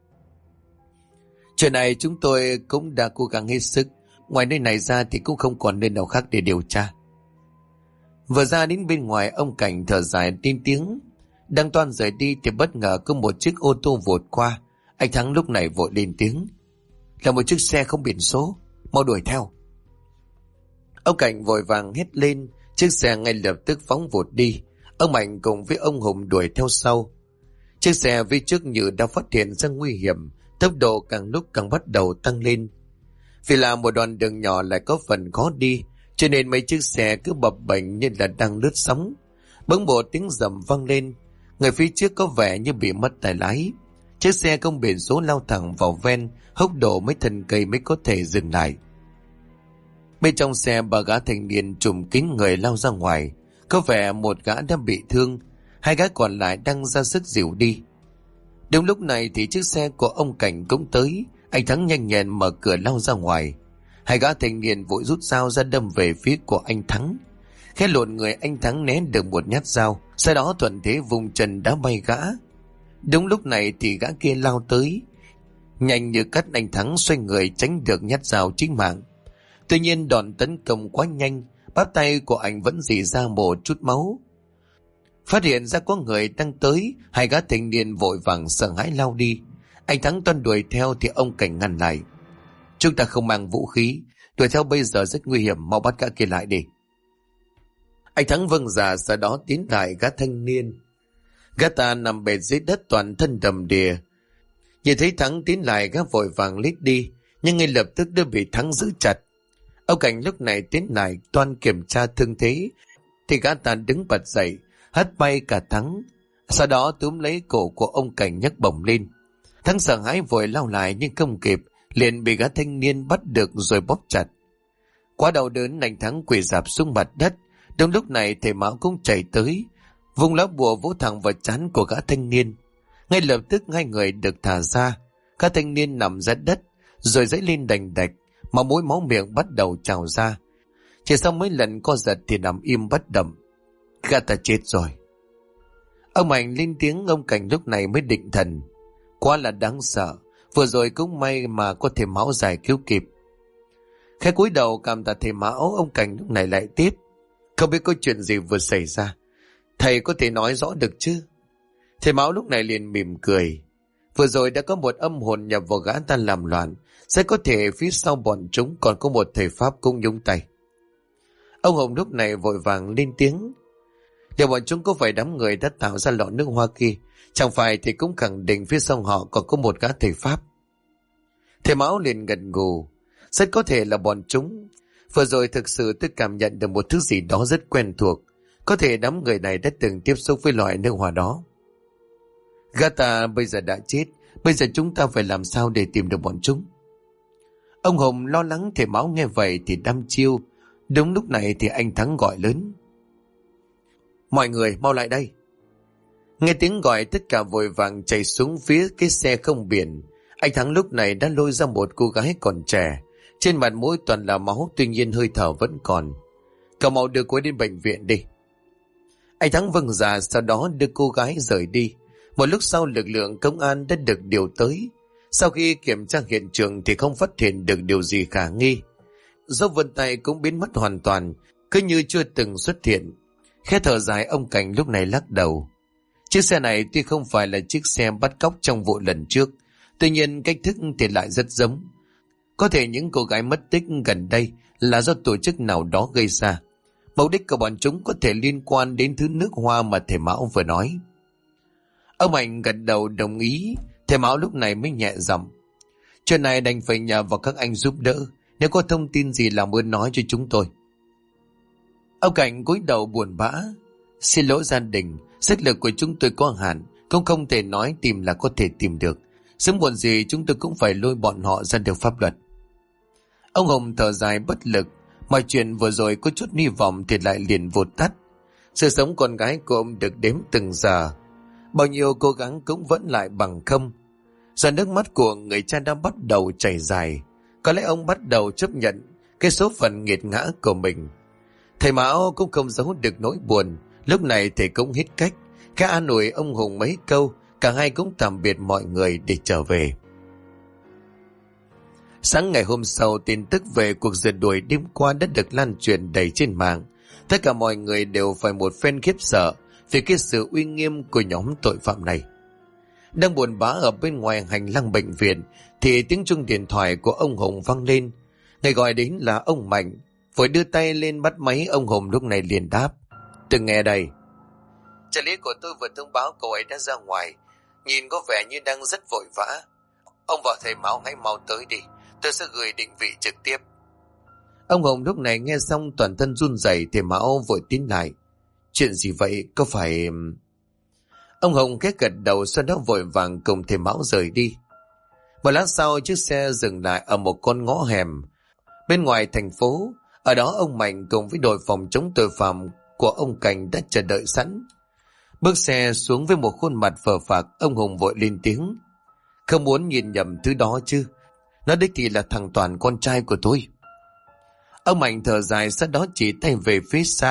Chuyện này chúng tôi cũng đã cố gắng hết sức, ngoài nơi này ra thì cũng không còn nơi nào khác để điều tra. Vừa ra đến bên ngoài, ông Cảnh thở dài tin tiếng. Đang toan rời đi thì bất ngờ có một chiếc ô tô vụt qua. Anh Thắng lúc này vội lên tiếng. Là một chiếc xe không biển số, mau đuổi theo. Ông Cảnh vội vàng hét lên, chiếc xe ngay lập tức phóng vụt đi. Ông Mạnh cùng với ông Hùng đuổi theo sau. Chiếc xe phía trước như đã phát hiện ra nguy hiểm, tốc độ càng lúc càng bắt đầu tăng lên. Vì là một đoạn đường nhỏ lại có phần khó đi, cho nên mấy chiếc xe cứ bập bềnh như là đang lướt sóng. Bỗng một tiếng rầm vang lên, người phía trước có vẻ như bị mất tay lái. Chiếc xe không biển số lao thẳng vào ven, hốc đổ mấy thân cây mới có thể dừng lại. Bên trong xe, 3 gã thanh niên trùm kín người lao ra ngoài. Có vẻ một gã đã bị thương, 2 gã còn lại đang ra sức dìu đi. Đúng lúc này thì chiếc xe của ông Cảnh cũng tới. Anh Thắng nhanh nhẹn mở cửa lao ra ngoài. 2 gã thanh niên vội rút dao ra đâm về phía của anh Thắng. Khẽ lộn người, anh Thắng né được một nhát dao, sau đó thuận thế vùng chân đá bay gã. Đúng lúc này thì gã kia lao tới, nhanh như cắt anh Thắng xoay người tránh được nhát dao chí mạng. Tuy nhiên đòn tấn công quá nhanh, bắp tay của anh vẫn rỉ ra một chút máu. Phát hiện ra có người đang tới, hai gã thanh niên vội vàng sợ hãi lao đi. Anh Thắng toan đuổi theo thì ông Cảnh ngăn lại. Chúng ta không mang vũ khí, đuổi theo bây giờ rất nguy hiểm, mau bắt gã kia lại đi. Anh Thắng vâng dạ, sau đó tiến lại gã thanh niên. Gã ta nằm bệt dưới đất toàn thân đầm đìa. Nhìn thấy Thắng tiến lại, gã vội vàng lít đi, nhưng ngay lập tức đã bị Thắng giữ chặt. Ông Cảnh lúc này tiến lại toan kiểm tra thương thế, thì gã ta đứng bật dậy, hất bay cả Thắng, sau đó túm lấy cổ của ông Cảnh nhấc bổng lên. Thắng sợ hãi vội lao lại nhưng không kịp, liền bị gã thanh niên bắt được rồi bóp chặt. Quá đau đớn, anh Thắng quỳ rạp xuống mặt đất. Đúng lúc này thầy Mão cũng chạy tới, vùng lá bùa vỗ thẳng vào trán của gã thanh niên. Ngay lập tức hai người được thả ra. Gã thanh niên nằm ra đất rồi dãy lên đành đạch, mà mũi máu miệng bắt đầu trào ra. Chỉ sau mấy lần co giật thì nằm im bất động. Gã ta chết rồi. Ông Mạnh lên tiếng, ông Cảnh lúc này mới định thần. Quá là đáng sợ, vừa rồi cũng may mà có thầy Mão giải cứu kịp. Khẽ cúi đầu cảm tạ thầy Mão, ông Cảnh lúc này lại tiếp. Không biết có chuyện gì vừa xảy ra, thầy có thể nói rõ được chứ? Thầy Mão lúc này liền mỉm cười. Vừa rồi đã có một âm hồn nhập vào gã ta làm loạn, sẽ có thể phía sau bọn chúng còn có một thầy Pháp cũng nhúng tay. Ông Hồng lúc này vội vàng lên tiếng. Liệu bọn chúng có phải đám người đã tạo ra lọ nước hoa kia? Chẳng phải thì cũng khẳng định phía sau họ còn có một gã thầy Pháp. Thầy Mão liền gật gù. Rất có thể là bọn chúng. Vừa rồi thực sự tôi cảm nhận được một thứ gì đó rất quen thuộc. Có thể đám người này đã từng tiếp xúc với loại nước hoa đó. Gã ta bây giờ đã chết, bây giờ chúng ta phải làm sao để tìm được bọn chúng? Ông Hồng lo lắng. Thầy Mão nghe vậy thì đăm chiêu. Đúng lúc này thì anh Thắng gọi lớn. Mọi người mau lại đây. Nghe tiếng gọi, tất cả vội vàng chạy xuống phía cái xe không biển. Anh Thắng lúc này đã lôi ra một cô gái còn trẻ, trên mặt mũi toàn là máu, tuy nhiên hơi thở vẫn còn. Cậu mau đưa cô ấy đến bệnh viện đi. Anh Thắng vâng dạ, sau đó đưa cô gái rời đi. Một lúc sau lực lượng công an đã được điều tới. Sau khi kiểm tra hiện trường thì không phát hiện được điều gì khả nghi. Dấu vân tay cũng biến mất hoàn toàn, cứ như chưa từng xuất hiện. Khẽ thở dài, ông Cảnh lúc này lắc đầu. Chiếc xe này tuy không phải là chiếc xe bắt cóc trong vụ lần trước, tuy nhiên cách thức thì lại rất giống. Có thể những cô gái mất tích gần đây là do tổ chức nào đó gây ra. Mục đích của bọn chúng có thể liên quan đến thứ nước hoa mà thầy Mão vừa nói. Ông Mạnh gật đầu đồng ý. Thầy Mão lúc này mới nhẹ giọng. Chuyện này đành phải nhờ vào các anh giúp đỡ. Nếu có thông tin gì làm ơn nói cho chúng tôi. Ông Cảnh cúi đầu buồn bã. Xin lỗi gia đình, sức lực của chúng tôi có hạn, cũng không thể nói tìm là có thể tìm được. Sớm muộn gì chúng tôi cũng phải lôi bọn họ ra được pháp luật. Ông Hồng thở dài bất lực. Mọi chuyện vừa rồi có chút hy vọng thì lại liền vụt tắt. Sự sống con gái của ông được đếm từng giờ. Bao nhiêu cố gắng cũng vẫn lại bằng không. Giờ nước mắt của người cha đã bắt đầu chảy dài. Có lẽ ông bắt đầu chấp nhận cái số phận nghiệt ngã của mình. Thầy Mão cũng không giấu được nỗi buồn. Lúc này thầy cũng hết cách. Khẽ an ủi ông Hùng mấy câu. Cả hai cũng tạm biệt mọi người để trở về. Sáng ngày hôm sau, tin tức về cuộc rượt đuổi đêm qua đã được lan truyền đầy trên mạng. Tất cả mọi người đều phải một phen khiếp sợ vì cái sự uy nghiêm của nhóm tội phạm này. Đang buồn bã ở bên ngoài hành lang bệnh viện thì tiếng chuông điện thoại của ông Hùng vang lên. Người gọi đến là ông Mạnh. Vội đưa tay lên bắt máy, ông Hùng lúc này liền đáp. Tôi nghe đây. Trợ lý của tôi vừa thông báo cậu ấy đã ra ngoài. Nhìn có vẻ như đang rất vội vã. Ông và thầy Mão hãy mau tới đi. Tôi sẽ gửi định vị trực tiếp. Ông Hùng lúc này nghe xong toàn thân run rẩy. Thầy Mão vội tiến lại. Chuyện gì vậy, có phải... Ông Hùng khẽ gật đầu, sau đó vội vàng cùng thầy Mão rời đi. Một lát sau, chiếc xe dừng lại ở một con ngõ hẻm bên ngoài thành phố. Ở đó ông Mạnh cùng với đội phòng chống tội phạm của ông Cảnh đã chờ đợi sẵn. Bước xe xuống với một khuôn mặt phờ phạc, ông Hùng vội lên tiếng. Không muốn nhìn nhầm thứ đó chứ. Nó đích thì là thằng Toàn, con trai của tôi. Ông Mạnh thở dài, sau đó chỉ tay về phía xa,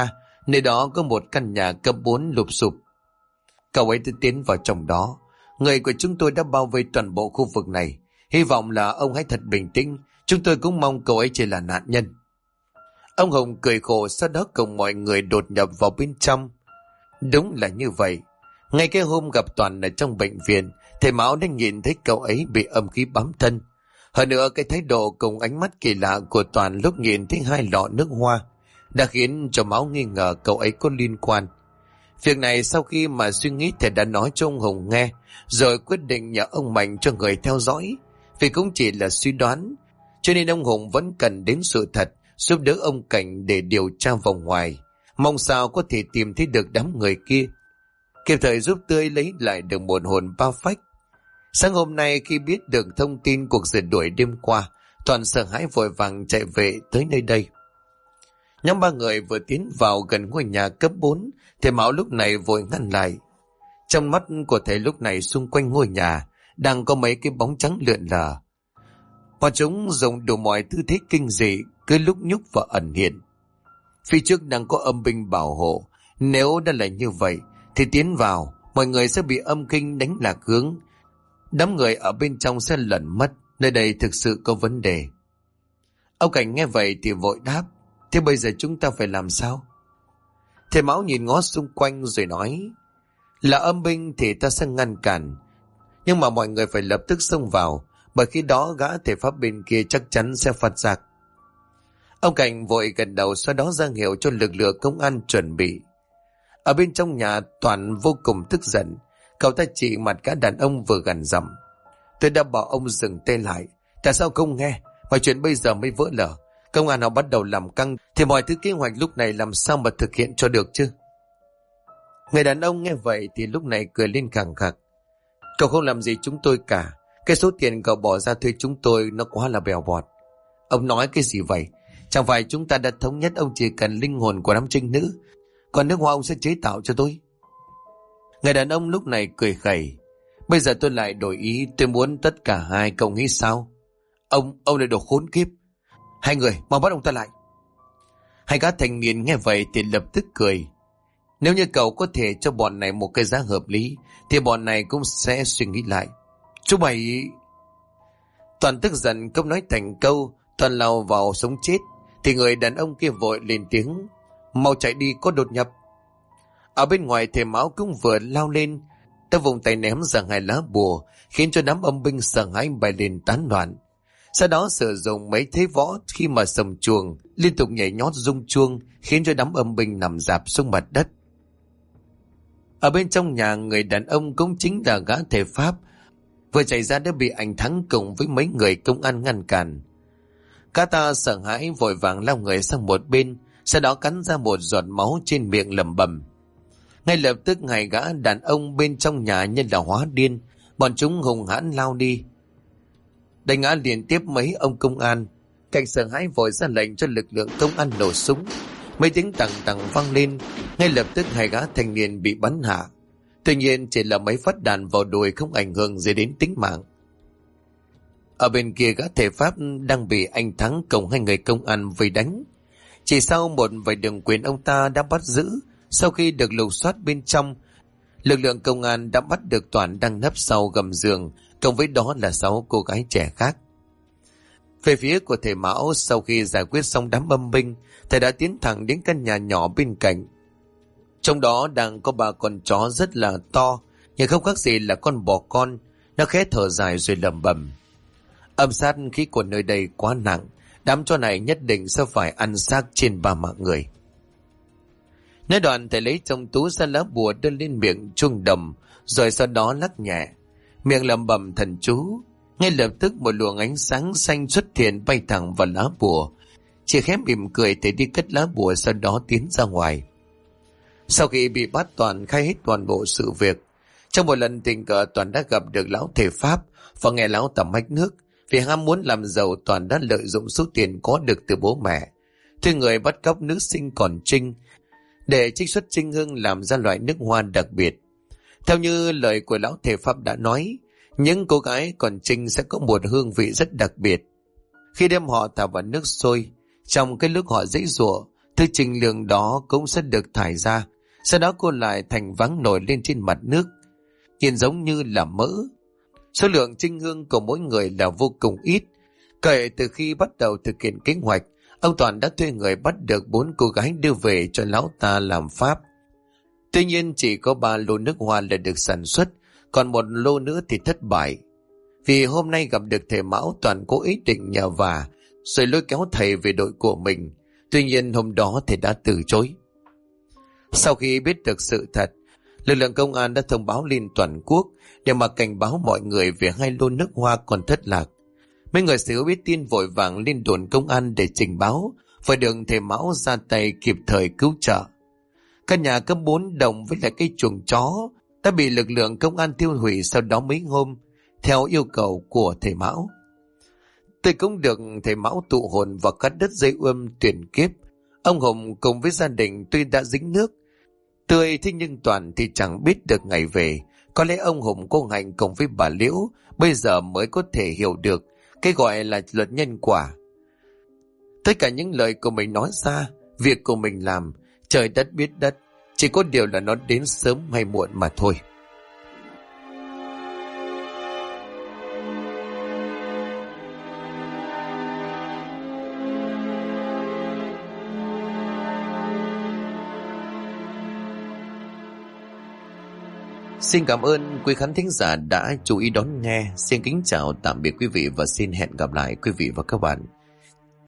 Nơi đó có một căn nhà cấp 4 lụp xụp. Cậu ấy tiến vào trong đó. Người của chúng tôi đã bao vây toàn bộ khu vực này. Hy vọng là ông hãy thật bình tĩnh. Chúng tôi cũng mong cậu ấy chỉ là nạn nhân. Ông Hùng cười khổ, sau đó cùng mọi người đột nhập vào bên trong. Đúng là như vậy. Ngay cái hôm gặp Toàn ở trong bệnh viện, thầy Mão đã nhìn thấy cậu ấy bị âm khí bám thân. Hơn nữa cái thái độ cùng ánh mắt kỳ lạ của Toàn lúc nhìn thấy 2 lọ nước hoa đã khiến cho Mão nghi ngờ cậu ấy có liên quan. Việc này sau khi mà suy nghĩ, thầy đã nói cho ông Hùng nghe, rồi quyết định nhờ ông Mạnh cho người theo dõi. Vì cũng chỉ là suy đoán, cho nên ông Hùng vẫn cần đến sự thật, giúp đỡ ông Cảnh để điều tra vòng ngoài, mong sao có thể tìm thấy được đám người kia, kịp thời giúp Tươi lấy lại được một hồn ba phách. Sáng hôm nay khi biết được thông tin cuộc rượt đuổi đêm qua, Toàn sợ hãi vội vàng chạy về tới nơi đây. Nhóm 3 người vừa tiến vào gần ngôi nhà cấp 4, thầy Mão lúc này vội ngăn lại. Trong mắt của thầy lúc này xung quanh ngôi nhà đang có mấy cái bóng trắng lượn lờ. Bọn chúng dùng đủ mọi tư thế kinh dị, cứ lúc nhúc và ẩn hiện. Phía trước đang có âm binh bảo hộ. Nếu đã là như vậy thì tiến vào, mọi người sẽ bị âm kinh đánh lạc hướng. Đám người ở bên trong sẽ lẩn mất. Nơi đây thực sự có vấn đề. Ông Cảnh nghe vậy thì vội đáp: thế bây giờ chúng ta phải làm sao? Thầy Mão nhìn ngó xung quanh rồi nói: là âm binh thì ta sẽ ngăn cản, nhưng mà mọi người phải lập tức xông vào, bởi khi đó gã thể pháp bên kia chắc chắn sẽ phát giác. Ông Cảnh vội gật đầu, sau đó ra hiệu cho lực lượng công an chuẩn bị. Ở bên trong nhà, Toàn vô cùng tức giận. Cậu ta chỉ mặt cả đàn ông vừa gần dặm: tôi đã bảo ông dừng tay lại, tại sao không nghe? Mọi chuyện bây giờ mới vỡ lở. Công an họ bắt đầu làm căng thì mọi thứ kế hoạch lúc này làm sao mà thực hiện cho được chứ? Người đàn ông nghe vậy thì lúc này cười lên khẳng khặc: cậu không làm gì chúng tôi cả. Cái số tiền cậu bỏ ra thuê chúng tôi nó quá là bèo bọt. Ông nói cái gì vậy? Chẳng phải chúng ta đã thống nhất ông chỉ cần linh hồn của đám trinh nữ, còn nước hoa ông sẽ chế tạo cho tôi? Người đàn ông lúc này cười khẩy: bây giờ tôi lại đổi ý, tôi muốn tất cả hai, cậu nghĩ sao? Ông là đồ khốn kiếp. Hai người mau bắt ông ta lại. Hai gã thanh niên nghe vậy thì lập tức cười: nếu như cậu có thể cho bọn này một cái giá hợp lý thì bọn này cũng sẽ suy nghĩ lại. Chú mày... Toàn tức giận không nói thành câu, Toàn lao vào sống chết. Thì người đàn ông kia vội lên tiếng: mau chạy đi, có đột nhập. Ở bên ngoài thầy Mão cũng vừa lao lên, ta vùng tay ném ra 2 lá bùa, khiến cho đám âm binh sợ hãi bay lên tán loạn. Sau đó sử dụng mấy thế võ khi mà sầm chuồng liên tục nhảy nhót rung chuông, khiến cho đám âm binh nằm rạp xuống mặt đất. Ở bên trong nhà, người đàn ông cũng chính là gã thể pháp vừa chạy ra đã bị anh Thắng cùng với mấy người công an ngăn cản. Cả ta sợ hãi vội vàng lao người sang một bên, sau đó cắn ra một giọt máu trên miệng lẩm bẩm. Ngay lập tức 2 gã đàn ông bên trong nhà như là hóa điên, bọn chúng hùng hãn lao đi, đánh ngã liên tiếp mấy ông công an. Cảnh sợ hãi vội ra lệnh cho lực lượng công an nổ súng. Mấy tiếng tằng tằng vang lên, ngay lập tức 2 gã thanh niên bị bắn hạ. Tuy nhiên chỉ là mấy phát đạn vào đùi, không ảnh hưởng gì đến tính mạng. Ở bên kia, gã thể pháp đang bị anh Thắng cùng 2 người công an vây đánh. Chỉ sau một vài đường quyền, ông ta đã bắt giữ. Sau khi được lục soát bên trong, lực lượng công an đã bắt được Toàn đang nấp sau gầm giường, cộng với đó là 6 cô gái trẻ khác. Về phía của thầy Mão, sau khi giải quyết xong đám âm binh, thầy đã tiến thẳng đến căn nhà nhỏ bên cạnh. Trong đó đang có 3 con chó rất là to, nhưng không khác gì là con bò con. Nó khẽ thở dài rồi lẩm bẩm: âm sát khí của nơi đây quá nặng, đám chó này nhất định sẽ phải ăn xác trên 3 mạng người. Nói đoạn, thầy lấy trong túi ra lá bùa đưa lên miệng chuông đồng, rồi sau đó lắc nhẹ, miệng lẩm bẩm thần chú. Ngay lập tức một luồng ánh sáng xanh xuất hiện bay thẳng vào lá bùa. Chỉ khẽ mỉm cười, thầy đi cất lá bùa, sau đó tiến ra ngoài. Sau khi bị bắt, Toàn khai hết toàn bộ sự việc. Trong một lần tình cờ, Toàn đã gặp được lão thầy pháp và nghe lão tẩm mách nước. Vì ham muốn làm giàu, Toàn đã lợi dụng số tiền có được từ bố mẹ, thuê người bắt cóc nữ sinh còn trinh để trích xuất trinh hương làm ra loại nước hoa đặc biệt. Theo như lời của lão thầy pháp đã nói, những cô gái còn trinh sẽ có một hương vị rất đặc biệt. Khi đem họ thả vào nước sôi, trong cái lúc họ giãy giụa, Thứ trình lượng đó cũng sẽ được thải ra. Sau đó cô lại thành váng nổi lên trên mặt nước, nhìn giống như là mỡ. Số lượng trinh hương của mỗi người là vô cùng ít. Kể từ khi bắt đầu thực hiện kế hoạch, ông Toàn đã thuê người bắt được 4 cô gái đưa về cho lão ta làm pháp. Tuy nhiên chỉ có 3 lô nước hoa là được sản xuất, còn 1 lô nữa thì thất bại. Vì hôm nay gặp được thầy Mão, Toàn có ý định nhờ vả rồi lôi kéo thầy về đội của mình. Tuy nhiên hôm đó thầy đã từ chối. Sau khi biết được sự thật, lực lượng công an đã thông báo lên toàn quốc để mà cảnh báo mọi người về 2 lô nước hoa còn thất lạc. Mấy người sở hữu biết tin vội vàng lên đồn công an để trình báo, và được thầy Mão ra tay kịp thời cứu trợ. Căn nhà cấp 4 đồng với lại cái chuồng chó đã bị lực lượng công an tiêu hủy sau đó mấy hôm, theo yêu cầu của thầy Mão. Tôi cũng được thầy Mão tụ hồn và cắt đứt dây tuyển kiếp. Ông Hùng cùng với gia đình tuy đã dính nước tươi, thế nhưng Toàn thì chẳng biết được ngày về. Có lẽ ông Hùng cô Hạnh cùng với bà Liễu bây giờ mới có thể hiểu được cái gọi là luật nhân quả. Tất cả những lời của mình nói ra, việc của mình làm, trời đất biết đất, chỉ có điều là nó đến sớm hay muộn mà thôi. Xin cảm ơn quý khán thính giả đã chú ý đón nghe. Xin kính chào tạm biệt quý vị và xin hẹn gặp lại quý vị và các bạn